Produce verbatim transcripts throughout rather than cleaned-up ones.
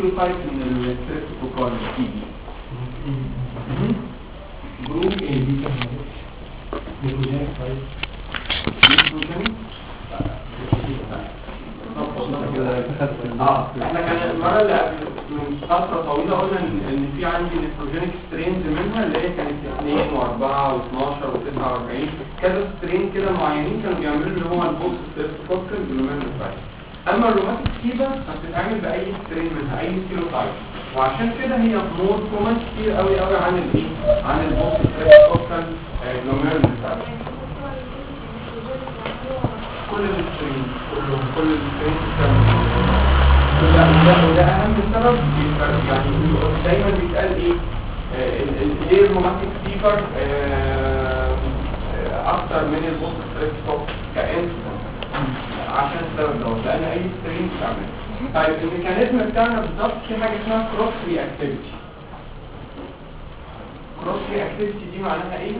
سيروتايب من الستريبتوكوكال تي بي؟ جروب اي بي نيكوجين طيب نيكوجين اه احنا كان المره اللي قبل من فتره طويله قلنا ان في عندي نيتروجينيك سترينز منها اللي هي كانت اثنين واربعة واثناشر وتسعة واربعين كذا سترين كده معينين كانوا بيعملوا اللي هو البوكس ستريبتوكوكال جلوميرولوفايروس. اما الروماتيك فيبر فبتتعمل باي سترين منها اي سيروتايب، وعشان كده هي مور كومن كتير قوي قوي عن الايه عن البوكس ستريبتوكوكال جلوميرولوفايروس. كل السترين كلهم كل السترين بتعمل وده وده اهم سبب يعني دايما بيتقال ايه ليه الروماتيك فيبر اكتر من البوست ستريبتوكوكال كانسيدنت عشان السبب ده لان اي سترين بتعمل. طيب الميكانيزم بتاعنا بالظبط في حاجه اسمها كروس رياكتيفيتي. كروس رياكتيفيتي دي معناها ايه؟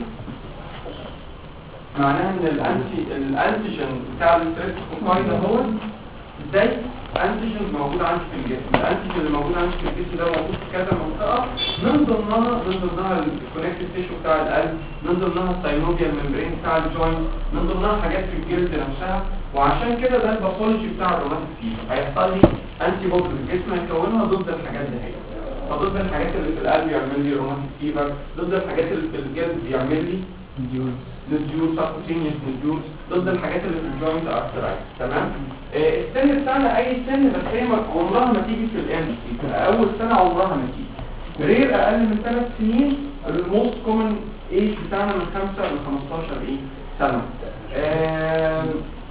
معناها ان الانتي الانتيجين بتاع الستريبتوكوكاي ده هو زي انتيجين موجود عندي في الجسم. الانتيجين اللي موجود عندي في الجسم ده موجود في كذا منطقه، من ضمنها من ضمنها الكونكتيف تيشو بتاع القلب، من ضمنها الساينوفيال ممبرين بتاع الجوينت، من ضمنها حاجات في الجلد نفسها. وعشان كده ده الباثولوجي بتاع الروماتيك فيبر هيحصل لي انتي بودي في الجسم هيكونها ضد الحاجات دي. هي فضد الحاجات اللي في القلب يعمل لي روماتيك فيبر، ضد الحاجات اللي في الجلد يعمل لي نديول سبكوتينيوس نديول، ضد الحاجات اللي في الجوينت ارثرايتس. تمام. آه السن بتاعنا اي سن بس هي عمرها ما تيجي في الان اول سنه عمرها ما تيجي. رير اقل من ثلاث سنين. الموست كومن ايج بتاعنا من خمسة ل خمستاشر ايه سنه. آه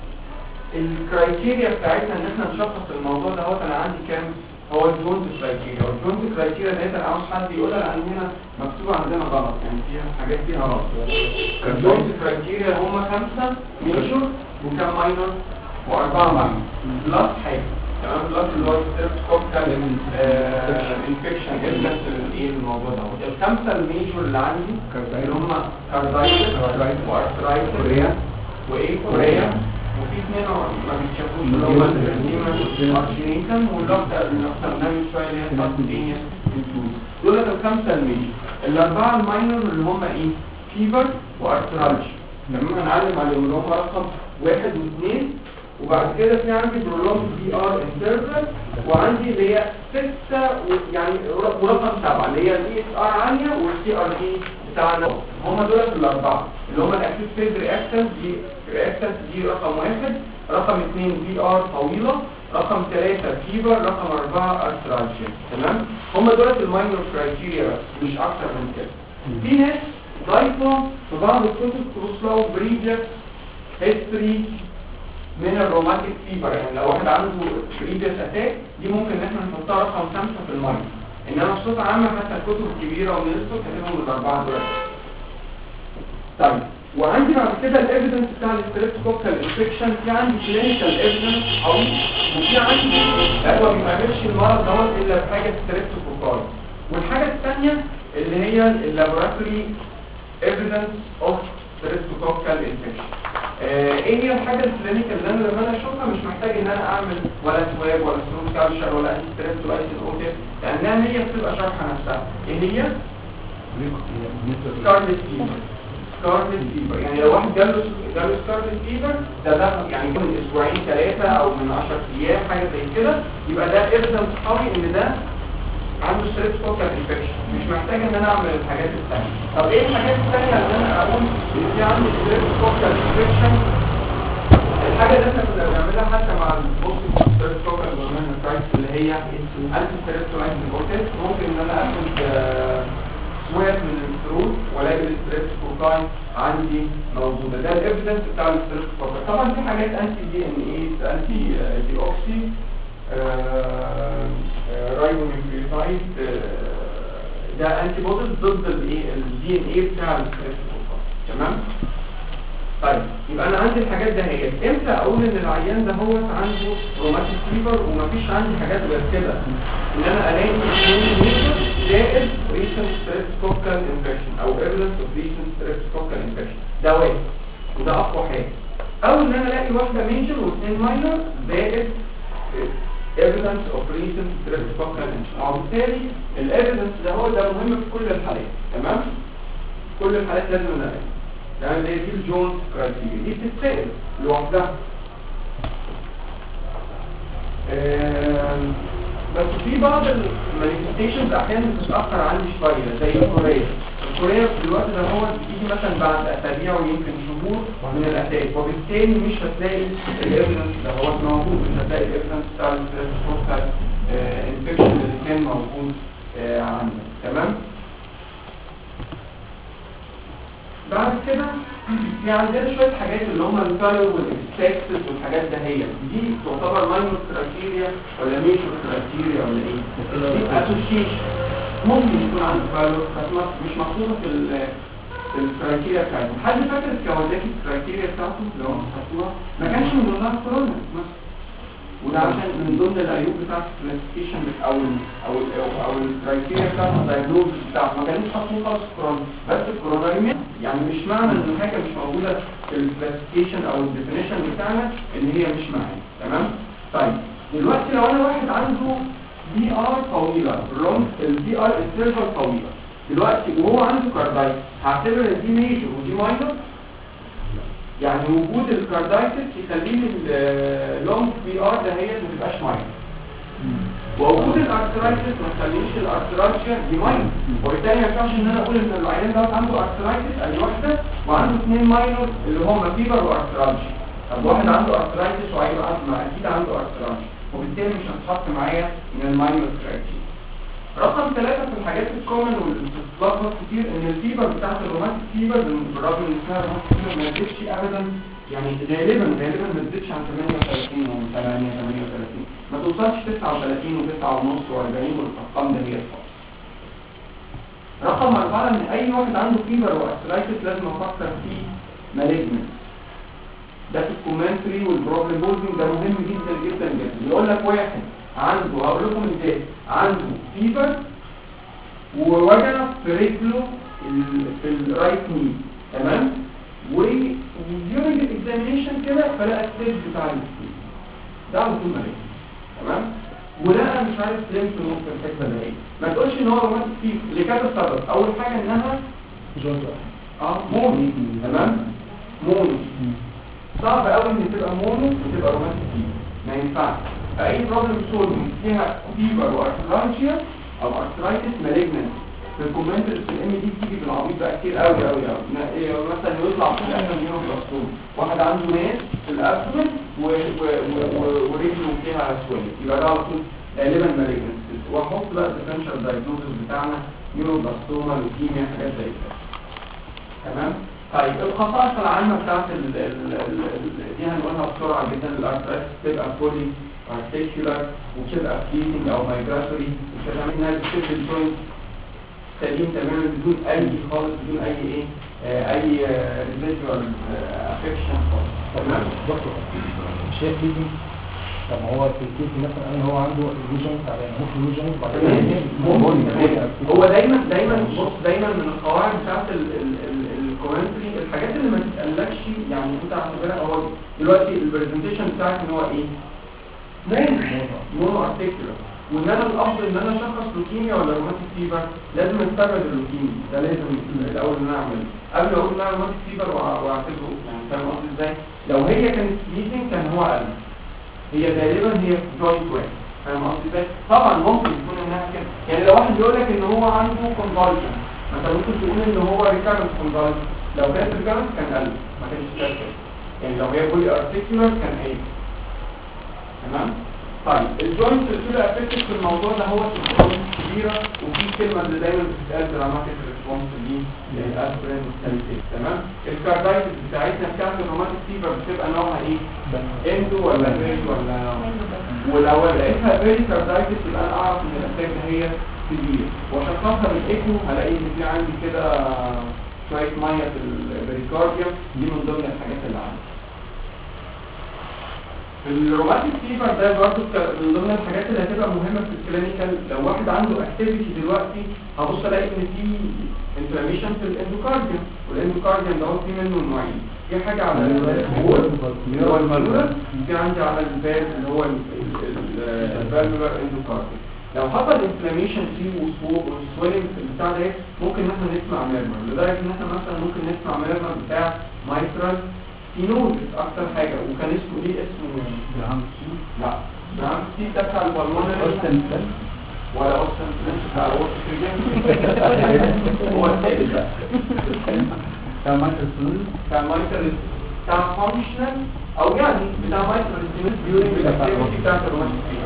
الكرايتيريا بتاعتنا ان احنا نشخص الموضوع ده. هو انا عندي كام هو الجونز كرايتيريا، والجونز كرايتيريا ديت انا عاوز حد يقولها لان هنا مكتوبه عندنا غلط، يعني فيها حاجات فيها غلط. الجونز كرايتيريا هم خمسه ميجور وكام ماينور واربعه ماينور بلس حاجه. تمام. بلس اللي هو ستريبتوكوكال انفكشن ايفنس الايه الموضوع ده. الخمسه الميجور اللي عندي اللي هم كاردايتس وارثرايتس كوريا وايه كوريا، وفي اثنين ما بيتشافوش اللي هم الريزيما ارجينيتم واللقطه اللي اخذناها من شويه اللي هي سبكوتينيوس انفلوز. دول الخمسه الميجور. الاربعه الماينور اللي هم ايه فيبر وارثرالجيا. تمام. هنعلم عليهم اللي هم رقم واحد واثنين. وبعد كده في عندي برولونج بي ار انترفال، وعندي اللي هي ستة يعني ورقم سبعة اللي هي الاي اس ار عالية والسي ار اي بتاعنا. هم دول الاربعة اللي هم الاكتيف فيز رياكتنس دي رياكتنس دي رقم واحد، رقم اثنين بي ار طويلة، رقم ثلاثة فيبر، رقم أربعة ارثرالجيا. تمام. هم دول الماينور كرايتيريا بس مش اكتر من كده. في ناس ضايفة في بعض الكتب كروسلاو بريفيس هيستوري من الروماتيك فيبر، يعني لو واحد عنده بريفيس اتاك دي ممكن ان احنا نحطها رقم خمسة في الماينور. انما بصفة عامة حتى الكتب الكبيرة ومن الصوت كاتبهم الاربعة دول. طيب وعندي بعد كده الايفيدنس بتاع الستريبتوكوكال انفكشن. في عندي كلينيكال ايفيدنس قوي، وفي عندي هو ما بيعملش المرض دوت الا بحاجه ستريبتوكوكال. والحاجه الثانيه اللي هي اللابوراتوري ايفيدنس اوف ستريبتوكوكال انفكشن. ايه هي الحاجه الكلينيكال اللي انا لما انا اشوفها مش محتاج ان انا اعمل ولا سواب ولا ستروم كالشر ولا انتي ستريبتولايسيس اوتيف، لانها هي بتبقى شارحه نفسها. ايه هي؟ سكارلت فيبر. سكارلت فيبر يعني لو واحد جاله جاله سكارلت فيبر ده ده يعني من اسبوعين ثلاثه او من عشرة ايام حاجه زي كده، يبقى ده ايفيدنس قوي ان ده عنده ستريبتوكوكال انفكشن. مش محتاج ان انا اعمل الحاجات الثانيه. طب ايه الحاجات الثانيه اللي انا اقول ان في عندي ستريبتوكوكال انفكشن؟ الحاجه اللي احنا كنا بنعملها حتى مع البوست ستريبتوكوكال جلوميرولوفايروس اللي هي انتي ستريبتولايسيس اوتيس. ممكن ان انا اخد سواب من الثروت والاقي الستريبتوكوكاي عندي موجوده. ده الايفيدنس بتاع الستريبتوكوكاي. طبعا في حاجات انتي دي ان اي انتي دي اوكسي رايبونيوكليوتايد ده انتي بوديز ضد الايه الدي ان اي بتاع الستريبتوكوكاي. تمام. طيب يبقى انا عندي الحاجات ده هي امتى اقول ان العيان ده هو عنده روماتيك فيبر ومفيش عندي حاجات غير كده ان انا الاقي زائد ريسنت ستريبتوكوكال انفكشن او ايفيدنس اوف ريسنت ستريبتوكوكال انفكشن. ده واحد وده اقوى حاجه. او ان انا الاقي واحده ميجر واثنين ماينور زائد evidence of recent streptococcal infection. وبالتالي الايفيدنس ده هو ده مهم في كل الحالات. تمام؟ كل الحالات لازم نلاقيها. يعني اللي هي دي الجونز كرايتيريا دي بتتسال لوحدها. بس في بعض المانيفستيشنز احيانا بتتاخر عندي شويه زي الكوريا. الكوريا في الوقت ده هو بتيجي مثلا بعد اسابيع ويمكن شهور من الاتاك، وبالتالي مش هتلاقي الايفيدنس ده هو موجود، مش هتلاقي الايفيدنس بتاع الستريبتوكوكال انفكشن اللي كان موجود عندك. تمام؟ بعد كده في عندنا شويه حاجات اللي هم الفالو والاكستكسس والحاجات ده، هي دي تعتبر ماينور كرايتيريا ولا ميجور كرايتيريا ولا ايه؟ دي اسوشيشن ممكن يكون عنده فالو بس مش محطوطه في في الكرايتيريا بتاعته. حد فاكر الكوازاكي الكرايتيريا بتاعته لو حطوها ما كانش من ضمنها كورونا مثلا، وده عشان من ضمن العيوب بتاعت الكلاسيفيكيشن او ال او ال او الكرايتيريا بتاعت الدايجنوز بتاعته ما كانش حاطين خالص كورونا، بس الكورونا يعني مش معنى ان حاجه مش موجوده في الكلاسيفيكيشن او الديفينيشن بتاعنا ان هي مش معانا. تمام؟ طيب دلوقتي لو انا واحد عنده بي ار طويله، الرونج البي ار انترفال طويله دلوقتي وهو عنده كاردايتس، هعتبر ان دي ميجر ودي ماينر؟ يعني وجود الكاردايتس يخليه اللونج بي ار ده هي ما تبقاش ماينر، ووجود الارثرايتس ما يخليش الارثرايتس دي ماينر، وبالتالي ما ينفعش ان انا اقول ان العيان ده عنده ارثرايتس ادي واحده وعنده اثنين ماينر اللي هم فيبر وارثرايتس. طب واحد عنده ارثرايتس وهيبقى اكيد عنده ارثرايتس، وبالتالي مش هتحط معايا من الماينر كرايتيريا. رقم ثلاثة في الحاجات الكومن واللي بتتلخبط كتير ان الفيبر بتاعت الروماتيك فيبر بالرغم ان اسمها روماتيك فيبر ما تزيدش ابدا، يعني غالبا غالبا ما تزيدش عن ثمانية وثلاثين او ثمانية ثمانية وثلاثين، ما توصلش تسعة وثلاثين وتسعة ونص وأربعين والارقام ده هي الخاصة. رقم أربعة ان اي واحد عنده فيبر وارثرايتس لازم افكر فيه مالجمنت. ده في الكومنتري والبروبلم بولدنج ده مهم جدا جدا جدا. يقول لك واحد عنده هقول لكم ازاي عنده فيبر ووجع في رجله في الرايت ني، تمام؟ وديورنج الاكزامينشن كده فلقى السيج بتاع السيج ده على طول مريض، تمام؟ ولقى مش عارف سليم في نص الحته ده ايه. ما تقولش ان هو روماتيك فيبر لكذا سبب. اول حاجه انها اه مونو، تمام؟ مونو صعب قوي ان تبقى مونو وتبقى روماتيك فيبر، ما ينفعش. اي بروبلم سولفنج فيها فيبر وارثرايتس او ارثرايتس مالجننت في الكومنتري في الام دي بتيجي بالعبيط بقى كتير قوي قوي قوي. مثلا يطلع في الاخر نيوروبلاستوم، واحد عنده ناس في الابدومن ورجله فيها سويل، يبقى ده على طول غالبا مالجننت. واحط بقى الديفرنشال دايجنوستس بتاعنا نيوروبلاستوما لوكيميا حاجات زي كده. تمام؟ طيب الخصائص العامه بتاعت دي هنقولها بسرعه جدا. الارثرايتس تبقى فولي articular وبتبقى فليتنج او مايجراتوري، وكمان انها بتشد الجوينت سليم تماما بدون اي خالص بدون اي ايه آه اي ريزيدوال افكشن خالص. تمام؟ مش هي فليتنج؟ طب هو في الكيس مثلا ان هو عنده الفيجن بتاع الهيموجلوبين وبعدين هو دايما دايما بص دايما من القواعد بتاعت الكومنتري الحاجات اللي ما تتقالكش يعني انت اعتبرها. هو دلوقتي البرزنتيشن بتاعك ان هو ايه؟ مونو ارتيكولار، وان انا الافضل ان انا اشخص لوكيميا ولا روماتيك فيبر لازم استبعد اللوكيميا، ده لازم الاول ان انا اعمله قبل ما اقول ان انا روماتيك فيبر واعتبره. يعني فاهم قصدي ازاي؟ لو هي كانت فليتنج كان هو قل، هي غالبا هي جوينت واحد. فاهم قصدي ازاي؟ طبعا ممكن يكون انها كده، يعني لو واحد بيقول لك ان هو عنده كونفالجن انت ممكن تقول ان هو ريكارنت كونفالجن، لو كانت ريكارنت كان قل ما كانش كده، يعني لو هي بولي ارتيكولار كان ايه. تمام؟ طيب الجوينت اللي افكتد في الموضوع ده هو الجوينت كبيره، وفي كلمه اللي دايما بتتقال دراماتيك ريسبونس دي للاسبرين والساليسيل. تمام؟ الكاردايتس بتاعتنا بتاعت الروماتيك فيبر بتبقى نوعها ايه؟ اندو ولا فيري ولا ولو لقيتها فيري كاردايتس يبقى انا اعرف ان الاتاك هي كبير، واشخصها بالايكو هلاقي ان في عندي كده شويه ميه في البريكارديوم، دي من ضمن الحاجات اللي عندي. الروماتيك فيبر ده برضه من ضمن الحاجات اللي هتبقى مهمه في الكلينيكال. لو واحد عنده اكتيفيتي دلوقتي هبص الاقي ان في انفلاميشن في الاندوكارديوم، والاندوكارديوم ده هو في منه نوعين، في حاجه على الوول اللي هو المالورال، في عندي على الفالف اللي هو الفالفولار اندوكارديوم. لو حصل انفلاميشن فيه وسويلنج في البتاع ده ممكن مثلا نسمع ميرمر، لدرجه ان احنا مثلا ممكن نسمع ميرمر بتاع مايترال سينوزس اكتر حاجه. وكان اسمه ايه؟ اسمه لا نعم في بتاع البلمونري ولا اوستن بتاع هو الثالث بقى بتاع مايترال بتاع مايترال بتاع فانكشنال او يعني بتاع مايترال سينوز ديورينج الاكتيفيتي بتاعت الروماتيك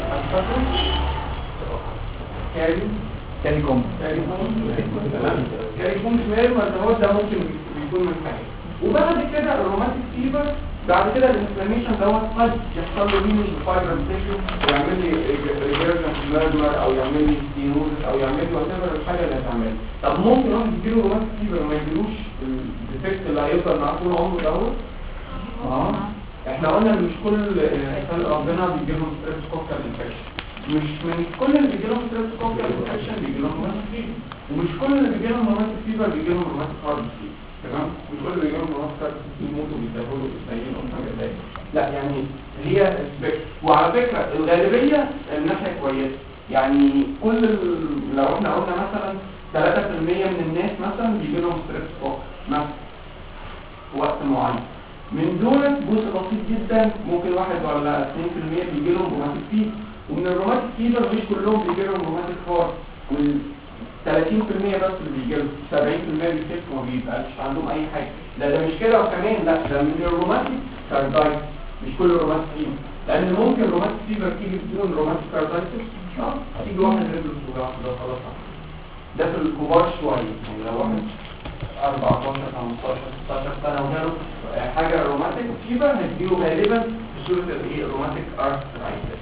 كاري كاري كوم كاري كوم تمام كاري كوم ميرمر هو ده ممكن بيكون من حاجه. وبعد كده الروماتيك فيبر بعد كده الانفلاميشن دوت قد يحصل له رينج فايبر تيشو ويعمل لي ريجرجنس ميرمر او يعمل لي ستينوزس او يعمل لي وات ايفر الحاجه اللي هتعملها. طب ممكن واحد يجيله روماتيك فيبر وما يجيلوش الديفكت اللي هيفضل معاه طول عمره دوت؟ اه احنا قلنا ان مش كل خلق ربنا بيجي لهم ستريبتوكوكال انفكشن، مش من كل اللي بيجي لهم ستريبتوكوكال انفكشن بيجي لهم روماتيك فيبر، ومش كل اللي بيجي لهم روماتيك فيبر بيجي لهم روماتيك هارت فيبر. تمام؟ مش كل اللي بيجي لهم روماتيك هارت فيبر بيموتوا بيتاهلوا بيتنيلوا حاجه زي لا يعني هي سبيك. وعلى فكره الغالبيه الناحيه كويسه، يعني كل لو احنا قلنا مثلا ثلاثة بالمية من الناس مثلا بيجي لهم ستريبتوكوكال مثلا في وقت معين، من دول جزء بسيط جدا ممكن واحد ولا اثنين في المية بيجي لهم روماتيك فيبر. ومن الروماتيك فيبر مش كلهم بيجي لهم روماتيك هارت، وال ثلاثين في المية بس اللي بيجي لهم، سبعين في المية بيكتفوا ما بيبقاش عندهم اي حاجه. لا ده مش كده وكمان لا ده من الروماتيك كاردايتس، مش كل الروماتيك فيبر، لان ممكن روماتيك فيبر تيجي بدون روماتيك كاردايتس اه تيجي واحد رجله توجعه ده خلاص. ده في الكبار شويه، يعني لو واحد أربعتاشر خمستاشر ستاشر سنه وجاله حاجه روماتيك فيبر هتجيله غالبا في صوره الايه روماتيك ارثرايتس.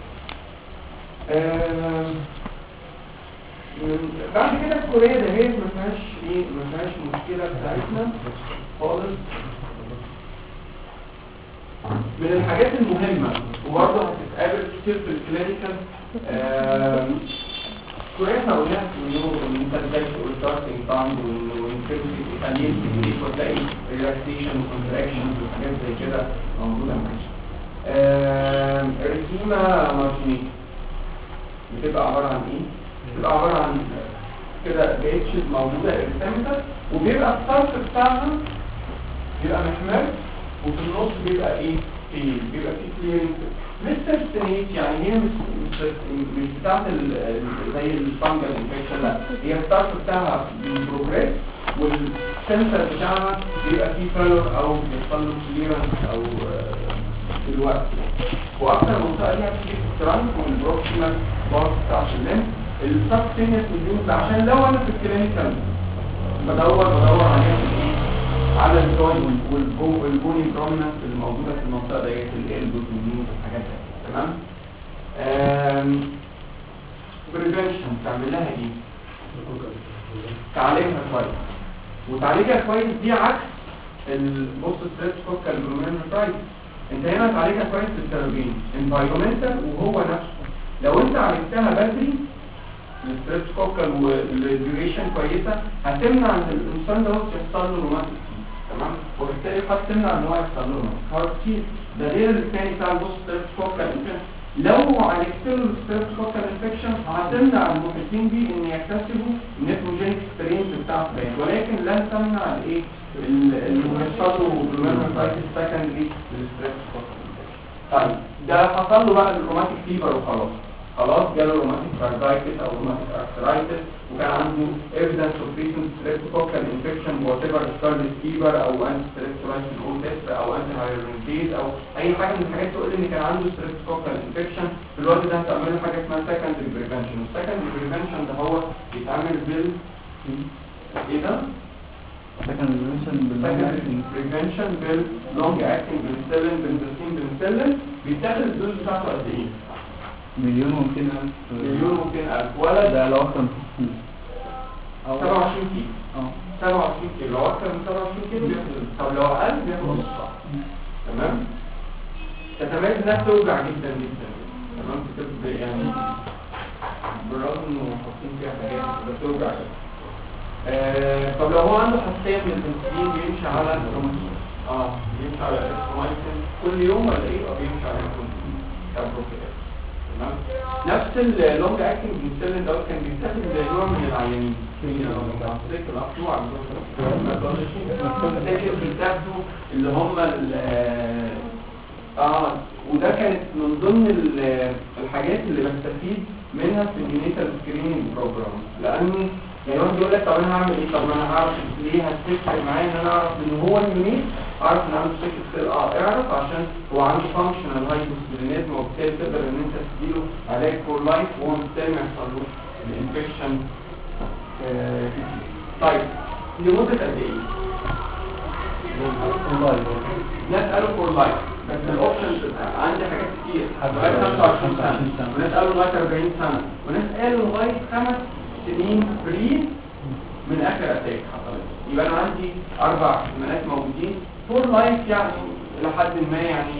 بعد كده الكوريه ده هي ما فيهاش ايه ما فيهاش مشكله بتاعتنا خالص. من الحاجات المهمه وبرضه هتتقابل كتير في الكلينيكال كوريه احنا قلناها ان انت ازاي تقول ستارتنج تايم وانفيرتي تخليه تجري وتلاقي ريلاكسيشن وكونتراكشن وحاجات زي كده موجوده معاك. الرسيمه مارشينيك بتبقى عباره عن ايه؟ بتبقى عباره عن كده بيتشز موجوده اريثمتال، وبيبقى الطرف بتاعها بيبقى محمر وفي النص بيبقى ايه؟ فيه بيبقى فيه كليرنس مش ستريت، يعني هي مش مش بتاعت زي الفانجل انفكشن، لا هي الطرف بتاعها بروجريس والسنتر بتاعها بيبقى فيه فالور او بيحصل له كليرنس او الوقت. واكثر منطقه ليها في الترانك والبروكسيمال بارت بتاع الليمف السبتينيوس نيوز، عشان لو انا في الكلينيكال بدور بدور عليها في ايه؟ على الجوين والبوني برومننس اللي موجوده في المنطقه ديت الالبوز والنيوز والحاجات دي. تمام؟ بريفنشن تعمل لها ايه؟ تعالجها كويس، وتعالجها كويس دي عكس البوست ستريبتوكوكال جلوميرولوفرايتس. انت هنا تعالجها كويس بالسببين، انفايرمنتال وهو نفسه. لو انت عالجتها بدري الستريبتوكوكال والديوريشن كويسه هتمنع ان الانسان ده يحصل له روماتيك، تمام؟ وبالتالي هتمنع ان هو يحصل له روماتيك. ده غير الثاني بتاع البوست ستريبتوكوكال انفكشن، لو عالجت له الستريبتوكوكال انفكشن هتمنع المحيطين بيه ان يكتسبوا النيتروجينيك سترينز بتاعته، ولكن لن تمنع الايه؟ اللي بيحصل له جلوميرولوفرايتس سكندري للستريبتوكوكال انفكشن. طيب ده حصل له بقى الروماتيك فيبر وخلاص، خلاص جاله روماتيك كاردايتس او روماتيك ارثرايتس وكان عنده ايفيدنس اوف ريسنت ستريبتوكوكال انفكشن وات ايفر سكارديك فيبر او انتي ستريبتولايتين او تيست او انتي هايرونيتيز او اي حاجه من الحاجات تقول ان كان عنده ستريبتوكوكال انفكشن. في الوقت ده هتعمل له حاجه اسمها سكندري بريفنشن، والسكندري بريفنشن ده هو بيتعمل بال ايه ده؟ سكندري بريفنشن بريفنشن باللونج اكتنج بنسلين بنزلين بنسلين. بيتاخد الدوز بتاعته قد ايه؟ مليون ومئتين ألف مليون ومئتين ألف ولد ده لو أكتر من ستين أو سبعة وعشرين كيلو. اه سبعة وعشرين كيلو، لو أكتر من سبعة وعشرين كيلو بياخد، طب لو أقل بياخد نص ساعة. تمام؟ تتميز إنها توجع جدا جدا. تمام؟ بتبقى يعني بالرغم إنه حاطين فيها حاجات بس توجع جدا. آه طب لو هو عنده حساسية من البنسلين بيمشي على الروماتين. اه بيمشي على الروماتين كل يوم ولا إيه؟ أو بيمشي على الروماتين كبروفيلاكس. تمام. نفس اللونج اكتنج بنسلين دوت كان بيستخدم لنوع من العيانين ذيك الاقطوع لكن بيستخدموا اللي هم اه وده كانت من ضمن الحاجات اللي بستفيد منها في النيونيتال سكريننج بروجرام. لان يعني واحد يقول لك طب انا هعمل ايه؟ طب انا هعرف ليه هتفرق معايا ان انا اعرف ان هو اليونيت، اعرف ان عنده سيكل سيل. اه اعرف عشان هو عنده فانكشنال هايبوسبلينيزم، وبالتالي تقدر ان انت تديله علاج فور لايف وهو بالتالي ما يحصلوش الانفكشن. آه طيب لمده قد ايه؟ ناس قالوا فور لايف، بس الاوبشن عندي حاجات كتير لغايه خمسة وعشرين سنه، وناس قالوا لغايه أربعين سنه، وناس قالوا لغايه خمس سنين فري من اخر اتاك حصلت. يبقى انا عندي اربع احتمالات موجودين فور لايف، يعني الى حد ما يعني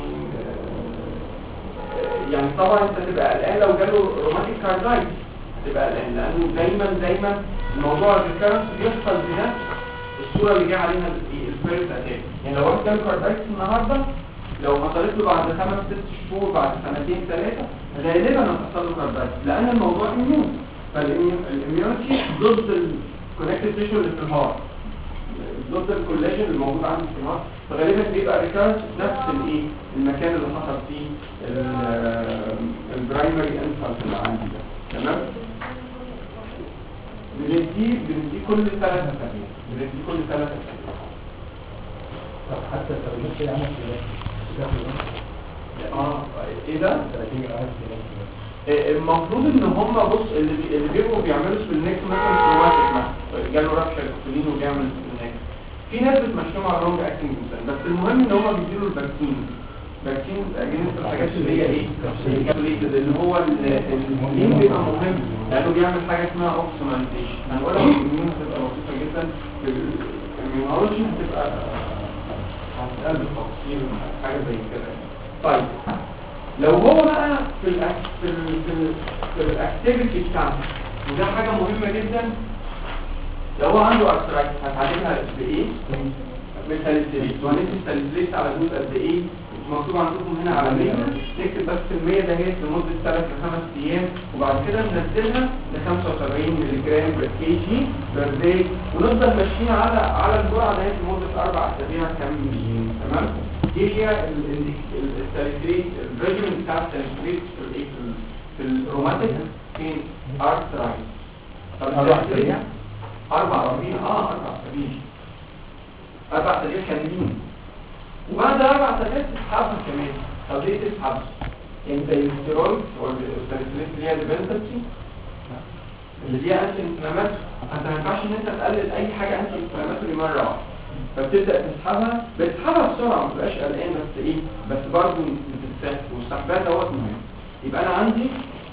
يعني طبعا انت تبقى قلقان لو جاله روماتيك كاردايتس، تبقى قلقان لانه دايما دايما الموضوع الريكارنس بيحصل بنفس الصوره اللي جه عليها الفيرست اتاك. يعني لو واحد جاله كاردايتس النهارده لو حصلت له بعد خمس ست شهور بعد سنتين ثلاثه غالبا هتحصل له كاردايتس، لان الموضوع اميون. فالاميونيتي ضد الكونكتيف تيشو اللي في الهارت، ضد الكولاجين اللي موجود عندي في الهارت، فغالبا بيبقى ريكارنس في نفس الايه المكان اللي حصل فيه البرايمري انفانت اللي عندي ده. تمام. بندي بندي كل ثلاث اسابيع بندي كل ثلاث اسابيع. طب حتى لو مش عمل كده اه ايه ده؟ المفروض ان هم بص اللي بي... اللي بيبقوا بيعملوا سبلنكس مثلا تروماتيك مثلا جاله رابشر كوتلين وبيعمل سبلنكس، في ناس بتمشيهم على لونج اكتنج بس المهم ان هم بيديروا الفاكسين. فاكسين اجنس الحاجات اللي هي ايه اللي هو الهيموجلوبين بيبقى مهم لانه بيعمل حاجه اسمها اوكسيماليزيشن. هنقولها في الاميون هتبقى بسيطه جدا، في الاميونولوجي هتبقى هتقابل تفاصيل حاجه زي كده. طيب لو هو بقى في الأك... في ال... في, ال... في الاكتيفيتي بتاعته، وده حاجه مهمه جدا، لو هو عنده ارثرايتس هتعالجها بايه؟ بالساليسيليت. وهنكتب الساليسيليت على دوز قد ايه؟ مكتوب عندكم هنا على مية، نكتب بس المية ده هي لمده ثلاث لخمس ايام، وبعد كده ننزلها ل خمسة وسبعين مللي جرام بر كي جي بر داي، ونفضل ماشيين على على الجرعه ديت لمده اربع اسابيع كاملين. تمام؟ دي هي الساليسيليت الريجيم بتاع الساليسيليت في الايه في الروماتيك فين ارثرايتس. اربع اسابيع اربع اسابيع اه اربع اسابيع اربع اسابيع كاملين، وبعد اربع اسابيع تسحبها كمان. طب ليه تسحب؟ يعني زي الستيرويد او الساليسيليت اللي هي البنتسي اللي فيها انتي انفلاماتوري، انت ما ينفعش ان انت تقلل اي حاجه انتي انفلاماتوري مره واحده، فبتبدا تسحبها بتسحبها بسرعه، ما تبقاش قلقان بس ايه بس برضه بتتسحب، والسحبات دوت مهم. يبقى انا عندي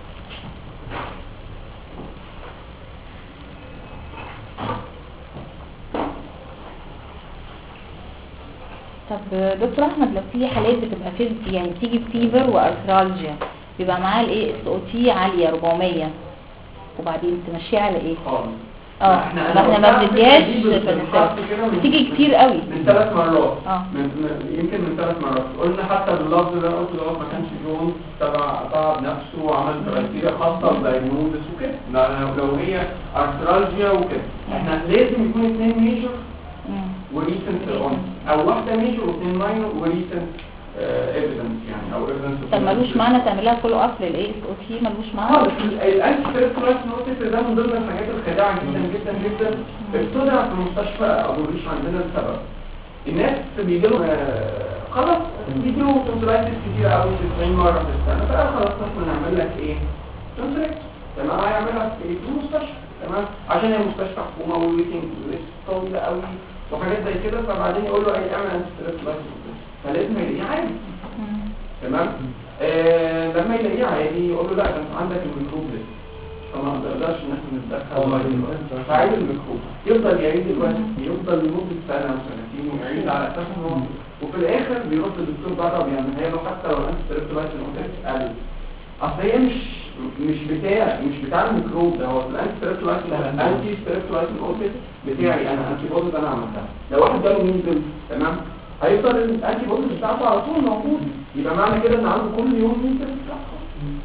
طب دكتور احمد لو في حالات بتبقى فيه يعني بتيجي بفيفر وارثرالجيا بيبقى معاه الايه اس او تي عاليه أربعمية، وبعدين تمشيها على ايه؟ خالص اه احنا ما بنديهاش بتيجي كتير قوي من ثلاث مرات اه من يمكن من ثلاث مرات. قلنا حتى باللفظ ده قلت له ما كانش جون تبع تعب نفسه وعمل كرايتيريا خاصه بدايجنوزس وكده. لو هي ارثرالجيا وكده احنا لازم يكون اثنين ميجور وريسنت اون، او واحده ميجور واثنين ماينور وريسنت ايفيدنس يعني او ايفيدنس. طب ملوش معنى تعملها كله اصل الايه اس او تي ملوش معنى خالص. الانتي ستريس نوتيس ده من ضمن الحاجات الخادعه جدا جدا جدا بتطلع في مستشفى ابو الريش عندنا لسبب الناس بيجي لهم خلاص بيجي لهم تونسيلايتس كتير قوي تسعين مره في السنه، فقال خلاص احنا نعمل لك ايه تونسيلايتس. تمام. هيعملها في ايه في المستشفى. تمام. عشان هي مستشفى حكومه والويتنج ليست طويله قوي وحاجات زي كده، فبعدين يقول له ايه اعمل انتي ستريس فلازم يلاقيه عادي. تمام. آه لما يلاقيه عادي يقول له لا ده انت عندك الميكروب ده، فما نقدرش ان احنا نتدخل. فعيد الميكروب يفضل يعيد الوقت، يفضل لمده سنه وسنتين ويعيد على اساس انه وفي الاخر بيرد الدكتور بره بيعملها له حتى لو الانتي ستريبتولايت الاوتيك قال اصل هي مش مش بتاع مش بتاع الميكروب ده، هو الانتي ستريبتولايت الانتي ستريبتولايت الاوتيك بتاعي انا انتي بودي انا عملتها. لو واحد جاله ميزل تمام هيفضل الانتي بودي بتاعته على طول موجود، يبقى معنى كده ان عنده كل يوم ميزل بتاعته.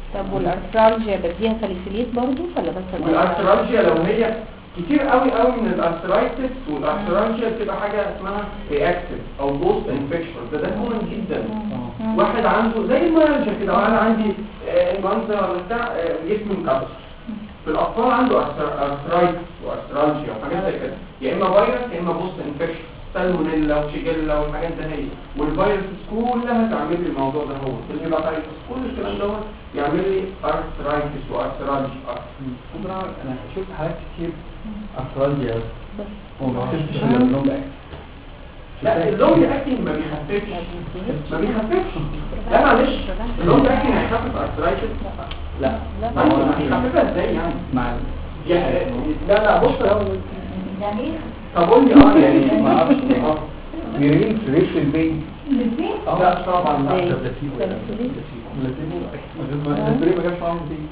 طب والارثرالجيا بديها ساليسيليت برضو ولا بس والارثرالجيا لو هي كتير قوي قوي من الارثرايتس والارثرالجيا بتبقى حاجه اسمها رياكتيف او بوست انفكشن، ده ده كومن جدا. واحد عنده زي المرجع كده، انا عندي المنظر ولا بتاع جسمي مكسر. في الاطفال عنده ارثرايتس وارثرالجيا وحاجات زي كده، يا اما فيروس يا اما بوست انفكشن، سالمونيلا وشيجيلا والحاجات ده هي، والفيروس كلها تعمل لي الموضوع ده، هو الهيباتايتس كل الكلام ده يعمل لي ارثرايتس وارثرالجيا. انا شفت حالات كتير ارثرالجيا وما شفتش الا اللونج اكتنج. لا اللونج اكتنج ما بيخففش ما بيخففش لا معلش، اللونج اكتنج هيخفف ارثرايتس؟ لا ما هو هيخففها ازاي يعني؟ مع يعني لا لا بص يعني ايه؟ طب قول لي اه يعني ما اعرفش ميرين فريش في البيت. لا طبعا لا. بلاتيبو ما جابش معاهم دي.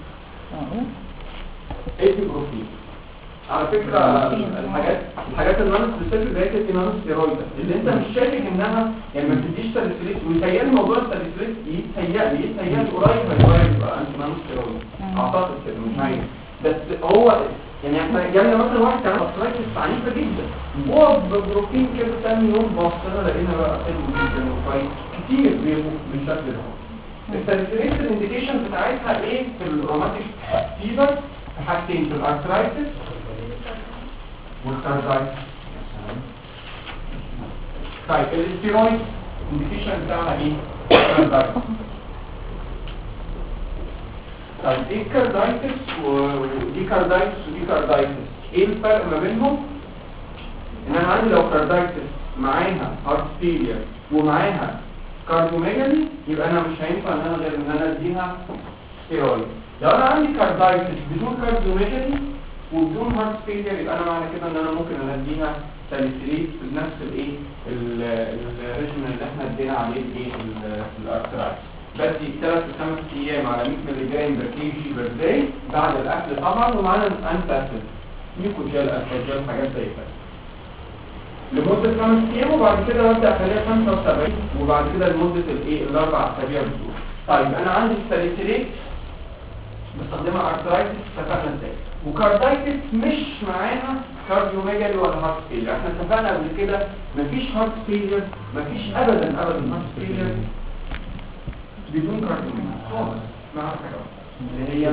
ايه بروتين على فكرة الحاجات الحاجات اللي انا سبيسيفيك زي كده نانو ستيرويد اللي انت مش شاكك انها يعني ما بتديش ساليسيليت، ويتهيألي موضوع الساليسيليت يتهيألي يتهيألي قريب هيتغير يبقى انت نانو ستيرويد اعتقد كده مش عارف، بس هو يعني احنا جالنا مثلا واحد كان ارثرايتس عنيفه جدا هو ببروتين كده ثاني يوم بصينا لقينا بقى حلو جدا وكويس كتير بيبقوا بالشكل ده. الساليسيليت الانديكيشن بتاعتها ايه في الروماتيك فيفر؟ في حاجتين، في الارثرايتس والكاردايتس. طيب الاستيرويد الانديكيشن بتاعها ايه؟ الكاردايتس. طيب ايه الكاردايتس ودي كاردايتس ودي كاردايتس؟ ايه الفرق ما بينهم؟ ان انا عندي لو كاردايتس معاها هارت فيلير ومعاها كارديوميجالي يبقى انا مش هينفع ان انا غير ان انا اديها ستيرويد. لو انا عندي كاردايتس بدون كارديوميجالي وبدون هارت فيلير يبقى انا معنى كده ان انا ممكن ان اديها ساليسيليت بنفس الايه الريجيم اللي احنا ادينا عليه الايه الارثرايتس، بدي ثلاث لخمس ايام على مية مللي جرام بر كي جي بر داي بعد الاكل طبعا، ومعانا انتاسيد ميكوجيل اسفاجيل حاجات زي كده لمده خمس ايام، وبعد كده ببدا اخليها خمسة وسبعين وبعد كده لمده الايه الاربع اسابيع بتوع. طيب انا عندي الساليسيليت بستخدمها ارثرايتس اتفقنا ازاي؟ وكاردايتس مش معاها كارديوميجالي ولا هارت فيلير، احنا اتفقنا قبل كده مفيش هارت فيلير، مفيش ابدا ابدا هارت فيلير بدون كارديوميجالي خالص، ما عارف حاجه اللي هي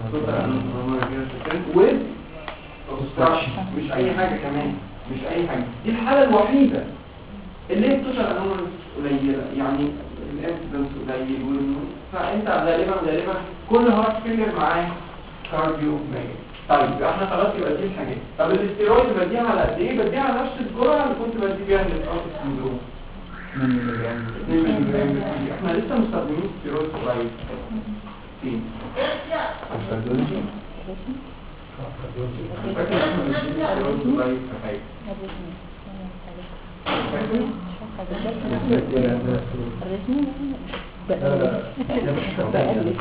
with obstruction مش اي حاجه كمان، مش اي حاجه. دي الحاله الوحيده اللي بتظهر انوماليز قليله، يعني الانسيدنس قليل، فانت غالبا غالبا كل هارت فيلير معاه كارديوميجالي. طيب احنا خلاص يبقى دي الحاجات. طب الاستيرويد بديها على قد ايه؟ بديها على نفس الجرعه اللي كنت بدي بيها للارث سندروم اتنين مللي جرام. احنا لسه مستخدمين ستيرويد قريب فين؟ الكارديولوجي فاكر احنا بندي ستيرويد قريب في حاجه فاكر؟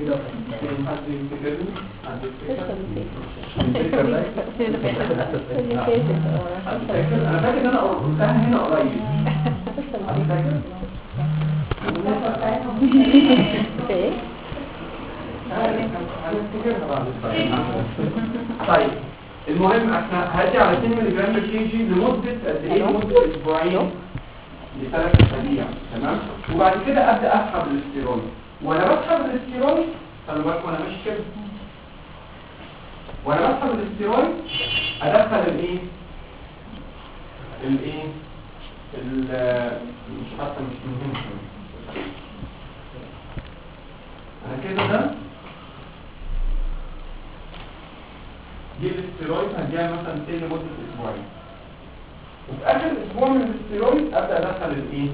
انا فاكر ان انا قلتها هنا قريب. طيب المهم احنا هادي على اتنين مللي جرام بر كي جي لمده قد ايه؟ لمده اسبوعين لثلاث اسابيع، تمام؟ وبعد كده ابدا اسحب الاستيرويد، وانا بسحب الاستيرويد خلي بالك وانا ماشي كده، وانا بسحب الاستيرويد ادخل الايه الايه مش حتى مش مهم انا كده ده دي الاستيرويد هديها مثلا تاني لمده اسبوعين، وفي اخر اسبوع من الاستيرويد ابدا ادخل الايه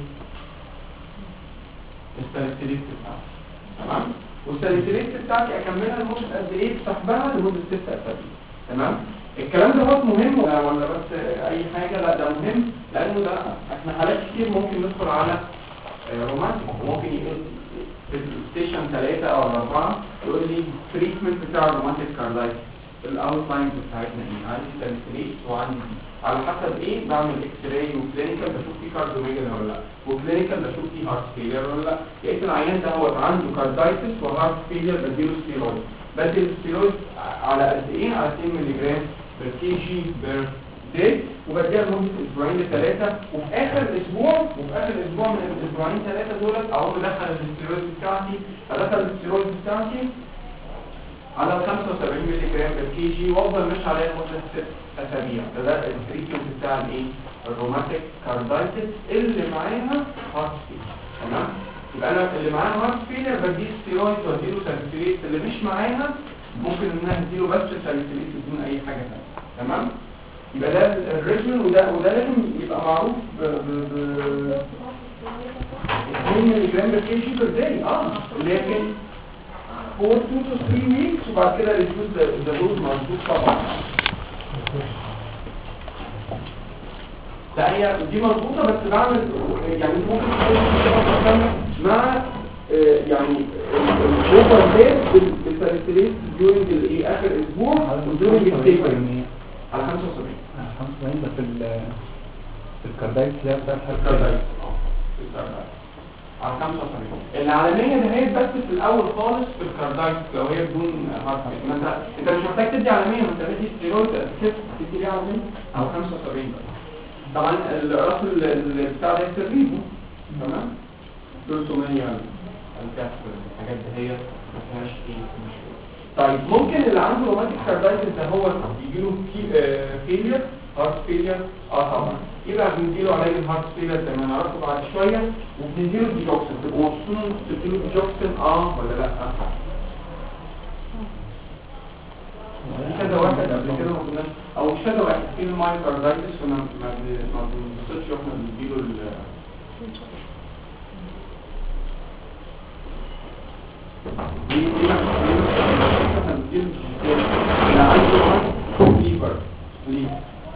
الساليسيليت بتاعتي، تمام؟ والساليسيليت بتاعتي اكملها لمده قد ايه؟ سحبها لمده ست اسابيع، تمام؟ الكلام ده هو مهم ولا بس اي حاجه؟ لا ده مهم لانه ده احنا حالات كتير ممكن ندخل على روماتيك، وممكن يقول في الستيشن ثلاثة او اربعة يقول لي تريتمنت بتاع الروماتيك كاردايتس الاوتلاينز بتاعتنا ايه، عندي ساليسيليت وعندي على حسب ايه بعمل اكس راي وكلينيكال بشوف فيه كارديوميجالي ولا لا، وكلينيكال بشوف فيه هارت فيلير ولا لا. لقيت العيان ده هو عنده كاردايتس وهارت فيلير بديله ستيرويد، بدي الستيرويد على قد ايه؟ على اتنين مللي جرام بير كي جي بير داي، وبديها لمده اسبوعين لثلاثه، وفي اخر اسبوع وفي اخر اسبوع من الاسبوعين ثلاثه دولت اقوم مدخل الستيرويد بتاعتي، ادخل الستيرويد بتاعتي على خمسة وسبعين مللي جرام بير كي جي، وافضل ماشي عليها لمده ست اسابيع. ده ده التريتمنت بتاع الايه؟ الروماتيك كاردايتس اللي معاها هارت فيلير. تمام؟ يبقى انا اللي معاها هارت فيلير بديه ستيرويد واديله ساليسيليت، اللي مش معاها ممكن ان انا اديله بس ساليسيليت بدون اي حاجه ثانيه. تمام؟ يبقى ده الريجن، وده وده لازم يبقى معروف ب ب اتنين مللي جرام بير كي جي بير داي. اه لكن فور تو تو ثري ويكس وبعد كده ريديوس ذا دوز مظبوط طبعا. لا هي دي مظبوطه، بس بعمل يعني ممكن تكون مع يعني الاوفر ديت بالساليسيليت ديورنج الايه اخر اسبوع وديورنج التيبرنج على خمسة وسبعين خمسة وسبعين ده في ال في الكاردايتس اللي هي بتاعت الكاردايتس اه في الكاردايتس على خمسة وسبعين. العالميه ده هي بس في الاول خالص في الكاردايتس لو هي بدون هارت فيلير. ما انت انت مش محتاج تدي عالميه، ما انت بدي ستيرويد تدي ليه عالميه على خمسة وسبعين بس. طبعا الراس اللي بتاع ده السيرفيفو تمام ثلاثمية الكاف الحاجات دي هي ما فيهاش ايه مشكله. طيب ممكن اللي عنده روماتيك كاردايتس ده هو يجي له فيلير هارت فيلير. اه طبعا يبقى بنديله علاج الهارت فيلير زي ما نعرفه بعد شويه، وبنديله ديجوكسين. تبقوا مبسوطين تديله ديجوكسين اه ولا لا؟ كذا واحد قبل كده ما كناش او مش كذا واحد في المايوكاردايتس كنا ما بنبصش واحنا بنديله ال دي دي مثلا بنديله اللي عنده فيبر ليه؟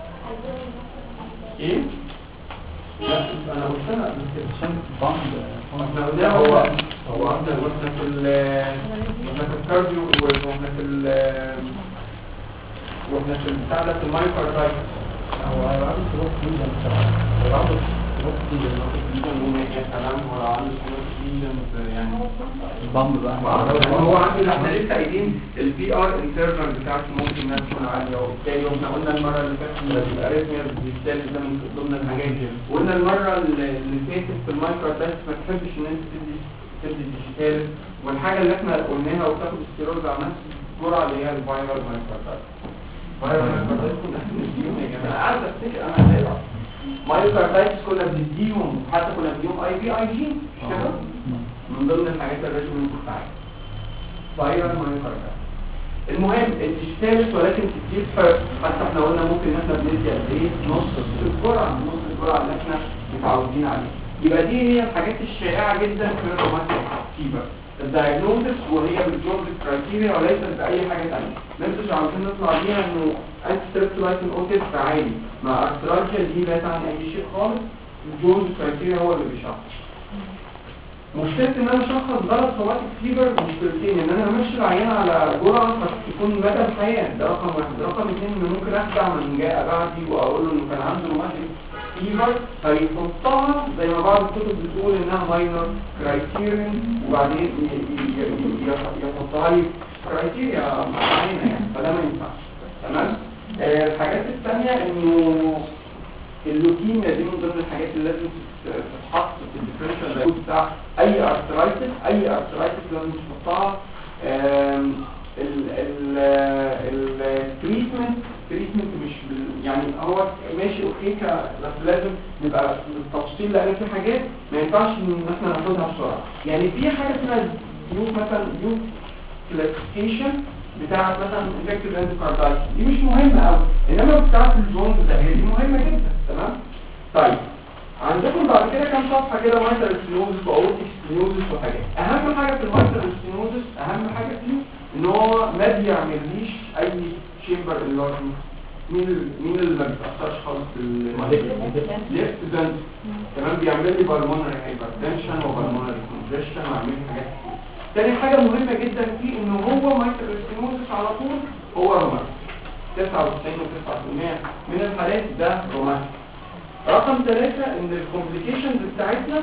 ايه؟ لا انا قلت لها عشان البامب احنا قلنا هو هو احنا واحنا في ال واحنا في الكارديو واحنا في ال واحنا في البتاع ده في المايوكاردايتس هو هيبقى عنده سلوك ليجن هيبقى عنده سلوك ليجن يا سلام هو عنده سلوك ليجن يعني البامب بقى هو عنده احنا لسه قايلين البي ار انترنال بتاعته ممكن انها تكون عاليه، وبالتالي احنا قلنا المره اللي فاتت الاريثميا بالتالي ده من ضمن الحاجات دي. قلنا المره اللي فاتت في المايوكاردايتس ما تحبش ان انت تدي تدي ديجيتال، والحاجه اللي احنا قلناها وتاخد ستيرويد على نفس الجرعه اللي هي الفايرال مايوكاردايتس. فايرال مايوكاردايتس كنا بنديهم يا جماعه، انا قاعد افتكر انا هنقرا مايوكاردايتس كنا بنديهم، حتى كنا بنديهم اي بي اي جي مش كده؟ من ضمن الحاجات اللي لازم نكون بتاعتها فايرال مايوكاردايتس. المهم الديجيتالس ولكن كتير فرق، حتى احنا قلنا ممكن ان احنا بندي قد ايه؟ نص الجرعه نص الجرعه اللي احنا متعودين عليها. يبقى دي هي الحاجات الشائعه جدا في الروماتيك فيبر، الدايجنوستس وهي بالجورج كرايتيريا وليست باي حاجه ثانيه. نمسك عاوزين نطلع بيها انه انتي ستريبتولايتين اوتيس عالي مع ارثرايتيا دي لا تعني اي شيء خالص، الجورج كرايتيريا هو اللي بيشخص. مشكلة ان انا اشخص غلط روماتيك فيبر مشكلتين، ان انا امشي العيان على جرعة فتكون مدى الحياة، ده رقم واحد. رقم اثنين ان ممكن اخدع من جاء بعدي واقول له انه كان عنده روماتيك فيبر فيحطها زي ما بعض الكتب بتقول انها ماينر كرايتيريان، وبعدين يحطها لي كرايتيريا معينة يعني، فده ما ينفعش. تمام؟ آه الحاجات الثانية انه اللوكيميا دي من ضمن الحاجات اللي لازم تتحط في الديفرنشال دايجنوز بتاع اي ارثرايتس. اي ارثرايتس لازم تحطها. التريتمنت التريتمنت مش يعني هو ماشي اوكي بس لازم نبقى بالتفصيل، لان في حاجات ما ينفعش ان احنا ناخدها بسرعه. يعني في حاجه اسمها ديو مثلا ديو كلاسيفيكيشن بتاعت مثلا انفكتيف اندوكاردايتس، دي مش مهمه قوي، انما بتاعت الجونز ده هي دي مهمه جدا. تمام؟ طيب عندكم بعد كده كام صفحه كده مايتر ستينوزس واورتيك ستينوزس وحاجات. اهم حاجه في المايتر ستينوزس اهم حاجه فيه ان هو ما بيعمليش اي شيمبر اللي هو مين ال... مين اللي ما بيتاثرش خالص بالليفت فنت. تمام؟ بيعمل لي بالمونري هايبرتنشن وبالمونري كونجيشن ويعمل لي حاجات كتير. تاني حاجه مهمه جدا فيه ان هو مايتر ستينوزس على طول هو روماتيك. تسعة وتسعين وتسعة بالمية من الحالات ده روماتيك. رقم ثلاثة ان الكومبليكيشنز بتاعتنا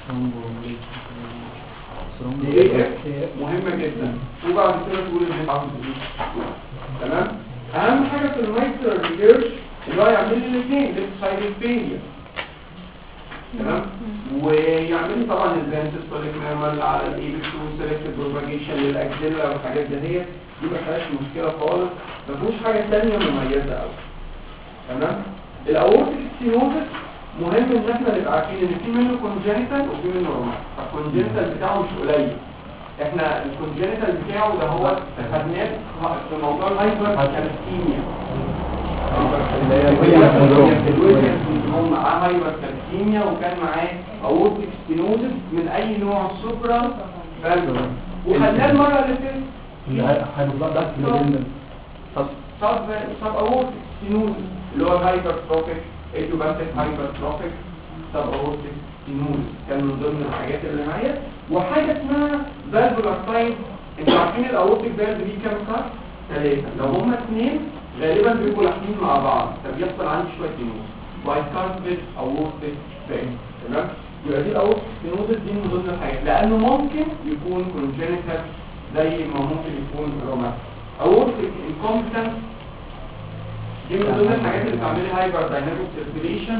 دي مهمة جدا، وبعد كده تقول ان هي تمام. اهم حاجة في المايترال ريجيرش اللي هو يعمل لي الاثنين ليفت سايد فيلير، تمام، ويعمل لي طبعا الفنتسبوليك نورمال على الايبكس وسيلكتيف بروباجيشن للاكسيلا والحاجات دي، هي دي ما فيهاش مشكلة خالص، ما فيهوش حاجة ثانية مميزة قوي، تمام. الاورتيك ستينوزس مهم ان احنا نبقى عارفين ان في منه كونجنتال وفي منه روماتيك. الكونجنتال بتاعه مش قليل، احنا الكونجنتال بتاعه ده هو خدناه في موضوع الهايبر كالسيميا، الويليامز سندروم معاه هايبر كالسيميا وكان معاه اورتيك ستينوزس من اي نوع سوبرا فالفولار، وخدناه المره اللي فاتت سب سب اورتيك ستينوزس اللي هو الهايبر تروفيك ايديوباثيك هايبر تروفيك سب اورتيك ستينوزس كان من ضمن الحاجات اللي معايا. وحاجه اسمها فالفولار سايد، انتوا عارفين الاورتيك فالف دي كام كارت؟ ثلاثه، لو هما اثنين غالبا بيبقوا لاحقين مع بعض فبيحصل عندي شويه ستينوز وايت كارت اورتيك فالف، تمام. يبقى دي الاورتيك ستينوزس دي من ضمن الحاجات، لانه ممكن يكون كونجنتال زي ما ممكن يكون روماتيك. اورتيك انكومبتنس دي من ضمن الحاجات اللي بتعمل هايبر دايناميك سيركيليشن،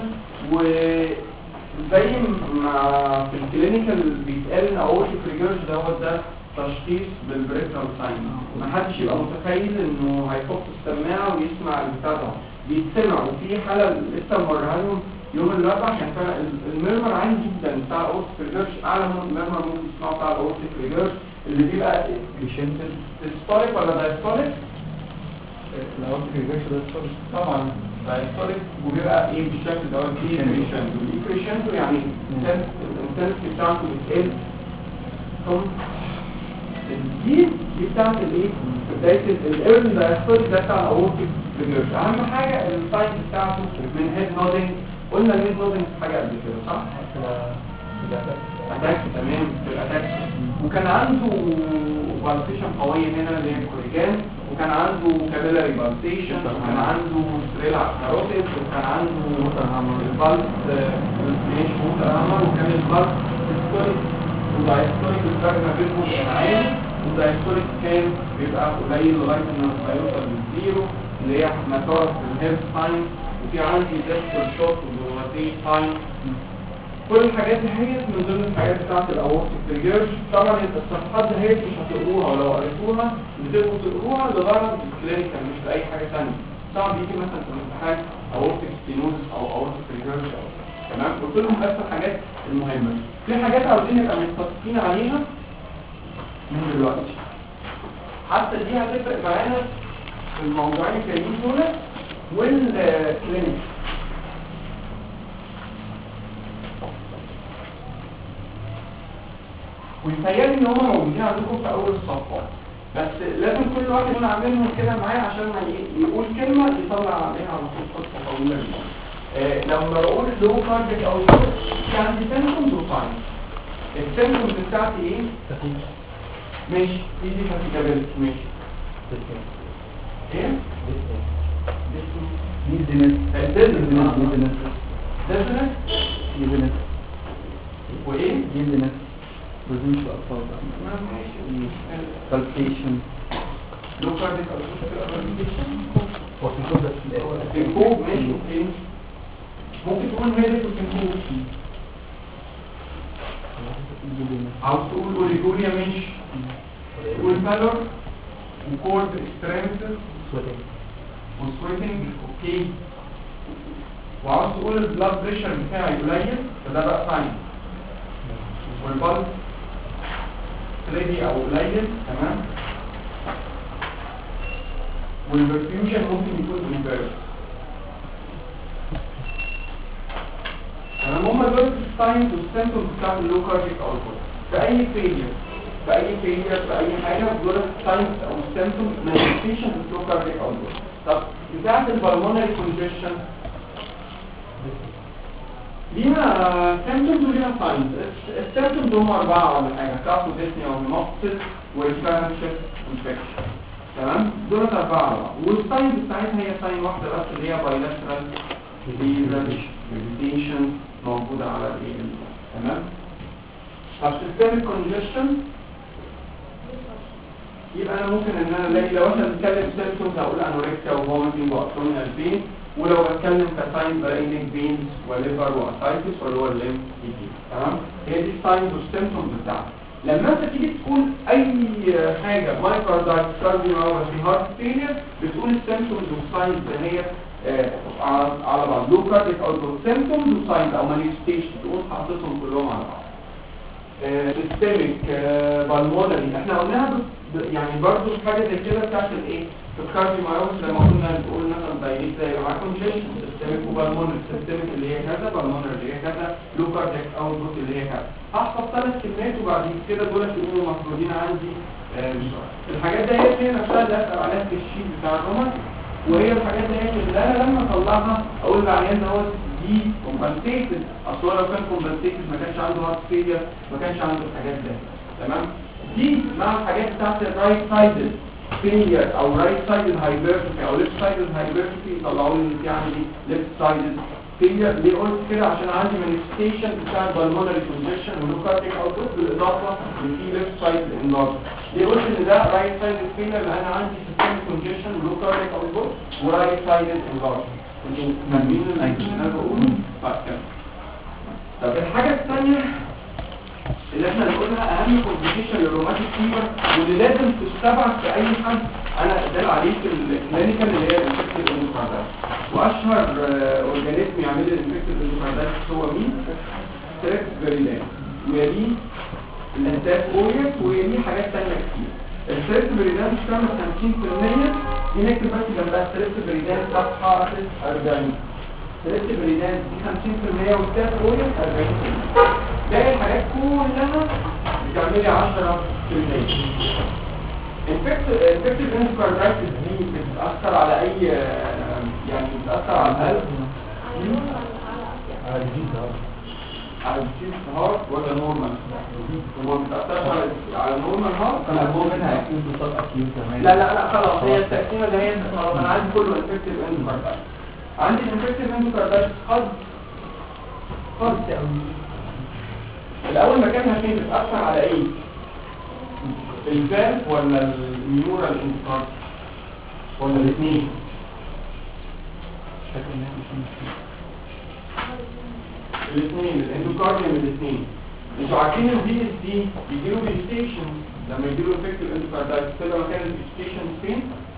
وزي ما في الكلينيكال بيتقال ان اورتيك ريجيرش دوت ده تشخيص بالبريفرال ساين. ما حدش يبقى متخيل انه هيحط السماعه ويسمع البتاع ده، بيتسمع. وفي حاله لسه موريها لهم يوم الاربعاء كان فيها الميرمر عالي جدا بتاع الاورتيك ريجيرش، اعلى من الميرمر ممكن تسمعه بتاع الاورتيك ريجيرش اللي بيبقى سيستوليك ولا دايستوليك؟ الاورتيك ريجيرش ده طبعا دايستوليك، وبيبقى ايه بالشكل دوت دي كريشنتو. دي كريشنتو يعني الانتنسيتي بتاعته بتقل. دي دي بتاعت الايه؟ بدايه الايرلي دايستوليك ده بتاع الاورتيك ريجيرش. اهم حاجه السايز بتاعته من هيد نودنج، قلنا الهيد نودنج حاجه قبل كده صح؟ اتاك، تمام، في الاتاك. وكان عنده بالسيشن قويه هنا اللي هي الكوريجان، وكان عنده كابيلاري بالسيشن، وكان عنده ستريل كاروتيد، وكان عنده البالس مش موتر هامر، وكان البالس ستوريك ودايستوريك الفرق ما بينهم كان عالي، والدايستوريك كان بيبقى قليل لغايه ما هيوصل للزيرو اللي هي مسار في الهيرب ساين. وفي عندي ديستال شوت ودوماتي ساين. كل الحاجات دي هي من ضمن الحاجات بتاعت الاورتيك ريجيرش. طبعا الصفحات دي هي مش هتقروها، ولو قريتوها بتبقوا تقروها لغرض الكلينيكال مش لاي حاجه ثانيه. صعب يجي مثلا في الامتحان اورتيك ستينوزس او اورتيك ريجيرش او تمام. قلت لهم بس الحاجات المهمه. في حاجات عاوزين نبقى متفقين عليها من دلوقتي، حتى دي هتفرق معانا في الموضوعين الجايين دول والكلينيك. ويتهيألي ان هم موجودين عندكم في اول الصفحه، بس لازم كل واحد يكون عاملهم كده معايا عشان ما يقول كلمه يطلع عليها على طول خطه طويله جدا. آه لما بقول لو كارديك او شوت في عندي سيمبتومز وساينز. السيمبتومز بتاعتي ايه؟ ماشي، ايدي فاتيجابيلتي، ماشي. ايه؟ ديزنس ديزنس ديزنس ديزنس ديزنس وايه؟ ديزنس بدون الاطفال بالبيشن لو كارديك او شوت بالبيشن وفي كل الاول الكوب ماشي اوكي. ممكن تقول ميديك وتنكوب، عاوز تقول اوريجوريا ماشي، تقول بالور وكورد اكستريمتس وسويتنج اوكي. وعاوز تقول البلاد بريشر بتاعي قليل فده بقى ساين، والبلس ستريدي او قليل تمام، والبرفيوجن ممكن يكون ريفيرس تمام. هم دول الساينز والسيمبتومز بتاعت اللو كارديك اوتبوت. في اي فيلير في اي فيلير في اي حاجه دول الساينز او السيمبتومز مانيفيستيشن اللو كارديك اوتبوت. طب بتاعت البلمونري كونجيشن ليها سيمبتومز وليها ساينز. السيمبتومز هم اربعه ولا حاجه: كافو ديسنيا ومنقص وريفرنشال انفكشن. تمام؟ دولت أربعة على بعض، والساين بتاعتها هي ساين واحدة بس اللي هي بايلاترال ريزيشن موجودة على الايه؟ تمام؟ طب سيستميك كونجكشن يبقى انا ممكن ان انا الاقي لو احنا بنتكلم سيمبتومز هقول انوركسيا وفوميتنج وابدومينال بين، ولو بتكلم كساين بلاقي نيك بينز وليفر واسايتس واللي هو الليمف ايدي. تمام؟ هي دي الساينز والسيمبتومز بتاعتها. لما انت تيجي تقول اي حاجه مايكاردايتس كارديوميوباثي هارت فيلير بتقول السيمبتومز والساينز اللي هي آه على بعض لو كارديك اوتبوت سيمبتومز وساينز او مانيفستيشن تقول حاططهم كلهم على بعض. سيستميك بالمونري احنا قلناها يعني برضو حاجه زي كده بتاعت الايه في الكارديوميوباثي لما كنا بنقول مثلا دايليت زي معاك كونجكشن سيستميك وبالمونري سيستميك اللي هي كذا بالمونري اللي هي كذا لو كارديك اوتبوت اللي هي كذا. هحفظ ثلاث كلمات وبعد كده دول يكونوا مفروضين عندي آه الحاجات دي هي نفسها اللي اسال عليها في الشيت بتاع الرومان، وهي الحاجات دي اللي انا لما اطلعها اقول للعيان دوت دي كومبنسيتد، اصل لو كان كومبنسيتد ما كانش عنده هارت فيلير ما كانش عنده الحاجات دي. تمام؟ دي مع الحاجات بتاعت الرايت سايدد فيلير او رايت سايدد هايبرتروفي او ليفت سايدد هايبرتروفي يطلعوا لي ان في عندي ليفت سايدد فيلير. ليه قلت كده؟ عشان عندي مانيفستيشن بتاع البلمونري كونجكشن ولوكارديك اوتبوت بالاضافه ان في ليفت سايدد انلارج. ليه قلت ان ده رايت سايدد فيلير؟ لان عندي سيستم كونجكشن ولوكارديك اوتبوت ورايت سايدد انلارج. انتوا فاهمين اللي انا بقوله؟ طيب كده. طب الحاجه الثانيه اللي احنا بنقولها اهم كومبليكيشن للروماتيك فيبر واللي لازم تستبعد في اي حد انا قدام عليه في الكلينيكال اللي هي الانفكتيف اندوكاردايتس. واشهر اورجانيزم يعمل لي الانفكتيف اندوكاردايتس هو مين؟ ستريبس فيريدان، ويليه الانتاك اوريوس، ويليه حاجات ثانيه كتير. الستريبس فيريدان بتعمل خمسين بالمية، دي نكتب بس جنبها ستريبس فيريدان صفحه أربعين. ستريبس فيريدان دي خمسين بالمية والانتاك اوريوس أربعين بالمية. باقي الحاجات كلها بتعملي عشرة بالمية. الانفكتيف اندوكاردايتس دي بتأثر على اي يعني بتأثر على القلب على الجيز على الجيز هارت ولا نورمال؟ هو بتأثرش على على النورمال هارت؟ كان هو منها اكيد بصوت اكيد كمان. لا لا لا خلاص هي التقسيمه اللي هي خلاص انا عندي كله انفكتيف اندوكاردايتس. عندي الانفكتيف اندوكاردايتس خد خد الاول مكانها فين؟ بتأثر على ايه؟ الفالف ولا النيورال اندوكارد ولا الاثنين؟ الاثنين الاندوكارديوم الاثنين. انتوا عارفين البي اس دي بيجيله فيجيتيشن لما يجيله انفكتيف اندوكاردايتس كده مكان الفيجيتيشن فين؟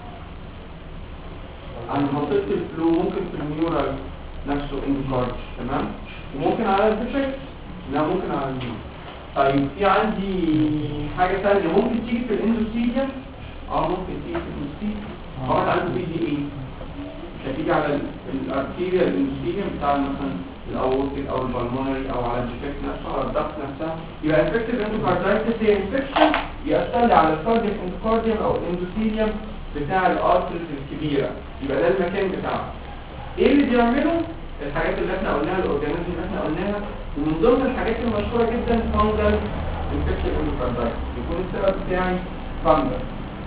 عند منطقه الفلو ممكن في النيورال نفسه اندوكارد. تمام؟ وممكن على الفيشكس لا ممكن على النيورال. طيب في عندي حاجة ثانية ممكن تيجي في الاندوثيليوم. اه ممكن تيجي في الاندوثيليوم. طبعا عنده بي دي ايه مش هتيجي على الارتيريال الاندوثيليوم بتاع مثلا الاورتيك او البلمونري او على الديفكت نفسه على الضغط نفسها. يبقى انفكتيف اندوكاردايتس هي انفكشن يأثر لي على الكاردياك اندوكارديوم او الاندوثيليوم بتاع الارتريز الكبيرة. يبقى ده المكان بتاعه. ايه اللي بيعمله؟ الحاجات اللي احنا قلناها الاورجانيزم اللي احنا قلناها، ومن ضمن الحاجات المشهوره جدا فانجل انفكشن اندوكاردايتس يكون السبب بتاعي فانجل.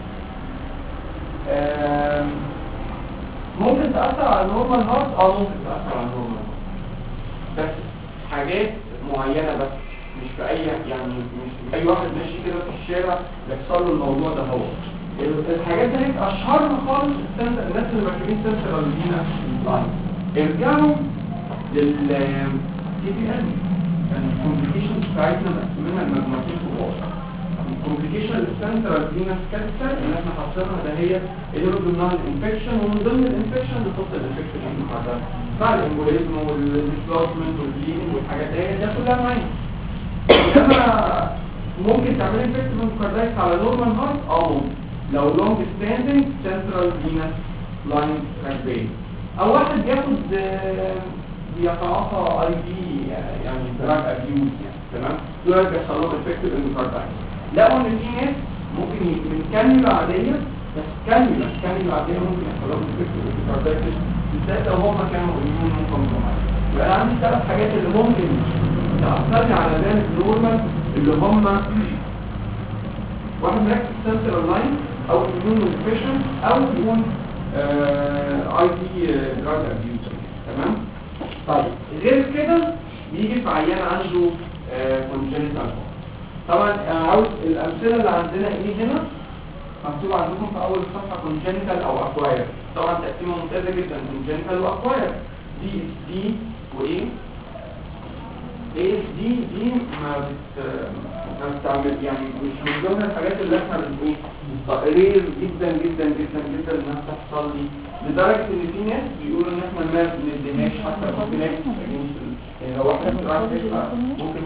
ممكن تاثر على النورمال هارت اه ممكن تاثر على النورمال بس حاجات معينه بس مش في اي يعني مش اي واحد ماشي كده في الشارع يحصل له الموضوع ده. هو الحاجات دي اشهرها خالص الناس اللي مركبين سنسر لينا لاين. ارجعوا لل تي بي ان يعني الكومبليكيشنز بتاعتنا مقسمينها لمجموعتين كبار. الكومبليكيشن السنترال فينس كانسر اللي احنا حاطينها ده هي اللي من ضمنها الانفكشن، ومن ضمن الانفكشن بتحط الانفكشن المحدد مع الامبوليزم والديسبلاسمنت والبليدنج والحاجات دي ده كلها معايا. انما ممكن تعمل انفكشن اندوكاردايتس على نورمال هارت اه ممكن لو لونج ستاندنج سنترال فينس لاين كراكبين او واحد بياخد بيتعاطى اي بي يعني دراج ابيوز يعني. تمام؟ دول بيحصل لهم افكتيف اندوكاردايتس. لقوا ان في ناس ممكن من كانيولا عاديه بس كانيولا كانيولا عاديه ممكن يحصل لهم افكتيف اندوكاردايتس بالذات لو هم كانوا اميون كومبرومايز. يبقى انا عندي ثلاث حاجات اللي ممكن تاثر لي على الناس نورمال اللي هم واحد مركز سنترال لاين او immune deficient او يكون اي دي دراج ابيوز. تمام. طيب غير كده بيجي في عيان عنده congenital. طبعا انا عاوز الامثله اللي عندنا ايه هنا مكتوب عندكم في اول صفحه congenital او acquired. طبعا تقسيمه ممتازه جدا congenital واكواير. دي دي وايه ايه دي دي ما بت ما بتعمل يعني مش من ضمن الحاجات اللي احنا بنقول قليل جدا جدا جدا جدا انها تحصل لي، لدرجه ان في ناس بيقولوا ان احنا ما بنديهاش حتى الكوبينات. يعني لو واحد راح ممكن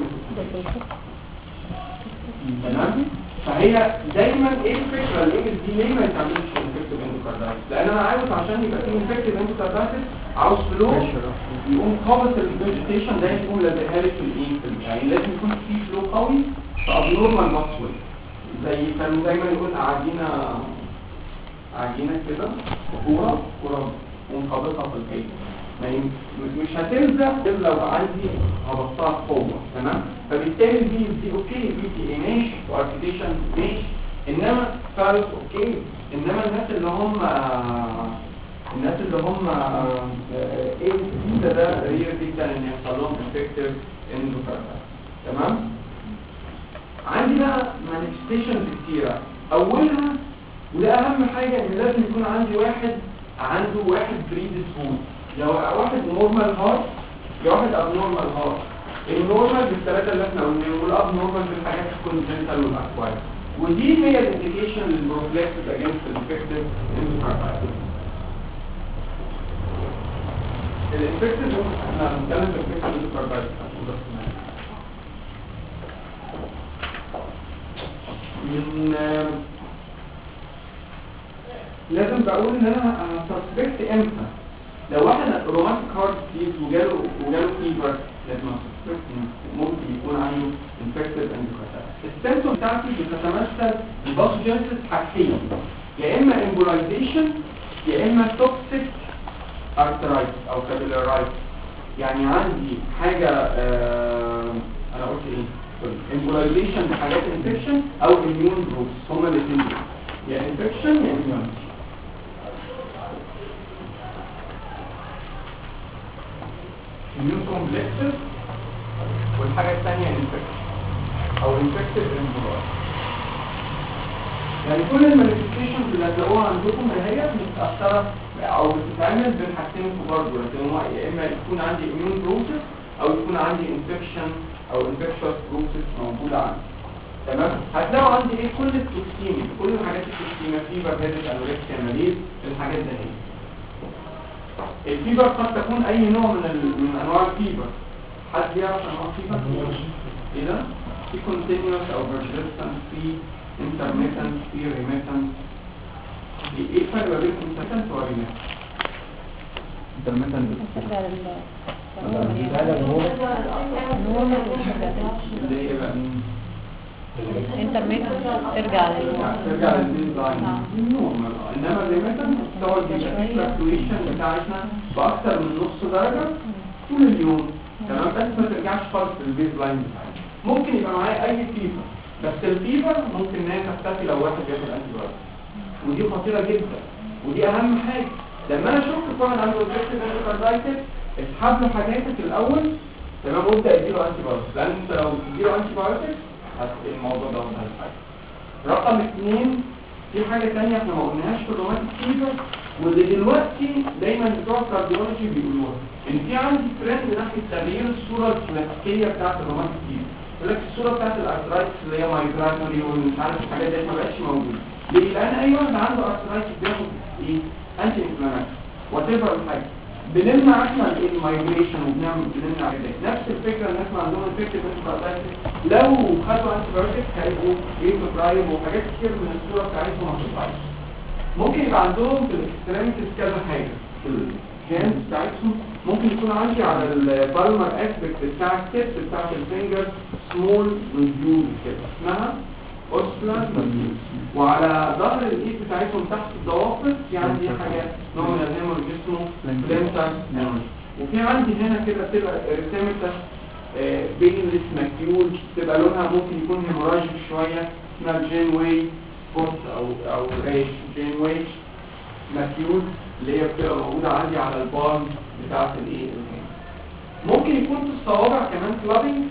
تمام. فهي دايما ايه الفكره اللي دي ليه ما يتعملش انفكتيف اندوكاردايتس؟ لان انا عاوز عشان يبقى في انفكتيف اندوكاردايتس عاوز فلو يقوم قابض الفيجيتيشن ده يقوم لازقها لي في الايه، يعني لازم يكون في فلو قوي في ابنورمال ماسل. زي كانوا دايما يقول عجينه عجينه كده كوره كوره ومقابضها في الكيك، مش هتلزق الا لو عندي هبطها قوه. تمام. فبالتالي دي دي اوكي بي تي ماشي واركتيشن ماشي، انما فارس اوكي. انما الناس اللي هم الناس اللي هم ايه ده ده رير جدا ان يحصل لهم انفكتيف اندوكاردايتس. تمام. عندي بقى مانيفستيشنز كتيره، اولها وده اهم حاجه ان لازم يكون عندي واحد عنده واحد بريديسبوز، لو واحد نورمال هارت يا واحد ابنورمال هارت. النورمال بالثلاثه اللي احنا قلناهم والابنورمال بالحاجات الكونجنتال والاكواير، ودي هي الانديكيشن للبروفلاكسس اجينست الانفكتيف اندوكاردايتس. الانفكتيف احنا بنتكلم في الانفكتيف اندوكاردايتس من لازم بقول ان انا سسبكت امتى. لو واحد روماتيك هارت ديزيز وجاله وجاله فيبر لازم اسسبكت ممكن يكون عنده انفكتيف اندوكاردايتس. السيمبتوم بتاعتي بتتمثل بباثوجينيسيس حاجتين، يا اما امبولايزيشن يا اما توكسيك ارترايتس او كابيلارايتس. يعني عندي حاجه آه انا قلت ايه امبولايزيشن بحاجات انفكشن او اميون جروبس، هما الاثنين دول يا انفكشن يا اميون. اميون كومبلكسز والحاجه الثانيه انفكشن او انفكتيف امبولايز. يعني كل المانيفستيشنز اللي هتلاقوها عندكم هي متاثره او بتتعمل بين حاجتين كبار دول، يا اما يكون عندي اميون بروسيس او يكون عندي انفكشن او انفكشوس بروسيس موجوده عندي. تمام. هتلاقوا عندي ايه كل التوكسين كل الحاجات التوكسينه فيبر هيدت انوركسيا ماليز الحاجات دي. هي الفيبر قد تكون اي نوع من ال... من انواع الفيبر. حد يعرف انواع الفيبر ايه ده؟ في كونتينيوس او بيرسيستنت، في انترميتنت، في ريميتنت. ايه الفرق بين انترميتنت وريميتنت؟ انترميتنت اللي هي بقى انترميتنت ارجع ترجع للبيز لاين نورمال. انما الريميتنت بتقعد في فلكتويشن بتاعتنا باكثر من نص درجه طول اليوم. تمام. بس ما ترجعش خالص للبيز لاين بتاعتنا. ممكن يبقى معايا اي فيبر بس الفيبر ممكن ان هي تختفي لو واحد بياخد انتي بايوتيك، ودي خطيره جدا ودي اهم حاجه. لما انا شفت واحد عنده انفكتيف اندوكاردايتس اسحب له حاجاتك الاول. تمام. وابدا اديله انتي بايوتيك، لان انت لو تديله انتي بايوتيك الموضوع ده مش حاجه. رقم اثنين في حاجه ثانيه احنا ما قلناهاش في الروماتيك فيبر واللي دلوقتي دايما بتوع الكارديولوجي بيقولوها، ان في عندي ترند ناحيه تغيير الصوره الكلاسيكيه بتاعت الروماتيك فيبر. يقول لك الصوره بتاعت الارثرايتس اللي هي مايجراتوري ومش عارف الحاجات دي ما بقتش موجوده. ليه؟ لان اي واحد عنده ارثرايتس بياخد ايه؟ انتي انفلاماتوري وات ايفر الحاجه. بنمنع احنا المايجريشن وبنعمل بنمنع ده. نفس الفكره الناس اللي عندهم انفكتيف اندوكاردايتس لو خدوا انتي بايوتيك هيبقوا ايتوبرايم وحاجات كتير من الصوره بتاعتهم هتتغير. ممكن يبقى عندهم في الاكستريميتيز كذا حاجه في الجينز بتاعتهم. ممكن يكون عندي على البالمر اسبكت بتاع التيبس بتاعت الفينجر سمول نوديول كده اسمها اوسلان نوديول، وعلى ظهر الايد بتاعتهم تحت الضوافر في عندي حاجه نوع من الهيموريج اسمه بلانتر هيموريج. وفي عندي هنا كده تبقى اريثيماتس بينلس ماكيول تبقى لونها ممكن يكون هيموراجيك شويه اسمها جين واي سبوت او او ريش جين ويش ماتيود اللي هي بتبقى موجوده عندي على البالم بتاعه الايه الهاند. ممكن يكون في الصوابع كمان كلابينج،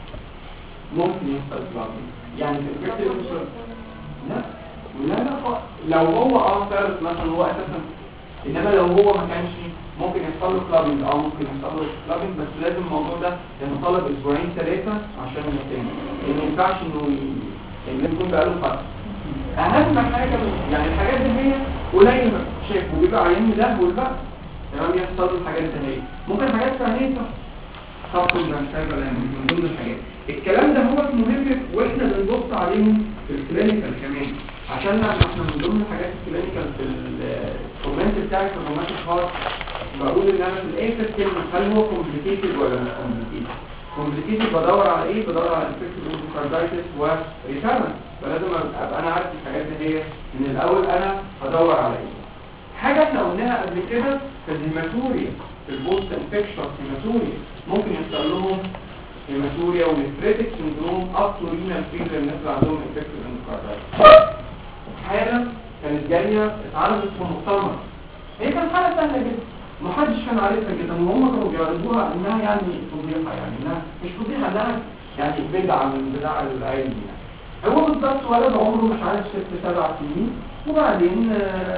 ممكن يحصل كلابينج يعني في الفكره لا لا لا خالص. لو هو اه ثالث مثلا هو اساسا، انما لو هو ما كانش ممكن يحصل له كلابينج او ممكن يحصل له كلابينج، بس لازم الموضوع ده يتطلب اسبوعين ثلاثه عشان يتم. ما ينفعش انه انه يكون بقاله فتره. اهم حاجه يعني الحاجات دي هي قليل شايف وبيبقى عيان ده والبقى تمام يحصل له الحاجات دي هي ممكن حاجات ثانيه طبعا مش عارف ولا من ضمن الحاجات. الكلام ده هو مهم واحنا بنبص عليهم في الكلينيكال كمان، عشان احنا من ضمن الحاجات الكلينيكال في الكومنت بتاعي في الرومات الخاص بقول ان انا في الاخر كلمه هل هو كومبليكيتد ولا مش كومبليكيتد. كومبليكيتد بدور على ايه؟ بدور على انفكتيف اندوكاردايتس وريتارنس، فلازم ابقى انا عارف الحاجات دي هي من الاول انا هدور على ايه. حاجه احنا قلناها قبل كده في الهيماتوريا، في البوست انفكشن هيماتوريا ممكن يحصل لهم هيماتوريا ونفريتك سندروم اب تو رينال فيلر الناس اللي عندهم انفكتيف اندوكاردايتس. حاله كانت جايه اتعرضت في مؤتمر، هي كانت حاله سهله جدا محدش كان عارفها جدا وهم كانوا بيعرضوها انها يعني فضيحه، يعني انها مش فضيحه، انها يعني بدعه من بدع العلم يعني. هو بالظبط ولد عمره مش عارف ست سبع سنين وبعدين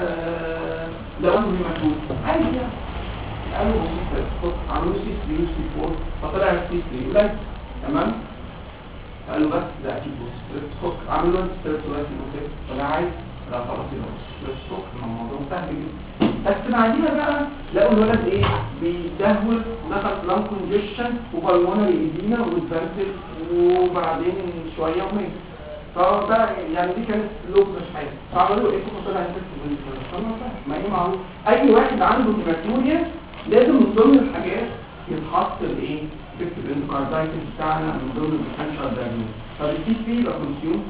لقوا له هيماتوم عادي يعني. قالوا بص عملوا سي ثلاثة وسي أربعة فطلع سي ثلاثة قليل تمام. قالوا بس ده اكيد بص عملوا له ستريس ولا طلع عادي، لا خلاص يبقى ستريس الموضوع سهل جدا. بس بعديها بقى لقوا الولد ايه بيدهول دخل لام كونجيشن وبالمونري ايدينا واتبرزل وبعدين شويه ومات. فبقى يعني دي كانت لوب مش حاجه، فعملوا ايه طلع انفكتيف ما ايه معروف اي واحد عنده هيماتوريا لازم من ضمن الحاجات يتحط الايه انفكتيف اندوكاردايتس بتاعنا من ضمن الديفرنشال دايجنوز. فالسي سي يبقى كونسيوم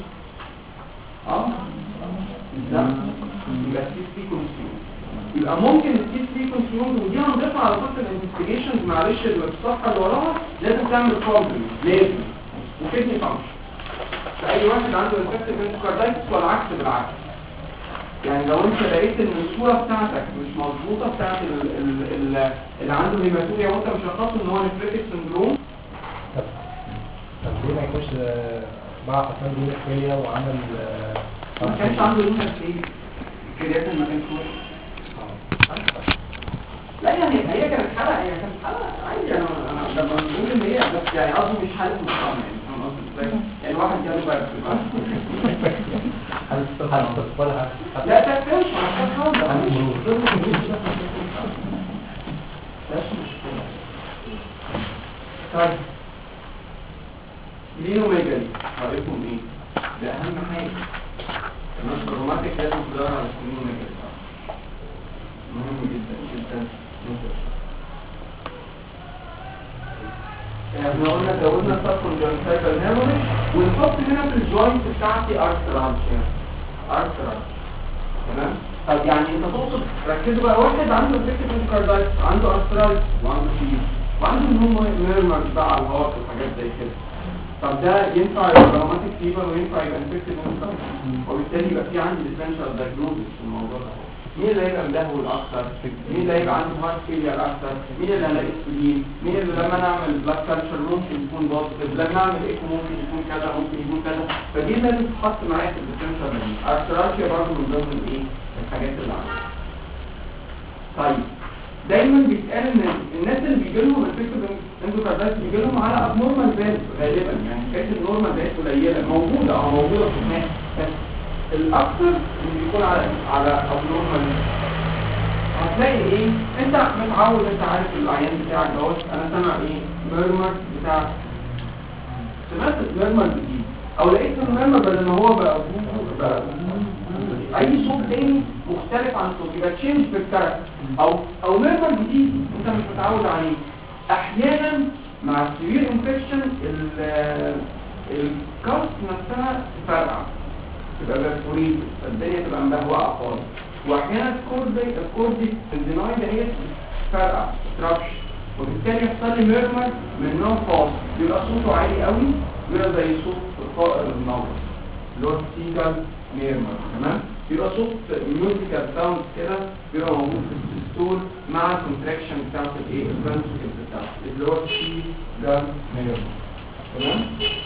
اه لا يبقى السي سي كونسيوم، يبقى ممكن السي سي كونسيوم ودي هنضيفها على خط الانفستيجيشنز معلش الصفحه اللي وراها لازم تعمل كومبلي لازم وكدني فانكشن فأي واحد عنده انفكتيف اندوكاردايتس والعكس بالعكس. يعني لو انت لقيت ان الصورة بتاعتك مش مظبوطة بتاعت ال ال ال اللي عنده هيماتوريا وانت مشخصه ان هو نفريتك سندروم. طب طب ليه ما يكونش بعض حسن دي الحكاية وعمل ما كانش عنده هيماتوريا كرياتين ما كانش لا يعني هي كانت حالة هي كانت حالة عادي. انا انا لما بقول ان هي بس يعني قصدي مش حالة مصطنع يعني يعني واحد جاله بقى هل تتصلها لا تفهمش عشان خاطر طيب ليه وميجالي رأيكم ايه؟ ده اهم حاجة الناس الروماتيك لازم تدور على سنين وميجالي مهم جدا جدا جدا. احنا قلنا زودنا السبكون جوينتايبل هيموريج ونحط هنا في الجوينت بتاعتي ارثرايتس ارثرايتس تمام. طب يعني انت تقصد ركزوا بقى واحد عنده انفكتيف اندوكاردايتس عنده ارثرايتس وعنده فيبر وعنده نوم ميرمر بقى على الهارت وحاجات زي كده، طب ده ينفع يبقى روماتيك فيبر وينفع يبقى انفكتيف اندوكاردايتس وبالتالي يبقى في عندي ديفرنشال دايجنوستس في الموضوع ده. مين اللي هيبقى مدهول اكتر؟ مين اللي هيبقى عنده هارت فيلير اكتر؟ مين اللي هلاقي سبلين؟ مين اللي لما نعمل بلاد كالتشر ممكن يكون بوزيتيف، لما نعمل ايكو ممكن يكون كذا ممكن يكون كذا، فدي لازم تتحط معايا في الديفرنشال دي. ارثرايتس برضه من ضمن الايه؟ الحاجات اللي عندي. طيب دايما بيتقال ان الناس اللي بيجي لهم انفكتيف اندوكاردايتس بيجي لهم على ابنورمال فالف غالبا، يعني حكايه النورمال فالف قليله موجوده اه موجوده في الناس بس الاكثر اللي بيكون على على ابنورمال. هتلاقي ايه؟ انت متعود انت عارف العيان بتاعك دوت انا سامع ايه؟ ميرمر بتاع سمعت ميرمر جديد او لقيت الميرمر بدل ما هو بقى بقى اي صوت تاني مختلف عن صوت يبقى تشينج في الكاركتر او او ميرمر جديد انت مش متعود عليه. احيانا مع السيفير انفكشن الكاست نفسها تفرقع تبقى بيرفوريد الدنيا تبقى مبهوقه خالص، واحيانا الكوردي الكوردي الديناي ده هي تفرقع ترابش وبالتالي يحصل لي ميرمر من نوع خاص بيبقى صوته عالي قوي بيبقى زي صوت طائر النور اللي هو السيجل ميرمر. تمام؟ بيبقى صوت ميوزيكال ساوند كده بيبقى موجود في السيستول مع الكونتراكشن بتاعت الايه الفنتريكل بتاعته اللي هو سي جان ميرمر. تمام؟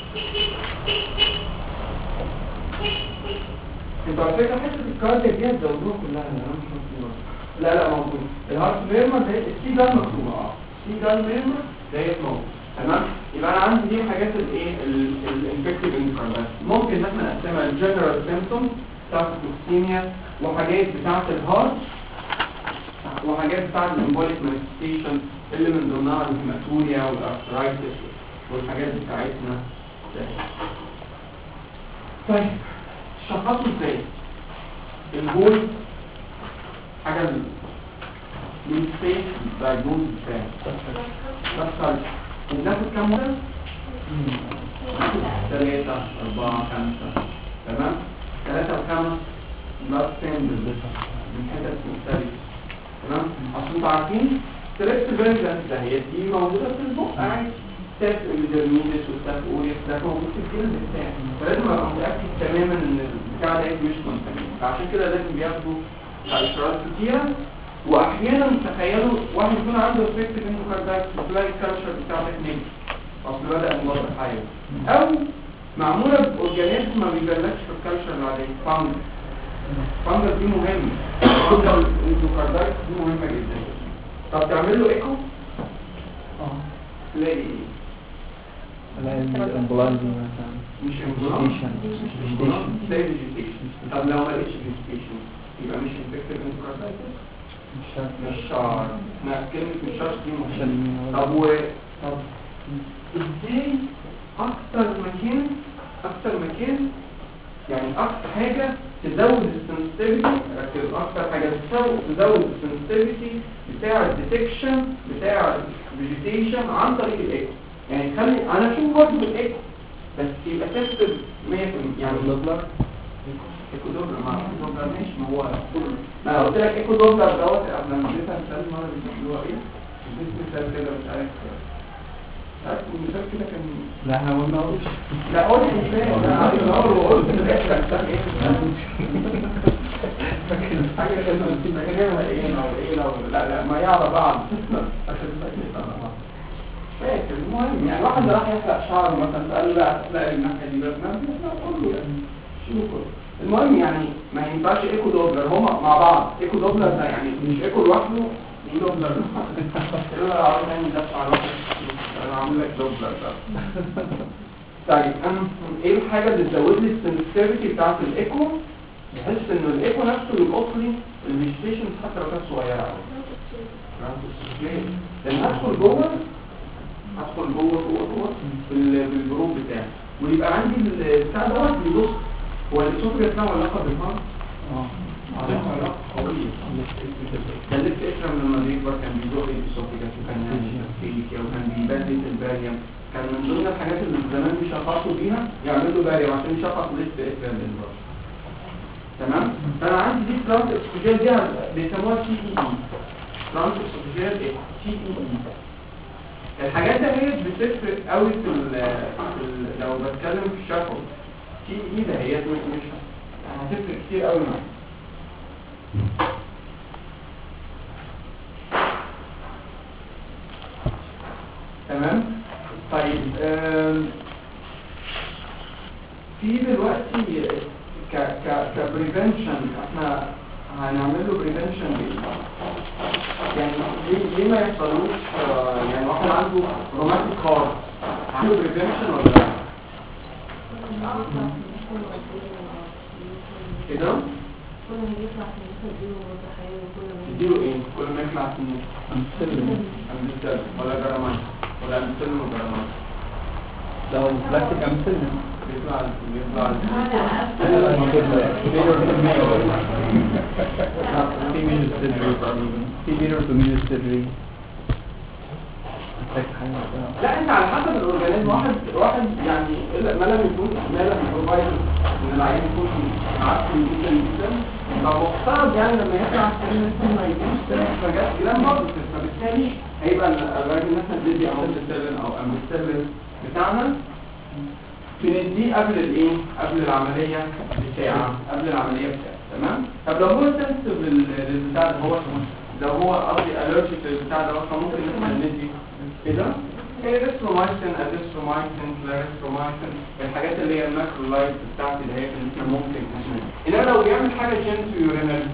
انتوا على فكره حته الكاردياك دي هتزودوها كلها انا مش مكتوبه. لا لا موجود. الهارت ميرمر ده السي جان مكتوبه اه سي جان ميرمر ديت موجود. تمام؟ يبقى انا عندي دي حاجات الايه الانفكتيف اندوكاردايتس. ممكن ان احنا نقسمها الجنرال سيمبتومز بتاعت التوكسيميا وحاجات بتاعت الهارت وحاجات بتاعت الامبوليك مانيفستيشن اللي من ضمنها الهيماتوريا والارثرايتس والحاجات بتاعتنا. طيب شخصوا ازاي؟ الجول حاجه من سبيس دايجنوز بتاعي بس وبناخد كام مرة؟ ثلاثة أربعة خمسة. تمام؟ ثلاثة وخمس بلاد سيمبل من حتت مختلفة. تمام؟ أصل انتوا عارفين ستريس فيرجنس ده هي دي موجودة في البق عادي. ستاف إميدرميدس وستاف أوريس ده موجود في الجلد بتاعي. فلازم أبقى متأكد تماما إن البتاع ده مش منتمي. فعشان كده لازم بياخدوا كالتشرات كتيرة. واحيانا تخيلوا واحد يكون عنده افكتيف اندوكاردايتس تلاقي الكالتشر بتاعتك نجم اصل بدا مضاد حيوي او معموله باورجانيزم ما بيبلغش في الكالتشر العاديه فانجس. فانجس دي مهمه. فانجس الاندوكاردايتس دي مهمه جدا. طب تعمل له ايكو اه تلاقي ايه؟ تلاقي الامبولانزي مثلا مش امبولانزي مش امبولانزي تلاقي فيجيتيشن. طب لو ما لقيتش فيجيتيشن يبقى مش افكتيف اندوكاردايتس مش شعر. احنا كلمة مش شعر دي مهمة. طب و طب ازاي اكتر مكان اكتر مكان يعني اكتر حاجة تزود السنسيتيفيتي ركز اكتر حاجة تزود السنسيتيفيتي بتاع الديتكشن بتاع الفيجيتيشن عن طريق الايكو. يعني تخلي انا اشوف برضه بالايكو بس يبقى تكتب مية في المية يعني دوبلر ايكو دوبلر مع ايكو دوبلر ماشي ما هو انا قلت لك ايكو دوبلر دوت قبل ما اديتها مثال مره بيقولوا ايه اديت مثال كده مش عارف عارف المثال كده كان لا احنا ما قلناش لا قلت مثال انا عايز اقول وقلت في الاخر مثال ايه حاجه كده كده ايه لو ايه لو لا لا ما يعرف بعض فاكر. المهم يعني واحد راح يحلق شعره مثلا فقال لا تلاقي الناحيه دي بس ما اقول له يعني شوفوا. المهم يعني ما ينفعش ايكو دوبلر هما مع بعض. ايكو دوبلر ده يعني مش ايكو لوحده دي دوبلر لوحده. انا عاوز اعمل ده على واحد انا عامل لك دوبلر ده. طيب انا ايه الحاجه اللي تزود لي السنسيتيفيتي بتاعت الايكو بحيث ان الايكو نفسه يلقط لي الفيجيتيشن حتى لو كانت صغيره قوي. لان ادخل جوه ادخل جوه جوه جوه بالجروب بتاعي ويبقى عندي البتاع دوت بيبص. هو الاسوفيجاس له علاقه بالهارت؟ اه علاقه قويه. كان لسه اكرم لما بيكبر كان بيدق الاسوفيجاس وكان فيليكيا وكان بيبدل الباريوم. كان من ضمن الحاجات اللي زمان بيشخصوا بيها يعملوا باريوم عشان يشخصوا لسه اكرم للبشر. تمام؟ فانا عندي دي ترانس اسوفيجيال دي بيسموها تي اي اي. ترانس اسوفيجيال تي اي اي. الحاجات دي هي بتفرق قوي في, في لو بتكلم في الشفوي تي اي ده هي مش هتفرق كتير قوي معايا. تمام. طيب في دلوقتي ك ك كبريفنشن احنا هنعمل له بريفنشن يعني ليه ليه ما يحصلوش يعني واحد عنده روماتيك هارت عنده بريفنشن ولا لا؟ كده كل ما يطلع في النص يديله تحية وكل ما يديله ايه؟ كل ما يطلع في النص امثلهم امثلهم ولا جرمان ولا امثلهم وجرمان ده هو بلاستيك امثلهم بيطلع بيطلع لا انت على حسب الاورجانيزم واحد واحد يعني ما لم يكون ما لم يكون بايظ ان العين يكون عارف جدا جدا فمفترض يعني لما يطلع السن ما يكونش حاجات كلام برضه فبالتالي هيبقى الراجل مثلا بيدي امبستلين او امبستلين بتاعنا بنديه قبل الايه قبل العمليه بساعه قبل العمليه بساعه تمام. طب لو هو سنسيتيف للبتاع ده هو لو هو قصدي الرجيك للبتاع ده فممكن ان احنا ندي كده ايريثرومايسين ازيثرومايسين كلاريثرومايسين الحاجات اللي هي الماكرولايت بتاعت اللي هي اللي ممكن انما لو بيعمل حاجه جينيتو يورينري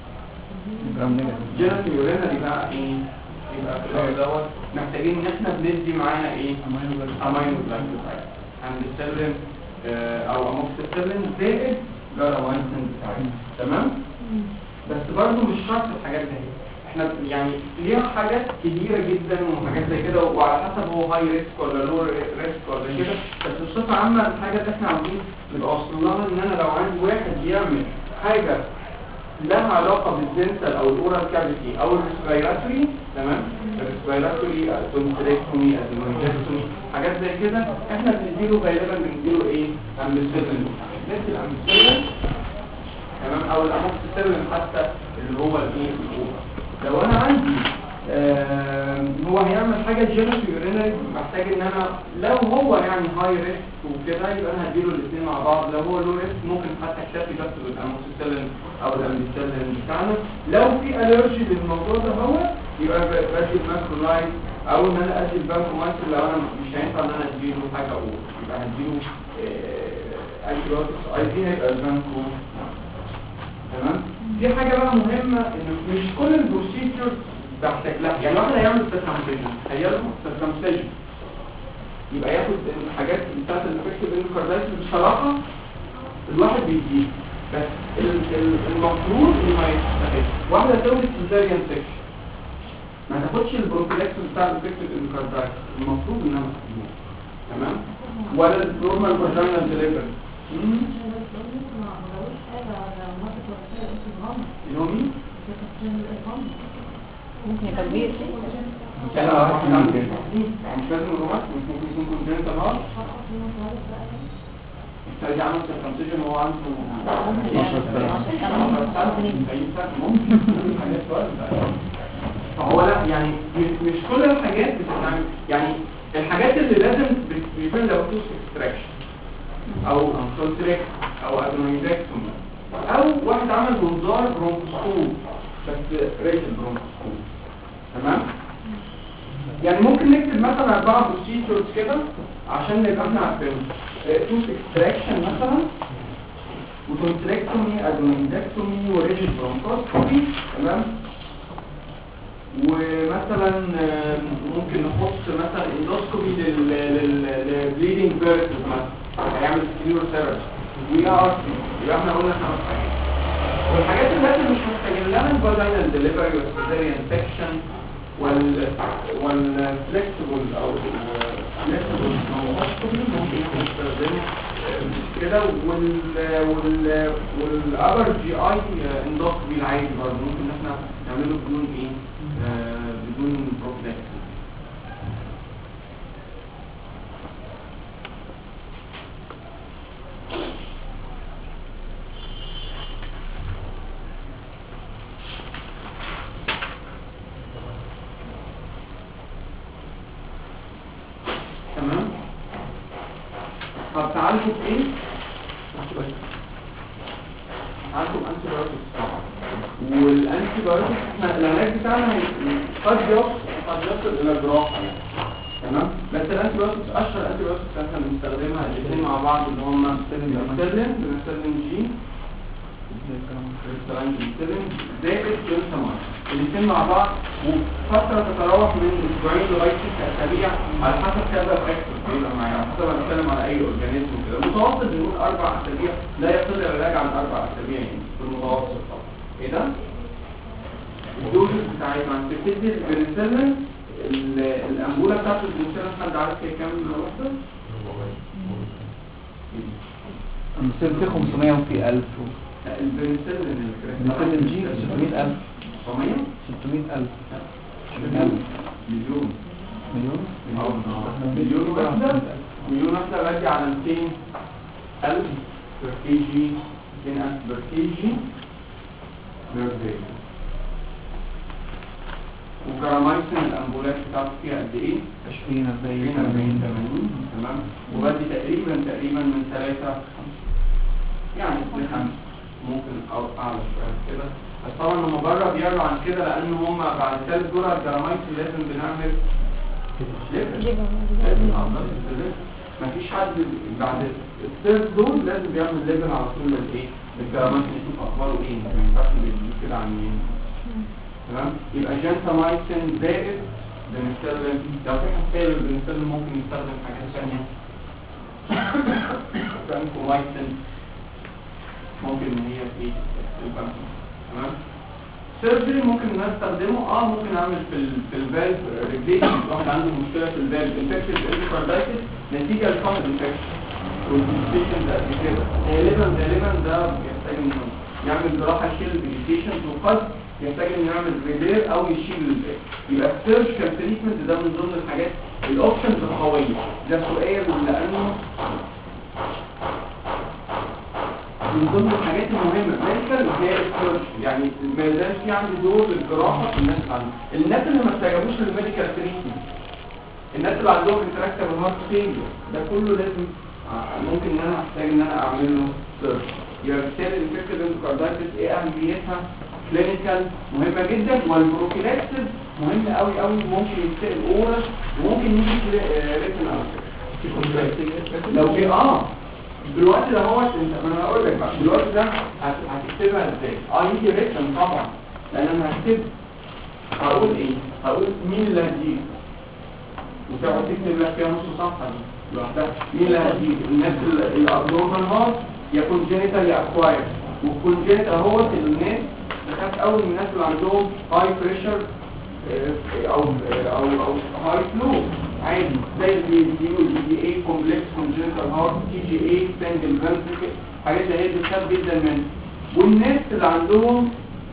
جينيتو يورينري بقى ايه يبقى في الوقت دوت محتاجين ان احنا بندي معانا ايه امينو جلايكوسايد امبيسيلين او اموكسيسيلين زائد جاراوانسين بتاعتنا تمام. بس برضه مش شرط الحاجات دي احنا يعني ليها حاجات كبيره جدا وحاجات زي كده وعلى حسب هو هاي ريسك ولا لو ريسك ولا كده. بس بصفه عامه الحاجه اللي احنا عاوزين نبقى واصلين لها ان انا لو عندي واحد بيعمل حاجه لها علاقه بالدنتال او الاورال كافيتي او الريسبيراتوري تمام الريسبيراتوري تونسيلكتومي ادينويدكتومي حاجات زي كده احنا بنديله غالبا بنديله ايه امبيسيلين ندي الامبيسيلين تمام او الاموكسيسيلين حتى اللي هو الايه لو انا عندي آه هو هيعمل حاجه جينيتو يورينري محتاج ان انا لو هو يعني هاي ريسك وكده يبقى انا هديله الاثنين مع بعض. لو هو لو ريسك ممكن حتى اكتفي بس بالاموكسيسيلين او الامبيسيلين بتاعنا. لو في الرجي للموضوع ده هو يبقى بدي الماكرولايت او ان انا ادي البانكومايسين لو انا مش هينفع ان انا اديله حاجه اقول يبقى هديله آه انتيبيوتكس اي دي هيبقى البانكو تمام. دي حاجه بقى مهمه ان مش كل البروسيجرز بحتاج لها يعني واحد هيعمل سيركمسيشن هيعمل سيركمسيشن يبقى ياخد الحاجات بتاعت الافكتيف اندوكاردايتس بصراحه الواحد بيجيب بس المفروض انه ما يستخدمش. واحده تولد سيزاريان سيكشن ما تاخدش البروفيلاكس بتاع الافكتيف اندوكاردايتس المفروض انها ما تاخدوش تمام ولا النورمال فاجينال ديليفري يومي ممكن يبقى كبير كان واحد عامل كده مش لازم الرومات مش ممكن يكون كونجنت النهار الثاني عمل سيركمسيشن وهو عنده اتناشر سنة ممكن حاجات وارده فهو لا يعني مش كل الحاجات بتتعمل يعني الحاجات اللي لازم بيكون لو توس اكستراكشن او كونتراكت او ادنويدكتومي او واحد عمل منظار برونكوسكوب بس ريت البرونكوسكوب تمام. يعني ممكن نكتب مثلا اربعه بروسيجرز كده عشان نبقى احنا عارفين توس اكستراكشن مثلا وكونتراكتومي ادنويدكتومي وريجيد برونكوسكوبي تمام. ومثلا ممكن نحط مثلا اندوسكوبي للبليدنج بيرث مثلا هيعمل سكليروثيرابي وي ار سي يبقى احنا قلنا خمس حاجات. والحاجات اللي احنا مش محتاجين لها الفاجينال ديليفري والسيزاريان سكشن وال والفلكسبل او الفلكسبل ممكن نستخدمه كده وال وال والابر جي اي اندوسكوبي العادي برضه ممكن ان احنا نعمله بدون ايه آه بدون بروفلاكس. تمام. طب تعالوا ايه عندكم انتي بايوتكس والانتي بايوتكس احنا العلاج بتاعنا قد يوصل قد يوصل الى الجراحه يعني تمام. بس الانتي بايوتكس اشهر انتي بايوتكس احنا بنستخدمها الاثنين مع بعض اللي هم بنستخدم بنستخدم جي بنستخدم زائد جلوتامين الاثنين مع بعض وفتره تتراوح من اسبوعين لغايه ست اسابيع على حسب كذا فاكتور بيبقى معايا على حسب انا بتكلم على اي اورجانيزم وكده. المتوسط بنقول اربع اسابيع لا يقل العلاج عن اربع اسابيع يعني في المتوسط طبعا. ايه ده؟ الدوز بتاعتنا بتدي البنسلين الانبوله بتاعت البنسلين حد عارف هي كام واحده؟ البنسلين خمسمية وفي ألف البنسلين البنسلين جي ستمية ألف ستمية ستمية ألف مليون مليون مليون واحدة مليون واحدة بدي على مئتين ألف بر كي جي مئتين ألف بر كي جي بر داي والجرامايسين الامبولات بتاعته فيها قد ايه؟ عشرين عشرين أربعين أربعين ثمانين تمام. وبدي تقريبا تقريبا من ثلاثة يعني لخمسة ممكن او اعلى شويه كده. بس طبعا لما بره بيعلوا عن كده لان هم بعد ثالث جرعه الجرامايسين لازم بنعمل ليفل لازم افضل ليفل. مفيش حد بعد الثالث دول لازم بيعمل ليفل على طول للايه؟ الجرامايسين يشوف اخباره ايه، ما ينفعش بيديه كده عن تمام. يبقى جنتامايسين زائد بنستخدم لو في حساسيه بنستخدم ممكن نستخدم حاجات ثانيه جنتامايسين ممكن ان هي ايه تبقى تمام. سيرجري ممكن نستخدمه اه ممكن اعمل في ال في الفالف ريجليشن. واحد عنده مشكله في الفالف انفكشن اندوكاردايتس نتيجه لفقد انفكشن والديسبيشن ده قد كده غالبا غالبا ده بيحتاج انه يعمل جراحه يشيل الفيجيتيشن وقد يحتاج انه يعمل ريبير او يشيل الفالف. يبقى السيرجيكال تريتمنت ده من ضمن الحاجات الاوبشنز القويه. ده سؤال لانه من ضمن الحاجات المهمه ميديكال هي السيرش. يعني ما يقدرش في عندي دور للجراحه في الناس اللي عندهم الناس اللي ما استجابوش للميديكال تريتمنت، الناس اللي عندهم انتراكتيف هارت فيلير، ده كله لازم ممكن ان انا احتاج ان انا اعمل له سيرش. يبقى بالتالي الانفكتيف اندوكاردايتس ايه اهميتها؟ كلينيكال مهمه جدا، والبروفيلاكسيس مهم قوي قوي. ممكن يتسال اورال وممكن يجي ريتنال لو في اه دلوقتي ده هو انت انا هقول لك بقى دلوقتي ده هتكتبها ازاي؟ اه يجي ريتن طبعا لان انا هكتب هقول ايه؟ هقول مين اللي هتجيب وتقعد تكتب لك فيها نص صفحه دي لوحدها. مين اللي هتجيب؟ الناس الابنورمال هارت يا كونجينيتال يا اكواير. والكونجينيتال هو الناس بخاف قوي من الناس اللي عندهم هاي بريشر او او او هاي فلو عادي زي البي دي والبي دي اي كومبلكس كونجنتال هارت تي جي اي سنجل فنتريكل حاجات زي دي بتخاف جدا منها. والناس اللي عندهم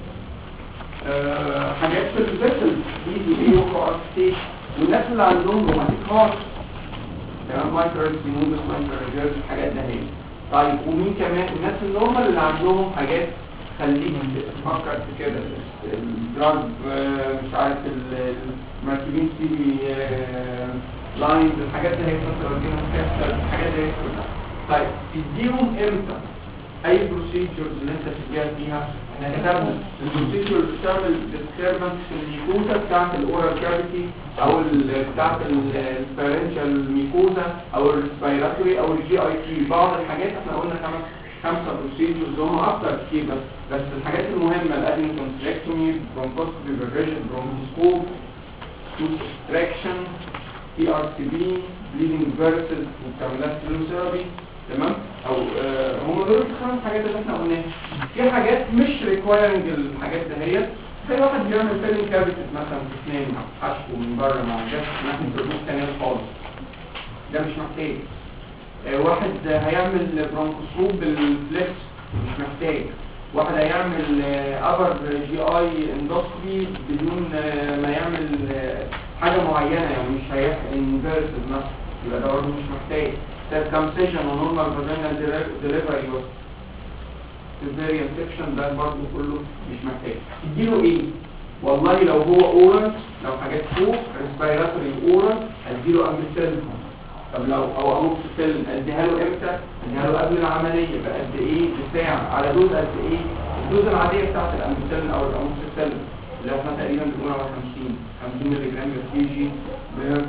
آه حاجات في الفيسل دي دي اي وكارتيش، والناس اللي عندهم روماتيك هارت تمام مايكرو سينوزس مايكرو الحاجات ده هي. طيب ومين كمان؟ الناس النورمال اللي عندهم حاجات خليك تفكر في كده الدراج مش عارف المركبين سي لاينز الحاجات اللي هي بتترجمها كابسول الحاجات دي كلها. طيب تديهم امتى اي بروسيجرز اللي انت تديها فيها؟ احنا كتبنا البروسيجر بتعمل ديستربنس في الميكوزا بتاعت الاورال كافيتي او بتاعت الفارنجال ميكوزا او الريسبيراتوري او الجي اي تي. بعض الحاجات احنا قلنا خمس خمسة بروسيجرز هم اكتر كتير بس بس الحاجات المهمة الادين كونستراكتومي برونكوسكوبي فيرجن برونكوسكوب توث اكستراكشن تي ار سي بي بليدنج فيرسز وكاملات فيزيوثيرابي تمام. او آه هم دول الخمس حاجات اللي احنا قلناها. في حاجات مش ريكوايرنج الحاجات دهيت زي واحد بيعمل فيلم كافيتس مثلا في اسنان حشو من بره ما عندهاش ناحيه الروت كانال خالص ده مش محتاج. واحد هيعمل برونكوسكوب بالفليكس مش محتاج. واحد هيعمل ابر جي اي اندوسكوبي بدون ما يعمل حاجه معينه يعني مش هيح انفيرسز مثلا يبقى ده برضه مش محتاج. سيركمسيشن ونورمال فاجينال ديليفري سيزيريان سيكشن ده برضه كله مش محتاج. تديله ايه؟ والله لو هو اورال لو حاجات فوق ريسبيراتوري اورال هديله امبيسيلين. طب لو او اموكسيسيلين اديها له امتى؟ اديها له قبل العمليه بقد ايه؟ بساعه على دوز قد ايه؟ الدوز العاديه بتاعت الامبيسيلين او الاموكسيسيلين اللي احنا تقريبا بنقول على خمسين خمسين مللي جرام بر جي بير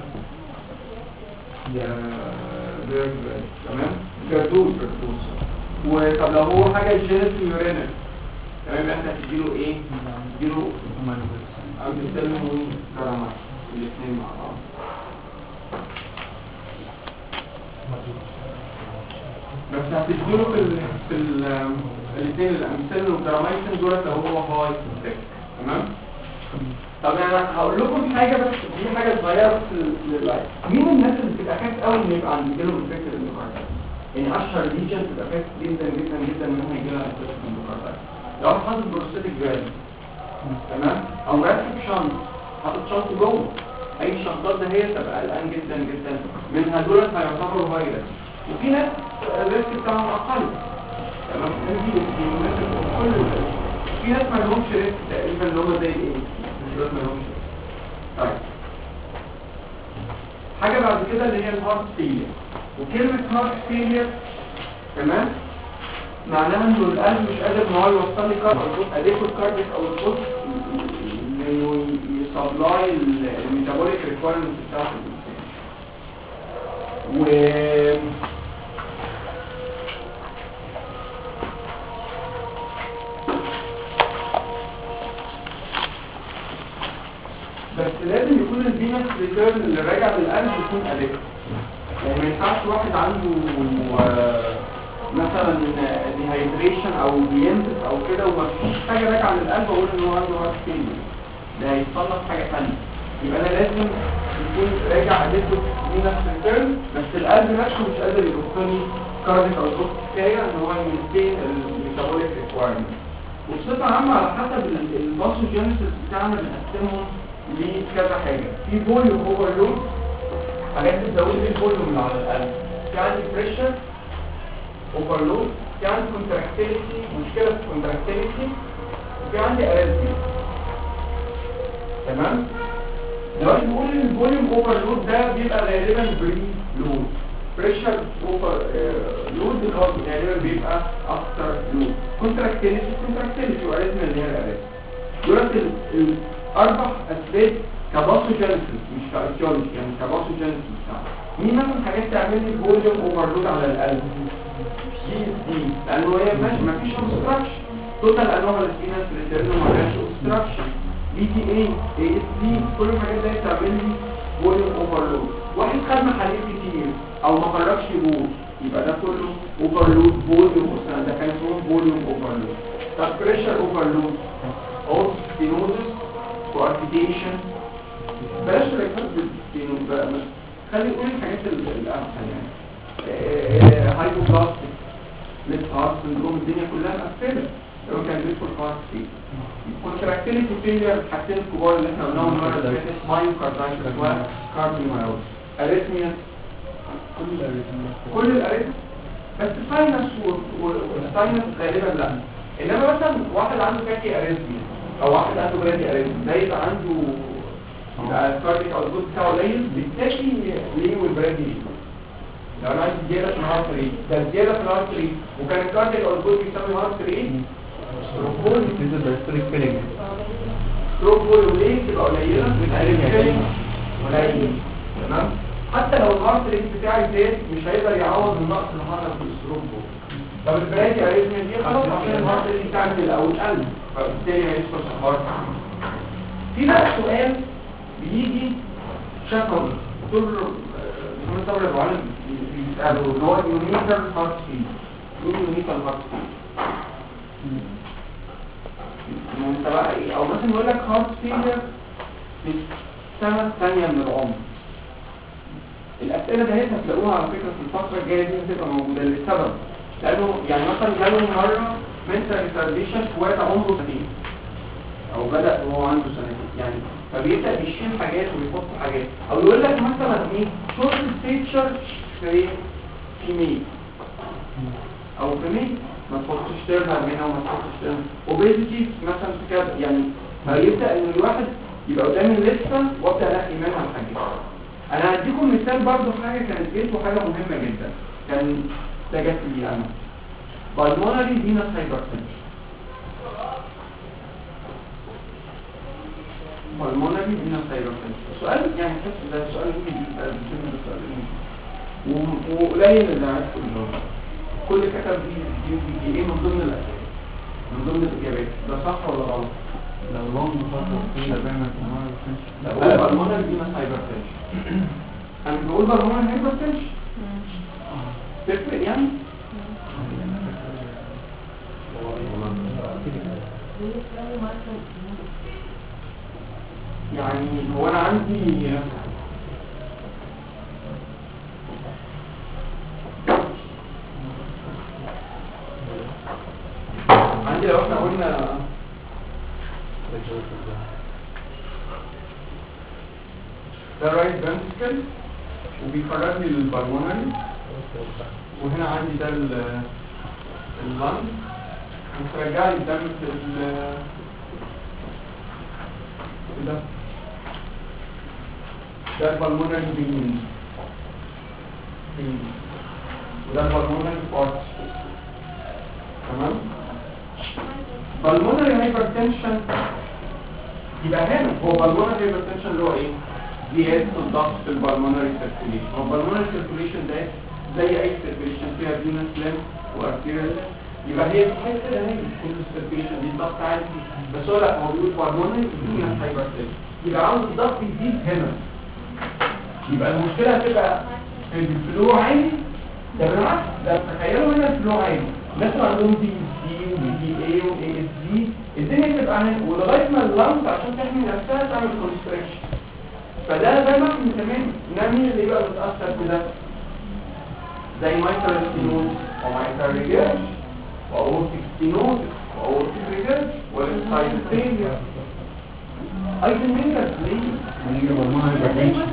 بير تمام كردوز كردوز. وطب لو هو حاجه جينيتال يورينال تمام انت هتديله ايه؟ تديله امبيسيلين وكرامات الاثنين مع بعض. بس هتديله في ال في ال الاثنين الامثله والجرامايسين دول لو هو هاي سبيك تمام. طب انا هقول لكم حاجه بس دي حاجه صغيره بس لللايف. مين الناس اللي بتبقى خايف قوي ان يبقى عندهم الفكر الميوكاردايتس؟ يعني اشهر ليجن بتبقى خايف جدا جدا جدا ان هو يجي لها الفكر الميوكاردايتس. لو واحد حاطط بروستاتيك فالف تمام او مركب شنط حاطط شنط جوه اي شنطات ده هي تبقى قلقان جدا جدا منها. دول هيعتبروا فيروس وفي ناس الريسك بتاعهم اقل تمام. دي كل في ناس ما لهمش ريسك تقريبا اللي هم زي ايه؟ مش ما لهمش طيب حاجه بعد كده اللي هي الهارت فيلير. وكلمه هارت فيلير تمام معناها انه القلب مش قادر ان هو يوصل لي كارب اديكو الكارديك او الصوت انه يسبلاي الميتابوليك ريكويرمنت بتاعت الانسان. و بس لازم يكون الفينس ريتيرن اللي راجع للقلب يكون اديكو. يعني ما ينفعش واحد عنده مثلا ديهايدريشن او بينزف او كده ومفيش حاجه راجعه للقلب اقول ان هو عنده هارت فيلير، ده هيتصنف حاجه ثانيه. يبقى انا لازم يكون راجع اديكوت فينس ريتيرن بس القلب نفسه مش قادر يضخني كارديك او ضغط كفايه ان هو يمنتين الميتابوليك ريكوايرمنت. وبصفه عامه على حسب الباثوجينيسيس بتاعنا بنقسمهم لكذا حاجه. في فوليوم اوفرلود، حاجات بتزود لي الفوليوم اللي على القلب. في عندي بريشر اوفرلود، في عندي كونتراكتيليتي، مشكله في الكونتراكتيليتي، وفي عندي اريثميا. تمام؟ دلوقتي بقول ان الفوليوم اوفرلود ده بيبقى غالبا بري لود. بريشر اوفر لود اللي هو غالبا بيبقى اكتر لود. كونتراكتيليتي كونتراكتيليتي واريثميا اللي هي الاريثميا. دولت الاربع اسباب كباثوجينيسيس مش كايتيولوجي، يعني كباثوجينيسيس بتاعها. مين مثلا حاجات تعمل لي فوليوم اوفرلود على القلب؟ دي دي لانه هي ماشي ما فيش اوبستراكشن. توتال انومال فينس ريتيرن ما فيهاش اوبستراكشن. بي تي اي اي اس دي كل الحاجات دي تعمل لي فوليوم اوفرلود. واحد خد محاليل كتير او ما خرجش بول يبقى ده كله اوفرلود فوليوم، ده كان اسمه فوليوم اوفرلود. طب بريشر اوفرلود او ستينوزس وارتيكيشن، بلاش ريكارد بقى، خلي نقول الحاجات الاحسن يعني. هايبوبلاستيك ليفت هارت سندروم، الدنيا كلها مقفله لو كان بيدخل هارت فيه. كونتراكتيليتي فيلير، الحاجتين الكبار اللي احنا قلناهم المره اللي فاتت، مايوكاردايتس وكارديومايوباثي. اريثميا، كل الاريثميا كل الاريثميا بس ساينس والساينس غالبا لا. انما مثلا واحد عنده كاكي اريثميا او واحد عنده برادي اريثميا ده يبقى عنده يبقى الكارديك او الجود بتاعه قليل بالتالي ليه والبرادي ليه. لو انا عندي زياده في الهارت ريت، ده زياده في الهارت ريت وكان الكارديك او الجود بيسمي هارت ريت ستروك فيلينج. ستروك فوليوم تبقى قليله قليله تمام. حتى لو الهارت ريت بتاعي زاد مش هيقدر يعوض النقص اللي حصل في الستروك فوليوم. طب البرادي اريثميا دي خلاص عشان الهارت ريت بتاعي من الاول قل فبالتالي هيدخل في الهارت. في بقى سؤال بيجي شكل دكتور محمد صبري ابو علي بيساله اللي هو يونيكال هارت فيل. ايه يونيكال هارت فيل؟ انت بقى ايه؟ او مثلا يقول لك هارت فيلر في السنه الثانيه من العمر. الاسئله دي هتلاقوها على فكره في الفتره الجايه دي هتبقى موجوده لسبب، لانه يعني مثلا جاله مره منتال ريتارديشن في وقت عمره سنتين او بدا وهو عنده سنتين يعني، فبيبدا يشيل حاجات ويحط حاجات. او يقول لك مثلا ايه شورت ستيتشر في في ميل او في ميل ما تحطش ترنر هنا وما تحطش ترنر اوبيزيتي مثلا في كذا يعني. فيبدا ان الواحد يبقى قدامي لسه وابدا انقي منها الحاجات. انا هديكم مثال برضو حاجه كانت جت وحاجه مهمه جدا كان ده جت لي انا. بالمونري فينس هايبرتنشن. بالمونري فينس هايبرتنشن سؤال يعني تحس ده سؤال ممكن يبقى بسبب السؤال وقليل اللي عارفه الجواب. كل كتب دي دي دي ايه من ضمن الاسئله من ضمن الاجابات، ده صح ولا غلط؟ لو لون مفضل فيه بيعمل كمان لا بالمونري فينس هايبرتنشن. انا بقول بالمونري هايبرتنشن تفرق يعني؟ يعني هو انا عندي عندي لو احنا قلنا ده رايت فنتريكل وبيخرجني للبالمونري، وهنا عندي ده اللنج وترجع لي الدم في ال ده ده البلمونري فين وده البلمونري بارت. تمام. بالمونري هايبرتنشن يبقى هنا هو بالمونري هايبرتنشن اللي هو ايه؟ زيادة الضغط في البالمونري سيركوليشن. هو البالمونري سيركوليشن ده زي اي سيركوليشن فيها فينس ليمف وارتيريال، يبقى هي بتحس كده هي كل السيركوليشن دي الضغط عالي، بس هو لا هو بيقول بالمونري فينس هايبرتنشن يبقى عاوز الضغط يزيد هنا، يبقى المشكلة هتبقى في الفلو عالي. ده بالعكس، ده تخيلوا هنا الفلو عالي، الناس عندهم دي دي ودي اي واي اس دي، الدنيا تبقى هنا ولغايه ما اللمس عشان تحمي نفسها تعمل كونستريكشن. فده زي ما احنا بنسميه انها مين اللي يبقى متاثر بده؟ زي مايترال ستينوز ومايترال ريجيرج واورتيك ستينوز واورتيك ريجيرج والسايتوبينيا. ايزنمنجر ليه؟ هنيجي بالمونري هايبرتنشن.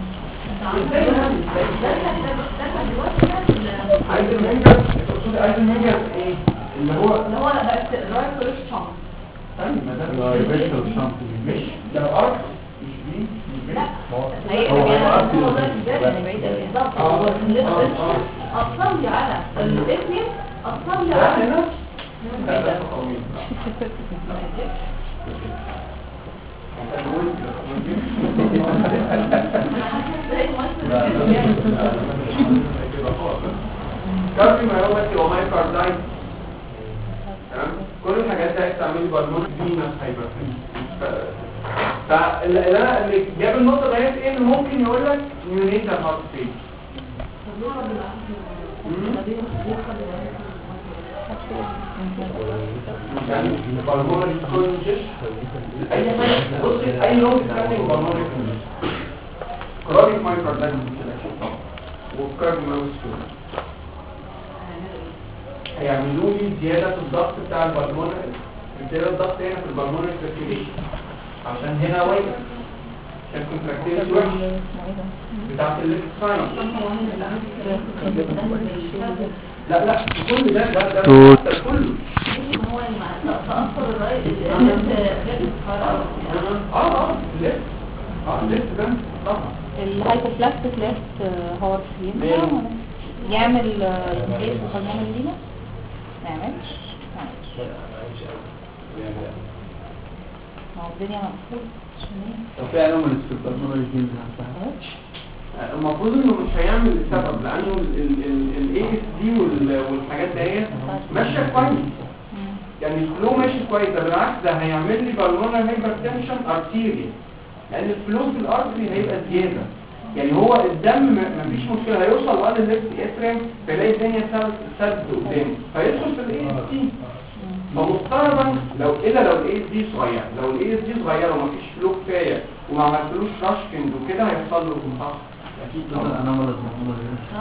ايزنمنجر تقصد ايزنمنجر ايه؟ اللي هو اللي هو بس رايت فلوس شامب. ثاني ما ده لا ريفيرسال شامب مش ده ارك مش دي مش لا هي هو هي هيبقى هو ده أكتر. يعني بعيد بالظبط. هو اثر لي على الاثنين، اثر لي ده على هنا لا ده طويل. كاربي مايوباثي ومايكاردايت. تمام. كل الحاجات دي هتعمل بالمونري فينس هايبرتنشن. فاللي انا اللي جاب النقطه ديت ايه اللي ممكن يقول لك نيونيتال هارت فيل. يعني بالمونري كونجيشن اي حاجه بص اي نوع بتعمل بالمونري كونجيشن كرونيك مايكاردايت وكاربي مايوباثي هيعملوا لي زياده في الضغط بتاع البلمونري، زياده الضغط هنا في البلمونري سيركيليشن عشان هنا واقف عشان كونتراكتيل وحش بتاعت الليفت سايد. لا لا كل ده ده ده كله هو تأثر الرأي اه اه ليفت اه ليفت ده طبعا الهايبوبلاستيك ليفت هارت ينفع يعمل انجيز وخلينا لينا ما يعملش ما هو الدنيا مقفولة طب في انوماليز في البلمونري فين؟ المفروض انه مش هيعمل السبب لانه الاي اس دي والحاجات ديت ماشيه كويس، يعني الفلو ماشي كويس. ده بالعكس ده هيعمل لي بالمونري هايبرتنشن ارتيريال لان الفلو في الارتري هيبقى زياده، يعني هو الدم مفيش مشكله هيوصل لغايه الليفت اتريم فيلاقي الدنيا سد قدامه فيدخل في الاي اس دي. فمفترضا لو الا لو الاي اس دي صغير، لو الاي اس دي صغيره ومفيش فلو كفايه وما عملتلوش راشكنج وكده هيحصل له انفصال اكيد. مثلا انوماليز محمود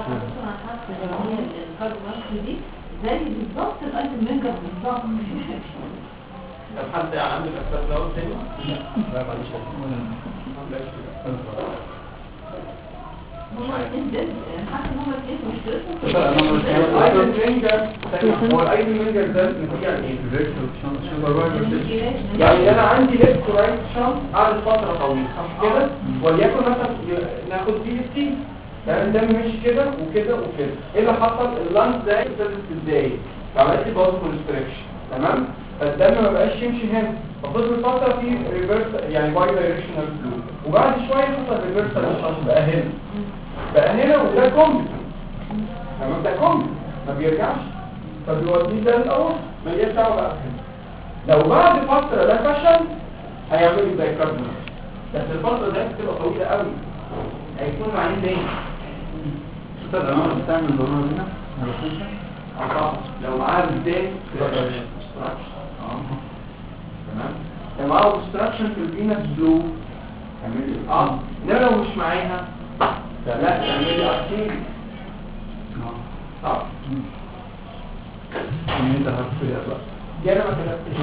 دي زي بالظبط الايزنمنجر بالظبط. طب حد عنده الاسباب ده تاني؟ لا معلش هما الاثنين ده حتى هما الاثنين مشكلتهم الايزنمنجر هو الايزنمنجر ده نتيجه عن ايه؟ يعني انا عندي ليفت رايت شانت قعدت فتره طويله صح كده، وليكن مثلا ناخد بي اس تي يعني الدم ماشي كده وكده وكده، ايه اللي حصل؟ اللانس ده ابتدت ازاي؟ فعملت لي باز كونستريكشن تمام، فالدم ما بقاش يمشي هنا ففضل فتره في ريفرس يعني باي دايركشنال فلو، وبعد شويه حصل ريفرسال للشانت بقى هنا بقى هنا وده كومبلت تمام، ده كومبلت ما بيرجعش فبيوديه ده الاول ما يرجع بقى هنا. لو بعد فتره ده فشل هيعمل لي بايكاربونات، بس الفتره دي بتبقى طويله قوي هيكون معين تاني. شو ده انا بتعمل بالمونري هنا؟ اه لو معاه ازاي تمام، لو معاه اوبستراكشن في الفينس فلو تعمل لي اه انما لو مش معاها لا تعمل لي ارتيري اه انت هتفيها بقى دي انا ما كتبتش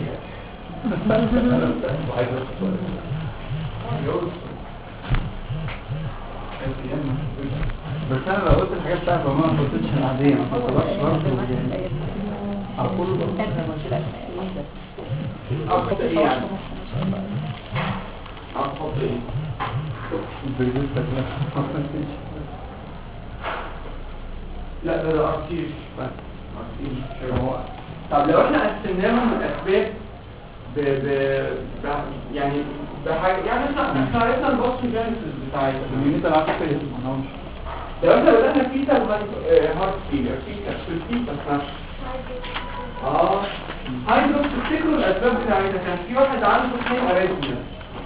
وعايز اسال بس انا لو قلت الحاجات بتاعت ما قلتش العاديه ما طلعش برضه يعني اقول احط ايه يعني احط ايه لا ده ده ارتيش هو. طب لو احنا قسمناهم الاسباب ب ب ب يعني بحاجه يعني احنا احنا عرفنا البوست جينيسيس بتاعتها اليونيت اللي عارف كده ما نعرفش. لو احنا بدأنا فيتا هارت فيلر فيتا فيتا نفسه اه هايدروس تفتكروا الاسباب بتاعتها كان في واحد عنده اثنين اريزميا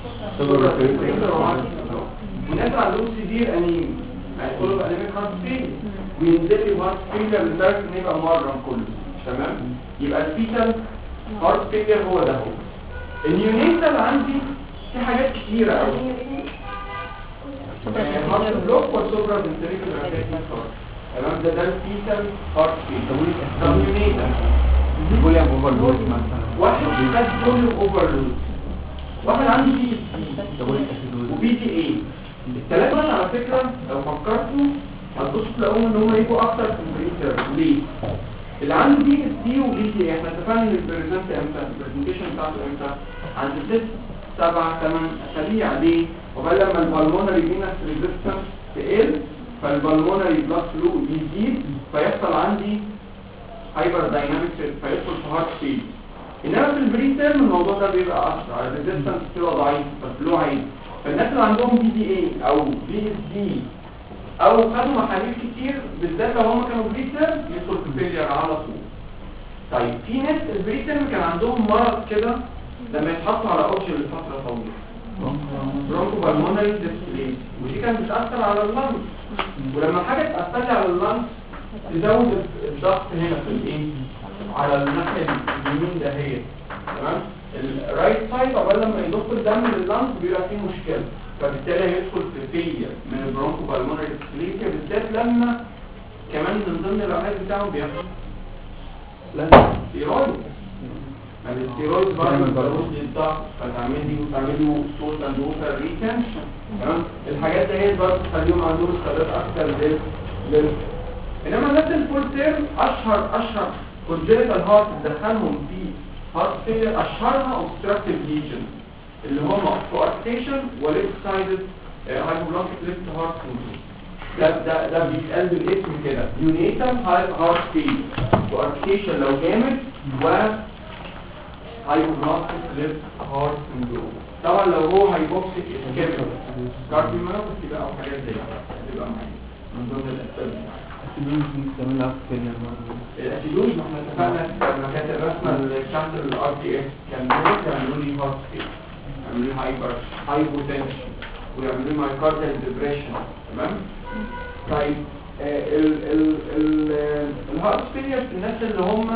وناس عندهم سيفير انيم هيقولوا انيميك هارت فيلر وينزل لي هارت فيلر لدرجه ان يبقى مرم كله تمام. يبقى الفيتال هارت فيلر هو ده هو. النيونيتال عندي في حاجات كتيره قوي هارت بلوك والسوبرا فنتريكل ارتيريال تمام. ده ده الفيتال هارت فيلر. طب النيونيتال فوليوم اوفرلود مثلا واحد خد فوليوم اوفرلود واحد عنده بي سي وبي دي اي. الثلاثه دول على فكره لو فكرتوا هتبصوا تلاقوهم ان هم يبقوا اكتر في البريتر. ليه؟ اللي عنده بي اس دي وبي دي اي احنا اتفقنا ان البريزنت امتى البرزنتيشن بتاعته امتى عند ست سبع ثمان اسابيع. ليه؟ وبعد لما البلمونري فينس ريزيستنس تقل فالبلمونري بلاد فلو يزيد فيحصل عندي هايبر دايناميك فيدخل في هارت فيل. انما في البري تيرم الموضوع ده بيبقى اسرع الريزيستنس بتبقى ضعيف فالفلو عالي. فالناس اللي عندهم بي دي اي او بي اس دي او خدوا محاليل كتير بالذات لو هم كانوا بري تيرم يدخل في فيلير على طول. طيب في ناس البري تيرم كان عندهم مرض كده لما يتحطوا على اوكسجين لفتره طويله برونكو بالمونري ديسبليس ودي كانت بتاثر على اللنج ولما حاجه تاثر على اللنج تزود الضغط هنا في الايه على الناحيه اليمين ده هي تمام. الرايت سايد قبل لما يضخ الدم لللنج بيبقى فيه مشكله فبالتالي هيدخل في فيلير من البرونكو بالمونري ديسبليس بالذات لما كمان من ضمن العلاج بتاعهم بياخد لا ستيرويد. الستيرويد برضه بتزود الضغط فتعمل لي وتعمل له صوت اند ووتر ريتنشن تمام. الحاجات دي هي برضه تخليهم عندهم استعداد اكتر لل لل انما الناس الفول تيرم اشهر اشهر كونجنتال هارت تدخلهم في هارت فيلر اشهرها اوبستراكتيف ليجن اللي هم كواركتيشن وليفت سايدد هايبوبلانكيك ليفت هارت سندروم. ده ده ده بيتقال بالاسم كده يونيتال هارت فيلر كواركتيشن لو جامد و هايبوبلانكيك ليفت هارت سندروم. طبعا لو هو هايبوكسيك اسكيميك كارديوميوباثي بقى او حاجات زي كده هتبقى معايا من ضمن الاسباب. الاسيدوز ما احنا اتفقنا لما كانت الرسمه اللي تحت الار تي اس كان بيعملوا لي هارت فيل يعملوا لي هايبر هايبوتنشن ويعملوا لي مايكارديال ديبريشن تمام. طيب ال ال ال الهارت فيلير في الناس اللي هم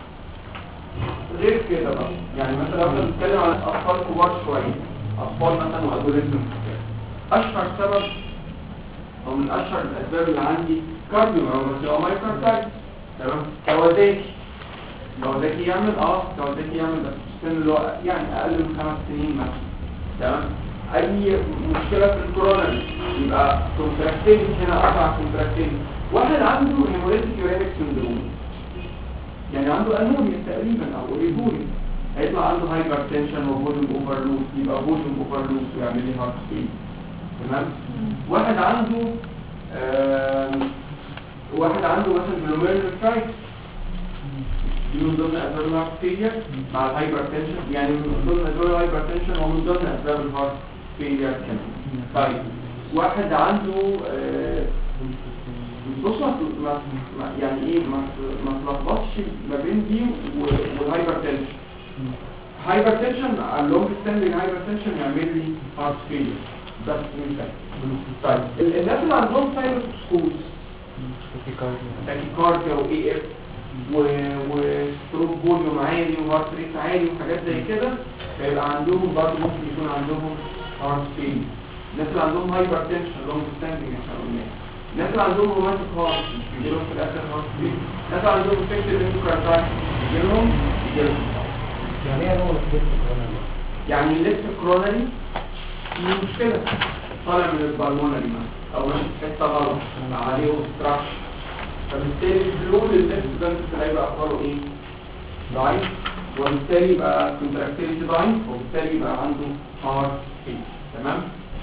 غير كده بقى يعني مثلا لو احنا بنتكلم عن اطفال كبار شويه اطفال مثلا وادوليسنت اشهر سبب او من اشهر الاسباب اللي عندي كارديوميوباثي او مايوكاردايتس تمام. كوازاكي كوازاكي يعمل اه كوازاكي يعمل بس في السن اللي هو يعني اقل من خمس سنين مثلا تمام. اي مشكله في الكوروناري يبقى كونتراكتيليتي هنا قطع كونتراكتيليتي. واحد عنده هيموليتيك يورينيك سندروم يعني عنده انوريا تقريبا او اوريبوري هيطلع عنده هايبرتنشن وفوليوم اوفرلود يبقى فوليوم اوفرلود ويعمل لي هارت فيل تمام. واحد عنده آه واحد عنده مثلا جلوميرولوفرايتس دي من ضمن اسباب الهارت فيلير مع الهايبرتنشن يعني من ضمن اسباب الهايبرتنشن ومن ضمن اسباب الهارت فيلير كمان. طيب واحد عنده آه بص ما يعني ايه ما ما تلخبطش ما بين دي والهايبرتنشن. هايبرتنشن على اللونج ستاندنج هايبرتنشن يعمل لي هارت فيلير بس مثال. طيب الناس اللي عندهم ساينوسكوز تاكيكارديا واي اف وستروك فوليوم عالي وهارت ريت عالي وحاجات زي كده فيبقى عندهم برضه ممكن يكون عندهم هارت فيلير. الناس اللي عندهم هايبرتنشن لونج ستاندنج احنا قلنا الناس اللي عندهم روماتيك هارت بيجي لهم في الاخر هارت فيلير. الناس اللي عندهم انفكتيف اندوكاردايتس بيجي لهم بيجي لهم يعني ايه هو الكرونري؟ يعني الليفت كرونري في مشكله طالع من البالمونري مثلا او ماشي في حته غلط عليه اوبستراكشن فبالتالي الفلو للليفت فنتريكل هيبقى اخباره ايه؟ ضعيف وبالتالي يبقى كونتراكتيليتي ضعيف وبالتالي يبقى عنده هارت فيلير تمام.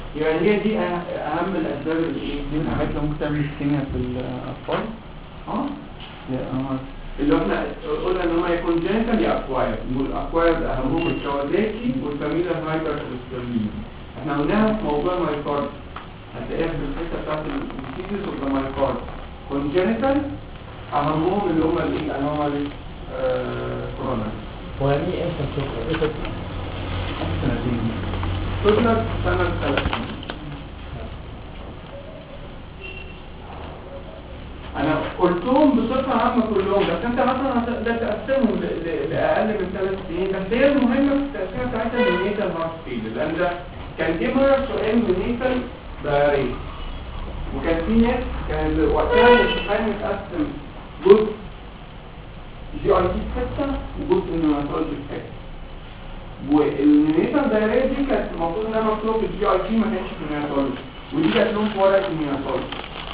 يعني هي دي أه- اهم الاسباب اللي ايه دي من الحاجات اللي ممكن تعمل اسكيميا في الاطفال. اه يا اه اللي احنا قلنا ان هم يكون جينيتال يا اكواير، والاكواير اهمهم الكوازاكي والفاميليا هايبر كوليسترولين. احنا قلناها في موضوع المايكارد، هتلاقيها في الحته بتاعت الديزيز اوف ذا مايكارد. كونجينيتال اهمهم اللي هم الايه انومالي كورونا. هو يعني ايه انت تشوف ايه تشوف سنتين. تطلق سنه ثلاثين. انا قلتهم بصفه عامه كلهم، بس انت مثلا هتقدر تقسمهم ل- ل- لاقل من ثلاث سنين. بس هي المهمه في التقسيمه بتاعتها النيتال هارت فيلر، لان ده كان جه مره سؤال من نيتال دايريه، وكان في ناس كان وقتها الامتحان متقسم جزء جي اي تي في حته وجزء نيوناتولوجي في حته. والنيتال دايريه دي كانت المفروض انها مكتوبه في الجي اي تي، ما كانش في النيوناتولوجي، ودي كانت لهم في ورقه النيوناتولوجي.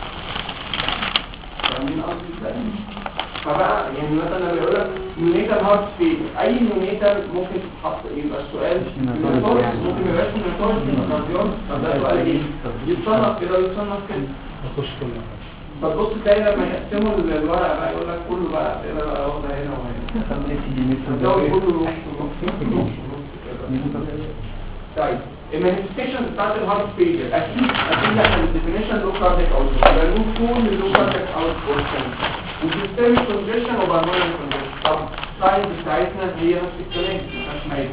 فاهمين قصدي ازاي؟ فبقى يعني مثلا لما يقول لك نيونيتال هارت فيلر، اي نيونيتال ممكن تتحط ايه؟ يبقى السؤال نيونيتال ممكن ما يبقاش نيونيتال يبقى كارديول. طب ده سؤال ايه؟ يتصنف كده ويتصنف كده. نخش كله. فتبص تلاقي لما يقسموا الورقه بقى يقول لك كله بقى اسئله بقى واخده هنا وهنا. الدوري كله نص نص نص كده. طيب المانيفستيشن بتاعت الهارت فيلر اكيد اكيد احنا الديفينيشن لو كارديك اوت بنقول كل اللو كارديك اوت بورشن وسيستميك كونجيشن وبالمونري كونجيشن. طب الساينز بتاعتنا هي نفس الكلام مفيهاش حاجه،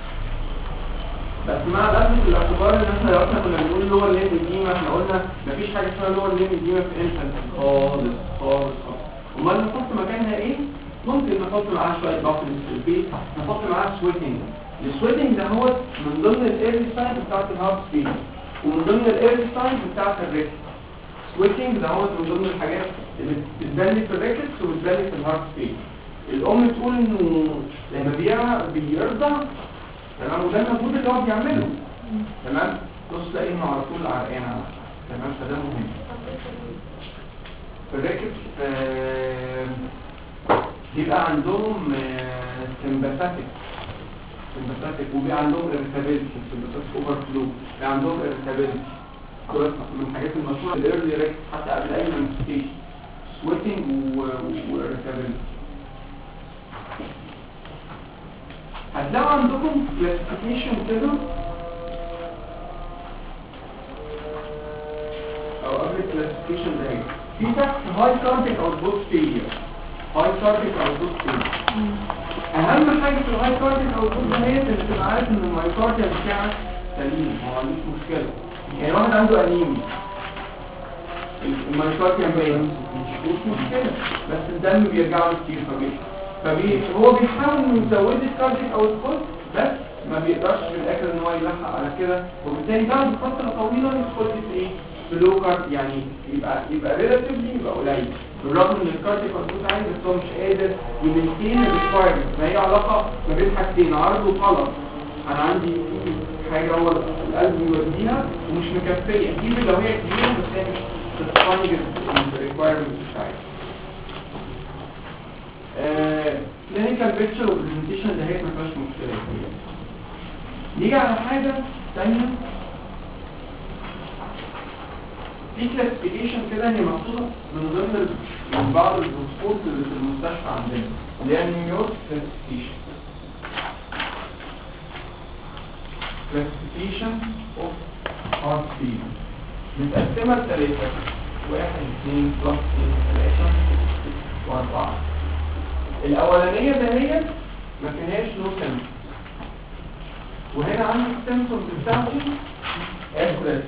بس مع الاخذ الاعتبار ان احنا لو احنا كنا بنقول لور ليم ديما، احنا قلنا مفيش حاجه اسمها لور ليم ديما في انفانت خالص خالص خالص. امال نحط مكانها ايه؟ ممكن نحط معاها شويه بافلز في البيت، نحط معاها سويتنج. السويتنج ده هو من ضمن الايرلي ساينز بتاعت الهارت فيلر، ومن ضمن الايرلي ساينز بتاعت الريكت. سويتنج ده هو من ضمن الحاجات اللي بتبان في الريكت وبتبان في الهارت فيلر. الام تقول انه لما بيرضع بيرضع تمام، وده المجهود اللي هو بيعمله تمام، تبص تلاقي انه على طول عرقان تمام، فده مهم. في الريكت آه بيبقى عندهم سمباثيك سمباثيك وبيبقى عندهم irritability، سمباثيك اوفر فلو، بيبقى عندهم irritability. دول من الحاجات المشهوره الايرلي ريكت حتى قبل اي مانيفستيشن، سويتنج وirritability. هتلاقوا عندكم كلاسيفيكيشن كده او قبل الكلاسيفيكيشن ده ايه؟ في تحت هاي كارديك اوتبوت فيلير، هاي كارديك اوتبوت فيلير. اهم حاجه في الهاي كارديك اوتبوت ده هي انك تبقى عارف ان المايكارديا بتاعك سليم، ما عندوش مشكله. يعني واحد عنده انيميا المايكارديا باين مش مشكله، بس الدم بيرجع له كتير فبيش فبي هو بيحاول انه يزود الكارديك اوتبوت، بس ما بيقدرش في الاخر ان هو يلحق على كده، وبالتالي بعد فتره طويله يدخل في ايه؟ بلو كارد، يعني يبقى يبقى ريلاتيفلي يبقى قليل، بالرغم ان الكارديك اوتبوت عالي بس هو مش قادر يمنتين الريكوايرمنت. ما هي علاقه ما بين حاجتين، عرض وطلب. انا عندي حاجه هو القلب يوديها ومش مكفيه، دي لو هي كبيره بس هي مش بتفايد الريكوايرمنت بتاعتها. كلينيكال بيكتشر وبرزنتيشن ده هي ما فيهاش مشكله. نيجي على حاجه ثانيه، في كلاسيفيكيشن كده هي محطوطه من ضمن من بعض البروتوكولز اللي في المستشفى عندنا، اللي هي نيويورك كلاسيفيكيشن كلاسيفيكيشن اوف هارت فيلر، متقسمه لثلاثه: واحد اثنين بلس اثنين ثلاثه واربعه. الاولانيه دهيت ما فيهاش نو سيمبتوم، وهنا عندي السيمبتومز بتاعتي اكوريت،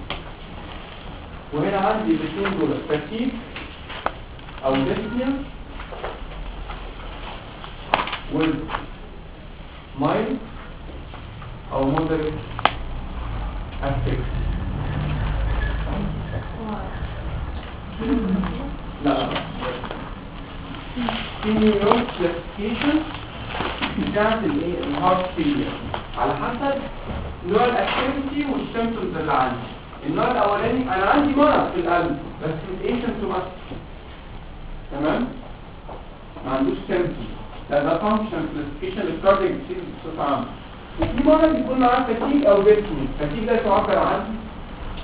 وهنا عندي الاثنين دول فاتيج او ديسنيا والمايل او مودريت افكت. لا لا في نيويورك كلاسيفيكيشن بتاعت الايه الهارت فيلير على حسب نوع الاكتيفيتي والسيمبتومز اللي عندي. النوع الاولاني انا عندي مرض في القلب بس ايه سيمبتومات تمام، ما عندوش سيمبتوم، ده ده فانكشن كلاسيفيكيشن للكاردياك ديزيز بصفه عامه. وفي مرض يكون معاه فاتيج او ديسني، فاتيج ده تعبر عن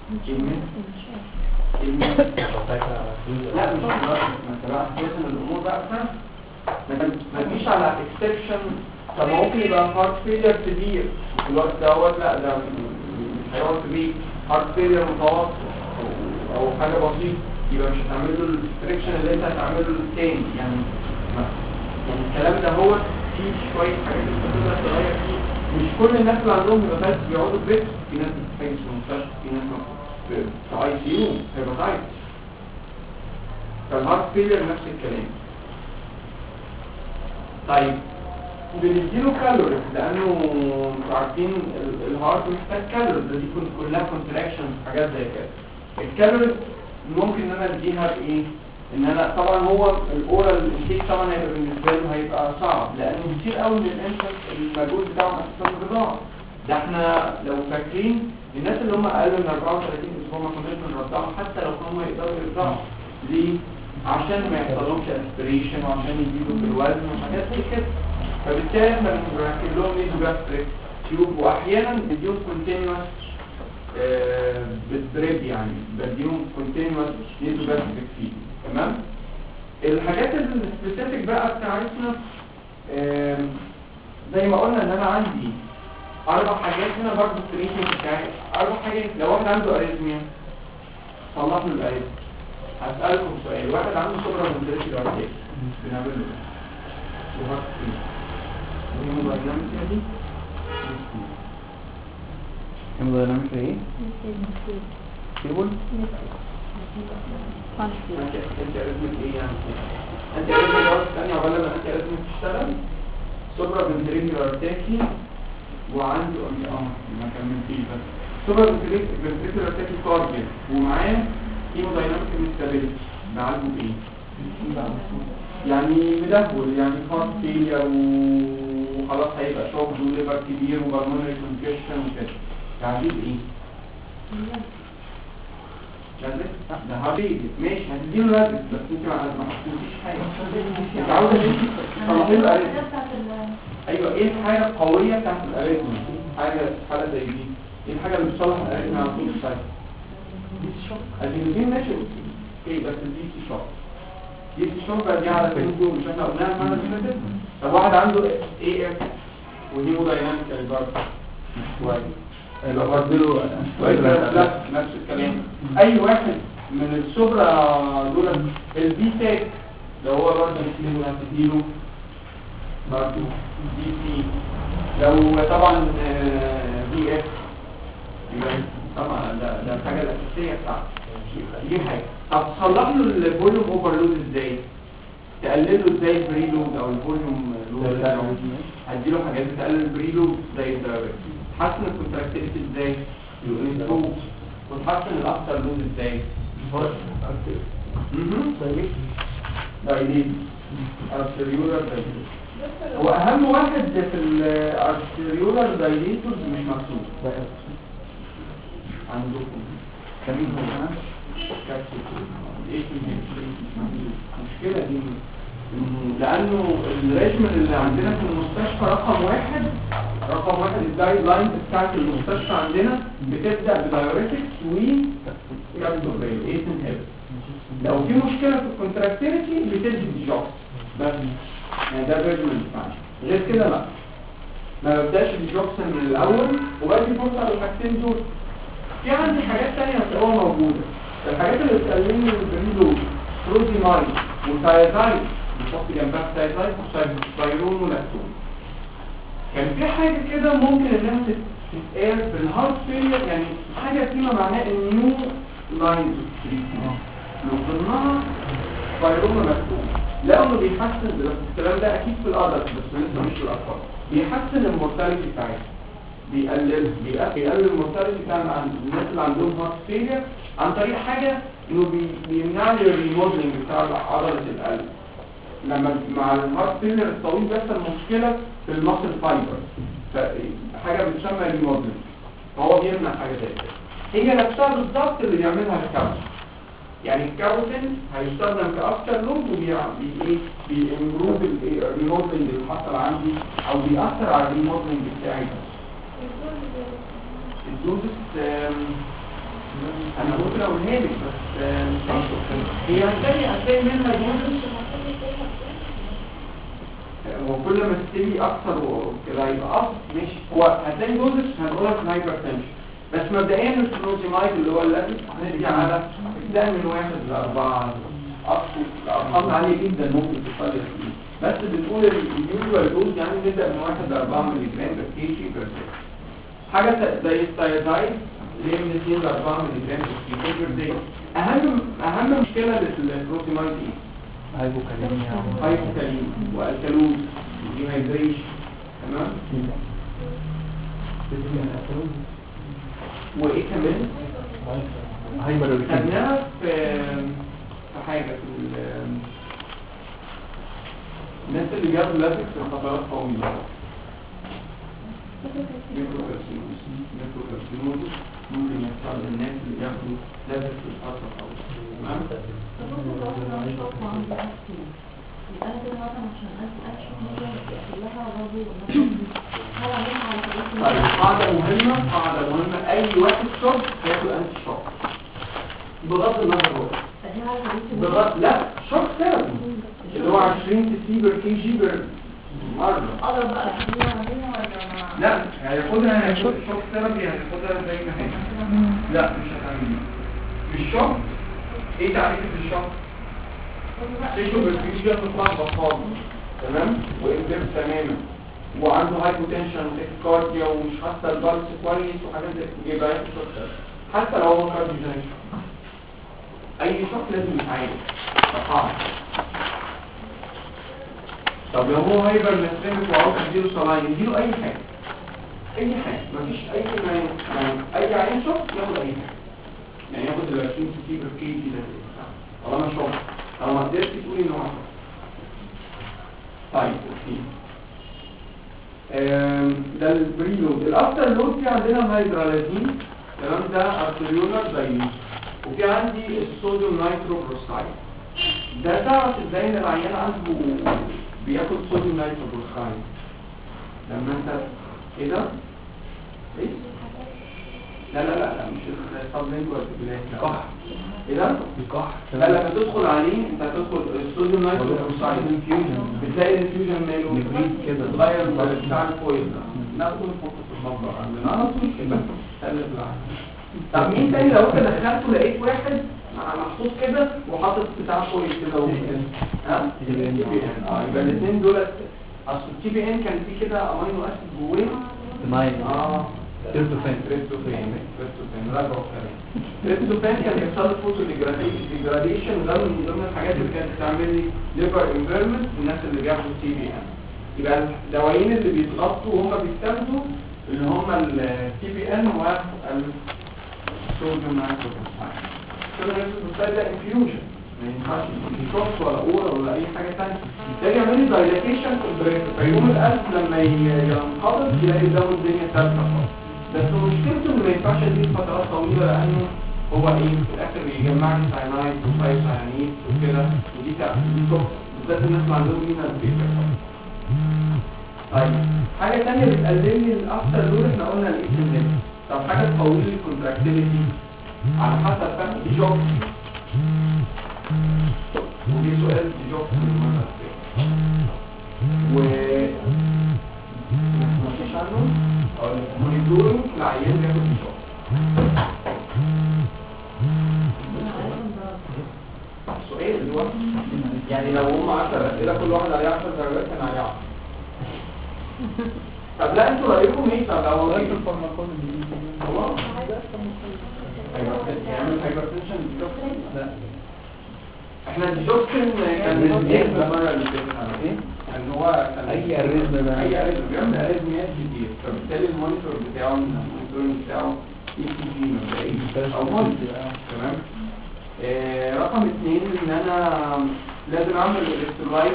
كلمة كلمة لا مش دلوقتي، ما انت بقى توزن الامور بقى فاهم، ما تجيش على اكسبشن. طب ممكن يبقى هارت فيلير كبير في الوقت دوت، لا ده مش هيقعد كبير، هارت فيلير متوسط او حاجه بسيطه، يبقى مش هتعمل له الريستريكشن اللي انت هتعمله التاني يعني. يعني الكلام ده هو فيه شويه حاجات انت تقدر تغير فيه. مش كل الناس اللي عندهم هيباتايتس بيقعدوا في بيت، في ناس بتحتاج في المستشفى، في ناس في في اي سي يو هيباتايتس. فالهارت فيلير نفس الكلام. طيب بنديله كالوريز لانه انتوا عارفين الهارت محتاج كالوريز، دي كنت كلها كونتراكشنز حاجات زي كده. الكالوريز ممكن ان انا اديها بايه؟ ان انا طبعا هو الاورال انتيك طبعا هيبقى بالنسبه له هيبقى صعب، لانه كتير قوي من الانسان المجهود بتاعهم اساسا الرضاعه. ده احنا لو فاكرين الناس اللي هم اقل من أربعة وثلاثين اسبوع ما كناش بنرضعهم حتى لو هم يقدروا يرضعوا. ليه؟ عشان ما يحصلهمش اسبريشن وعشان يزيدوا في الوزن وحاجات زي كده. فبالتالي احنا بنركب لهم نيزوجاستريك تيوب، واحيانا بديهم كونتينوس آه بالدريب، يعني بديهم كونتينوس نيزوجاستريك فيد. تمام. الحاجات السبيسيفيك بقى بتاعتنا آه زي ما قلنا ان انا عندي اربع حاجات هنا برضه في التريتمنت بتاعي. اربع حاجات، لو واحد عنده اريزميا صلح له الاريزميا. هسألكم سؤال، واحد عنده سوبرا فنتريكولار ارتيريا بنعمل له ايه؟ وهارت فيلير الهيمودايناميك دي الهيمودايناميك ايه؟ ستيبل؟ انت اريزميك ايه يعني؟ انت اريزميك دوت ثانية عقبال لما انت اريزميك تشتغل. سوبرا فنتريكولار ارتيريا وعنده اه ما كملتيش بس سوبرا فنتريكولار ارتيريا كاردياك ومعاه هيمودايناميك انستابيليتي. بعالجه بايه؟ يعني مدهول، يعني هارت فيلير وخلاص هيبقى شوك وليفر كبير وبالمونري كونجكشن وكده. تعالجيه بايه؟ لازم ده هابيل ماشي، هتديله لازم بس انت ما حطيتيش حاجه. انت عاوزه ايه؟ تصلحي له الاريتم. ايوه، ايه الحاجه القويه بتاعت الاريتم؟ حاجه حاله زي دي، ايه الحاجه اللي بتصلح الاريتم على طول السايكل؟ الجنين ماشي اوكي، بس دي سي شوك دي سي شوك بقى دي على كنترول مش احنا قلناها المره اللي فاتت. طب واحد عنده اي اف وهيمودايناميك برضه مش كويس، يبقى برضه له نفس الكلام. اي واحد من السوبرا دول البي تاك لو هو برضه هتديله هتديله برضه دي سي. لو طبعا بي اف يبقى طبعا ده ده الحاجه الاساسيه بتاعته دي حاجه. طب تصلح له الفوليوم اوفرلود ازاي؟ تقلله ازاي البريلود او الفوليوم لود؟ هديله حاجات تقلل البريلود زي الدايركت. تحسن الكونتراكتيليتي ازاي؟ يقول وتحسن الافتر لود ازاي؟ اها دايليت ارتريولار دايليت. هو اهم واحد في الارتريولار دايليتور مش مكتوب عندكم كمين هنا ايه المشكله دي؟ لانه الريجمن اللي عندنا في المستشفى رقم واحد رقم واحد الجايد لاين بتاعت المستشفى عندنا بتبدا بدايوريتكس وكابتوبريل ايه تنهبت. لو في مشكله في الكونتراكتيليتي بتدي جوكس بس، يعني ده الريجمن بتاعنا. غير كده لا، ما ببداش بالجوكس من الاول وبدي فرصه على الحاجتين دول. في عندي حاجات تانية هتلاقوها موجودة. الحاجات اللي بتقللني البريلود بروتيماين وثايزايد، بنحط جنبها ثايزايد وسايرون ولاكتون. كان في حاجة كده ممكن انها تتقال في الهارت فيلير، يعني حاجة فيما معناه النيو لاينز تريتمنت لو ضمنها سايرون ولاكتون. لقوا انه بيحسن الكلام ده اكيد في الادلت بس لسه مش في الاطفال، بيحسن المورتاليتي بتاعتها، بيقلل بيقلل المورتاليتي بتاع الناس اللي عندهم هارت فيلير عن طريق حاجه انه بيمنع لي الريموديلنج بتاع عضله القلب. لما مع الهارت فيلير الطويل بيحصل مشكله في الماسل فايبر، فحاجه بتسمى ريموديلنج، فهو بيمنع حاجه زي كده. هي نفسها بالظبط اللي بيعملها الكابوتين. يعني الكابوتين هيستخدم كافتر لود وبي بيمبروف الريموديلنج اللي حصل عندي او بيأثر على الريموديلنج بتاعي. الدوزس انا ممكن اقولها لك بس آه، مش هشرح. هي هتلاقي هتلاقي منها جزء وكل ما تستوي اكتر وكده يبقى اصل ماشي. هو هتلاقي جزء هنقولها في الهايبرتنشن، بس مبدئيا الفلوزيمايد اللي هو اللازم هنرجع على ابتداء من واحد لاربعه اقصى ارقام عاليه جدا ممكن تصل فيه، بس بنقول اليوجوال دوز يعني نبدا من واحد لاربعه مللي جرام بر كي جي بر داي. حاجه زي الثايرويد اللي هي من اثنين لاربعه مللي جرام بر كي جي بر داي. اهم اهم مشكله للفلوزيمايد ايه؟ هايبوكاليميا هايبوكاليميا والكالوز ديهايدريشن. تمام. وايه كمان؟ هايبر خدناها في في حاجه في ال- الناس اللي جابوا لازك في فترات طويله نيكروكارسينوز نيكروكارسينوز ممكن يحصل للناس اللي بياخدوا لازك في فتره طويله. تمام. طيب قاعدة مهمة قاعدة مهمة أي واحد شوك ياخد أنتي شوك بغض النظر هو بغض لا شوك ثيرابي اللي هو عشرين سي بر كي جي بر مرة. لا هياخدها هياخد شوك ثيرابي هياخدها زي ما هي. لا مش هتعملها. الشوك ايه تعريف الشوك؟ تيشو بالفيش ياخد لحظة خالص. تمام. وإنزيم تماما وعنده هايبوتنشن وتكيكارديا ومش حاسه البلس كويس وحاجات زي كده يبقى ياخد شوك ثيرابي حتى لو هو كارديوجينيك. اي شوك لازم يتعالج فقاعد. طب لو هو هايبر نستريمك وعاوز يديله صلاين يديله اي حاجه اي حاجه مفيش اي يعني اي عين شوك ياخد اي حاجه يعني ياخد ال عشرين سي بر كي جي ده طالما شوك. لو ما قدرتش تقولي ان هو شوك. طيب اوكي. ده البريلود. الافتر لود في عندنا هيدرالازين تمام ده ارتريولار دايليوت وفي عندي الصوديوم نايتروبروسايد. ده تعرف ازاي ان العيان عنده بياخد صوديوم نايتروبروسايد لما انت ايه ده؟ ايه؟ لا لا لا لا مش السبلينجوال الكحة. ايه ده؟ الكحة. لا لما تدخل عليه انت هتدخل الصوديوم نايتروبروسايد انفيوجن بتلاقي الانفيوجن ماله نبريد كده تغير بتاع الكويل ده. ناخد فوق في المطبخ عندنا على طول كده تقلب العين. طب مين تاني لو انت دخلته لقيت واحد محطوط كده وحاطط بتاع كويل كده وكده ها؟ تي بي ان. اه يبقى الاثنين دول اصل التي بي ان كان فيه كده امينو اسيد جواه ماين اه تريبتوفان تريبتوفان تريبتوفان راجعوا الكلام. تريبتوفان كان بيحصل له فوتو ديجراديشن وده من ضمن الحاجات اللي كانت بتعمل لي ليفر انفيرمنت الناس اللي بياخدوا تي بي ان. يبقى الدوايين اللي بيتغطوا وهم بيستخدموا اللي هم التي بي ان والصوديوم نايتروبروسايد. الصوديوم نايتروبروسايد ده انفيوجن ما ينفعش شوك ولا اورا ولا اي حاجه ثانيه. ده يعمل لي دايلاتيشن في البرين فيقوم القلب لما ينقبض يلاقي ده الدنيا ثابته خالص. بس مشكلته انه ما ينفعش يديه فترات طويله لانه هو ايه في الاخر بيجمع لي ساينايد وسايسايانيد وكده ودي دي توكس بالذات الناس اللي عندهم مينا البيتر. طيب حاجه ثانيه بتقلل لي الافتر دول احنا قلنا الاكسنت. طب حاجه تقوي لي الكونتراكتيليتي على حسب فهم دي جوب ودي سؤال دي جوب و مفيش عنه او مونيتورنج العيان بياخد شوك. سؤال اللي هو يعني لو هم عشرة اسئله كل واحد عليه عشر درجات كان عليه عشرة. طب لا انتوا رايكم ايه؟ طب لو هو ايه الفارماكولوجي خلاص يعمل هايبرتنشن لا احنا الديجوكسين كان بيزيد المره اللي فاتت على ايه؟ ان هو كان اي اريزم اي اريزم بيعمل اريزميات كتير فبالتالي المونيتور بتاعه المونيتورنج بتاعه اي سي جي مبدئيا او مونيتور. تمام. آه رقم اثنين ان انا لازم اعمل الكترولايت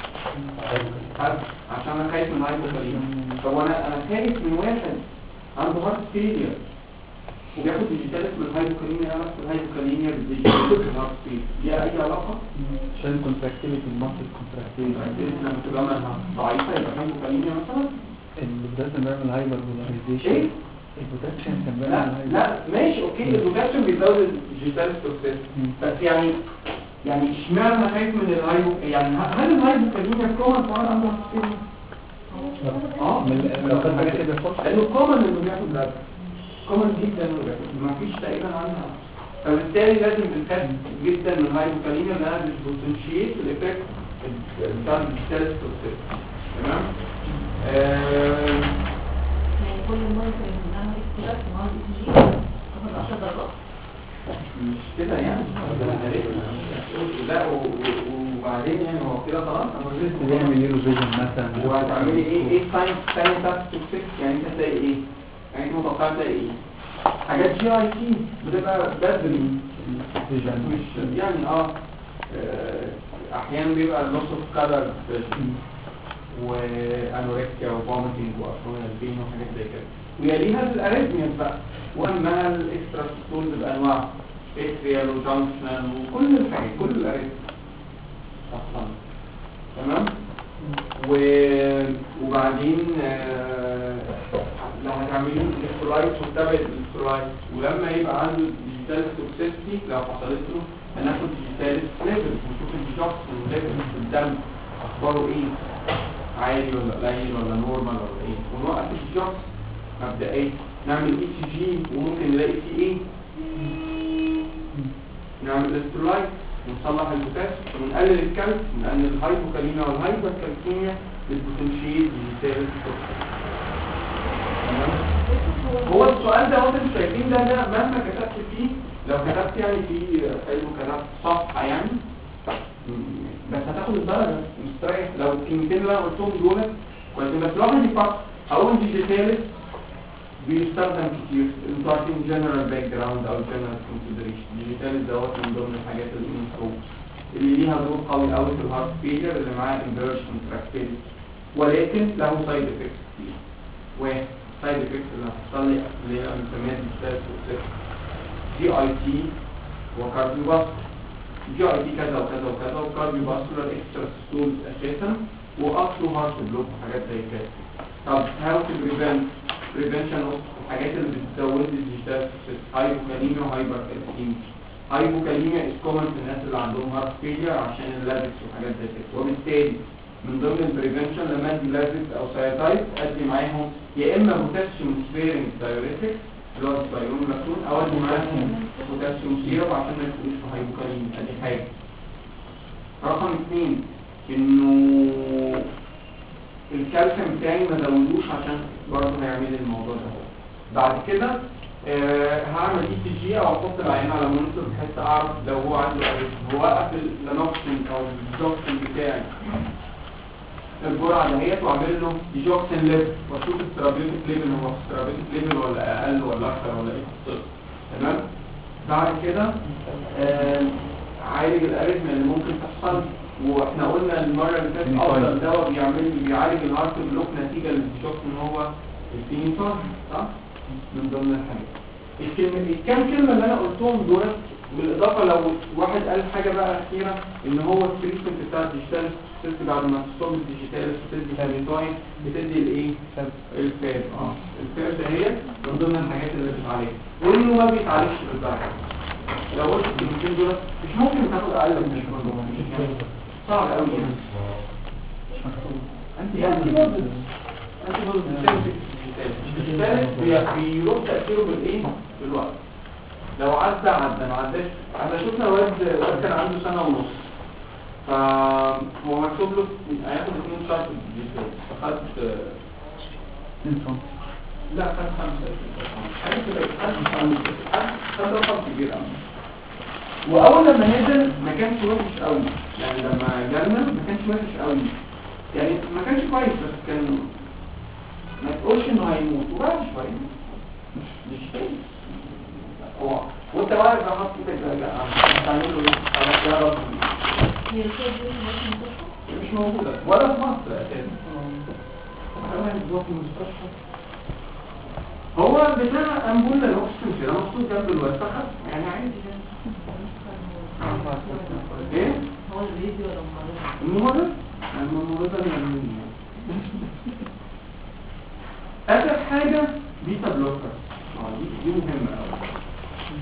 عشان انا خايف من الهايبوكاليميا. طب انا انا خايف من واحد عنده هارت فيلير وبياخد ديجيتالس من الهايبوكاليميا نفس الهايبوكاليميا بالديجيتالس الهارت فيلير ليها اي علاقه؟ عشان الكونتراكتيليتي الماسل كونتراكتيليتي لما تبقى ضعيفه يبقى هايبوكاليميا مثلا البوتاسيوم بيعمل هايبر بولاريزيشن. ايه؟ البوتاسيوم كان لا بيعمل هايبر لا ماشي اوكي اوكي البوتاسيوم بيزود الديجيتال توكسيس بس يعني يعني اشمعنى خايف من الهايبو يعني هل الهايبوكاليميا كومن في واحد عنده هارت اه من لو كان حاجه كده فرصه لانه كومن انه بياخد بلاد كومن جدا انه بياخد ما فيش تقريبا عنها فبالتالي لازم بنخاف جدا من الهايبوكاليميا لانها بتبوتنشيت الايفكت بتاع الديجيتال توكسيس تمام آه يعني كل مرة بنعمل اختلاف مع الاي جي تاخد عشر درجات مش كده يعني لا و- و- وبعدين يعني هو كده خلاص انا لسه بيعمل يورو فيجن مثلا وهتعملي ايه ايه الساينس الثاني بتاعت التوكسيك يعني انت هتلاقي ايه يعني انت متوقع تلاقي ايه حاجات جي اي تي بتبقى بدري مش يعني اه آه، احيانا بيبقى لوس اوف كالر وانوركسيا وفوميتنج وابدومينال بين وحاجات زي كده ويليها الاريثمياز بقى واما الاكسترا ستولز بانواع اتريال وجانكشنال وكل الحاجات كل الاريثمياز اصلا تمام و... وبعدين آه، لو هتعملين الكترولايت وتتابع الكترولايت ولما يبقى عنده ديجيتال توكسيستي لو حصلت له هناخد ديجيتال ليفل ونشوف الديجوكس ليفل في الدم اخباره ايه عالي ولا قليل ولا نورمال ولا ايه ونوقف الديجوكس مبدئيا نعمل اي سي جي وممكن نلاقي فيه ايه نعمل الكترولايت ونصلح البوتاسيوم ونقلل الكالسيوم لان الهايبوكاليميا والهايبركالسيميا بتبوتنشيت ديجيتال توكسيس هو السؤال ده وانتم شايفين ده ده مهما كتبت فيه لو كتبت يعني في حلو كتبت صفحه يعني بس هتاخد الدرجه مستريح لو الكلمتين اللي انا قلتهم دول كويس بس الواحد يفكر اول ديجيتالس بيستخدم كتير انتوا عارفين جنرال باك جراوند او جنرال كونسيدريشن ديجيتالس دوت من ضمن الحاجات اللي بنشوفها اللي ليها دور قوي قوي في الهارت فيلير اللي معاه انفيرجن كونتراكتيليتي ولكن له سايد افكتس كتير واحد سايد افكتس اللي هتحصل لي اللي هي بنسميها ديجيتال توكسيك جي اي تي وكارديو باسكولار جي اي تي كذا وكذا وكذا وكارديو باسكولار اكسترا ستولز اساسا واصله هارت بلوك وحاجات زي كده طب هاو تو بريفنت بريفنشن اوف الحاجات اللي بتزود الديجيتال توكسيك هايبوكاليميا وهايبركالسيميا هايبوكاليميا از كومن في الناس اللي عندهم هارت فيلير عشان اللازكس وحاجات زي كده وبالتالي من ضمن البريفنشن لما ادي لازكس او سايتايد ادي معاهم يا اما بوتاسيوم سبيرنج دايوريتك اللي هو السبايرون لاكتون او ادي معاهم بوتاسيوم سيرب عشان ما يكونوش في هايبوكاليميا ادي حاجه رقم اثنين انه الكالسيوم بتاعي ما زودوش عشان برضه هيعمل الموضوع ده بعد كده أه هعمل اي سي جي او احط العينه على مونيتور بحيث اعرف لو هو عنده هو وقف اللانوكسين او الدوكسين بتاعي الجرعه دهيت واعمل له ديجوكسين ليفل واشوف الثيرابيوتيك ليفل هو الثيرابيوتيك ليفل ولا اقل ولا اكتر ولا ايه بالظبط تمام بعد كده أه عالج الاريثميا اللي ممكن تحصل واحنا قلنا المره اللي فاتت افضل دواء بيعمل بيعالج الهارت بلوك نتيجه للديجوكسين هو الفينيتون صح من ضمن الحاجات الكلمه الكام كلمه اللي انا قلتهم دول بالاضافه لو واحد قال حاجه بقى اخيره ان هو التريتمنت بتاع الديجيتال سيستم بعد ما تصوب الديجيتال بتدي فاليتوين بتدي الايه الفاب اه الفاب ده هي من ضمن الحاجات اللي بتتعالج وانه ما بيتعالجش بالدرجه لو قلت الكلمتين دول مش ممكن تاخد اقل من الكلمتين صعب قوي يعني انت يعني انت برضه بتمسك الثالث بيروح تأثيره بالايه بالوقت لو عدى عدى ما عداش احنا شفنا واد واد كان عنده سنه ونص فهو مكتوب له هياخد اتنين شهر في الديجيتال فخد لا خد خمسه حاجه كده خد خمسه خد رقم كبير قوي واول لما نزل ما كانش وحش قوي يعني لما جالنا ما كانش وحش قوي يعني ما كانش كويس بس كان ما تقولش انه هيموت وبعد شويه مش مش كويس هو وانت واقف على خط كده لا هتعمل له ايه يا رب مش موجوده ولا في مصر اساسا كمان جوه في المستشفى هو بتاع امبولا الاكسجين كده محطوط جنب الوسخه يعني عادي ايه هو الفيديو ولا الممرض الممرضه اليمنيه اخر حاجه بيتا بلوكر اه دي دي مهمه قوي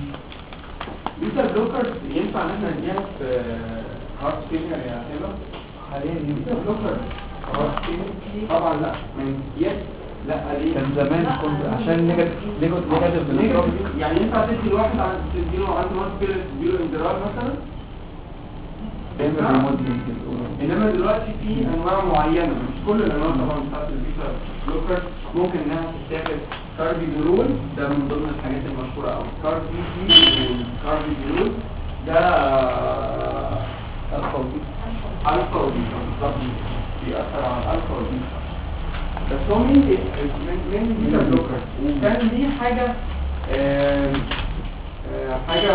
البيتا بلوكرز ينفع ان احنا نديها في هارت فيلير يا هبه؟ حاليا البيتا بلوكرز هارت فيلير طبعا لا من يس لا ليه؟ كان زمان كنت عشان نيجاتيف نيجاتيف بالنسبه يعني ينفع تدي الواحد عن تديله عنده هارت فيلير تديله اندرال مثلا؟ بيعمل ريموديلنج بيقولوا. انما دلوقتي في انواع معينه مش كل الانواع طبعا بتاعت البيتا بلوكر ممكن انها تتاخد كاربيدولول ده من ضمن الحاجات المشهوره قوي كاربي والكاربيدولول ده الفا الفا وبيتا بالظبط بيأثر على الالفا وبيتا بس هو مين من البيتا بلوكر وكان دي حاجه آه آه حاجه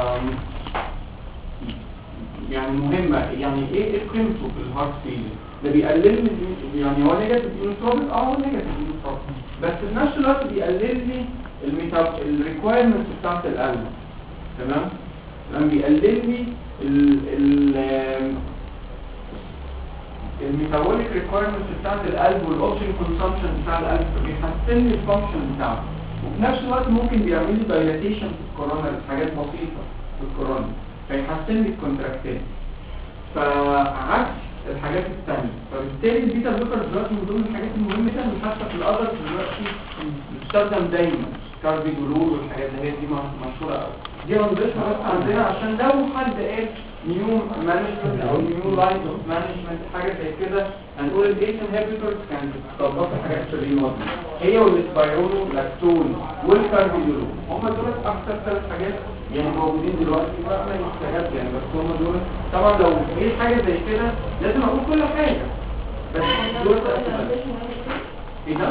يعني مهمة يعني ايه ايه قيمته في الهارت فيلير ده بيقلل لي يعني هو نيجاتيف يونيتروبيك اه هو نيجاتيف يونيتروبيك بس في نفس الوقت بيقلل لي الميتاب الريكويرمنتس بتاعت القلب تمام تمام بيقلل لي ال ال الميتابوليك ريكويرمنتس بتاعت القلب والاوكسجين كونسامشن بتاع القلب فبيحسن لي الفانكشن بتاعه وفي نفس الوقت ممكن بيعمل لي دايلاتيشن في الكورونا حاجات بسيطة في الكورونا فيحسن لي الكونتراكتين فعكس الحاجات الثانيه فبالتالي البيتا بلوكر دلوقتي من ضمن الحاجات المهمه جدا وحتى في الادر دلوقتي بتستخدم دايما كاربيدولول والحاجات اللي هي دي مشهوره قوي دي هنضيفها بس عندنا عشان لو حد قال نيو مانجمنت او نيو لاين اوف مانجمنت حاجه زي كده هنقول الايت انهبيتورز كانت بتطبق حاجات في الريموديل هي والسبايرولو لاكتون والكاربيدولول هم دول اكثر ثلاث حاجات يعني موجودين دلوقتي بقى ما يستجاب يعني بس هم دول طبعا لو في حاجه زي كده لازم اقول كل حاجه بس دول ايه ده؟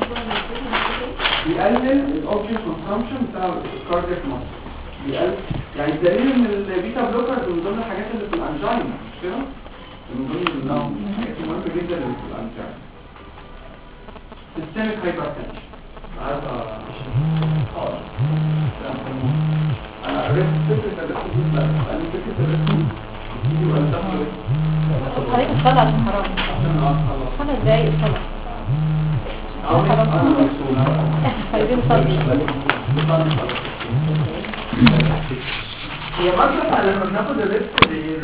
بيقلل الاوكسجين كونسامشن بتاع الكاردياك ماسل بيقلل يعني دليل ان البيتا بلوكرز من ضمن الحاجات اللي في الانجينا مش كده؟ من ضمن الحاجات المهمه جدا اللي في الانجينا سيستميك هايبرتنشن هذا خالص انا قريت فكره الرسم لا انا فكره الرسم دي ولا تاخد خليك الصلاة عشان حرام عشان اخلص خمس دقايق صلاة عايزين نصلي هي مثلا لما بناخد الريسك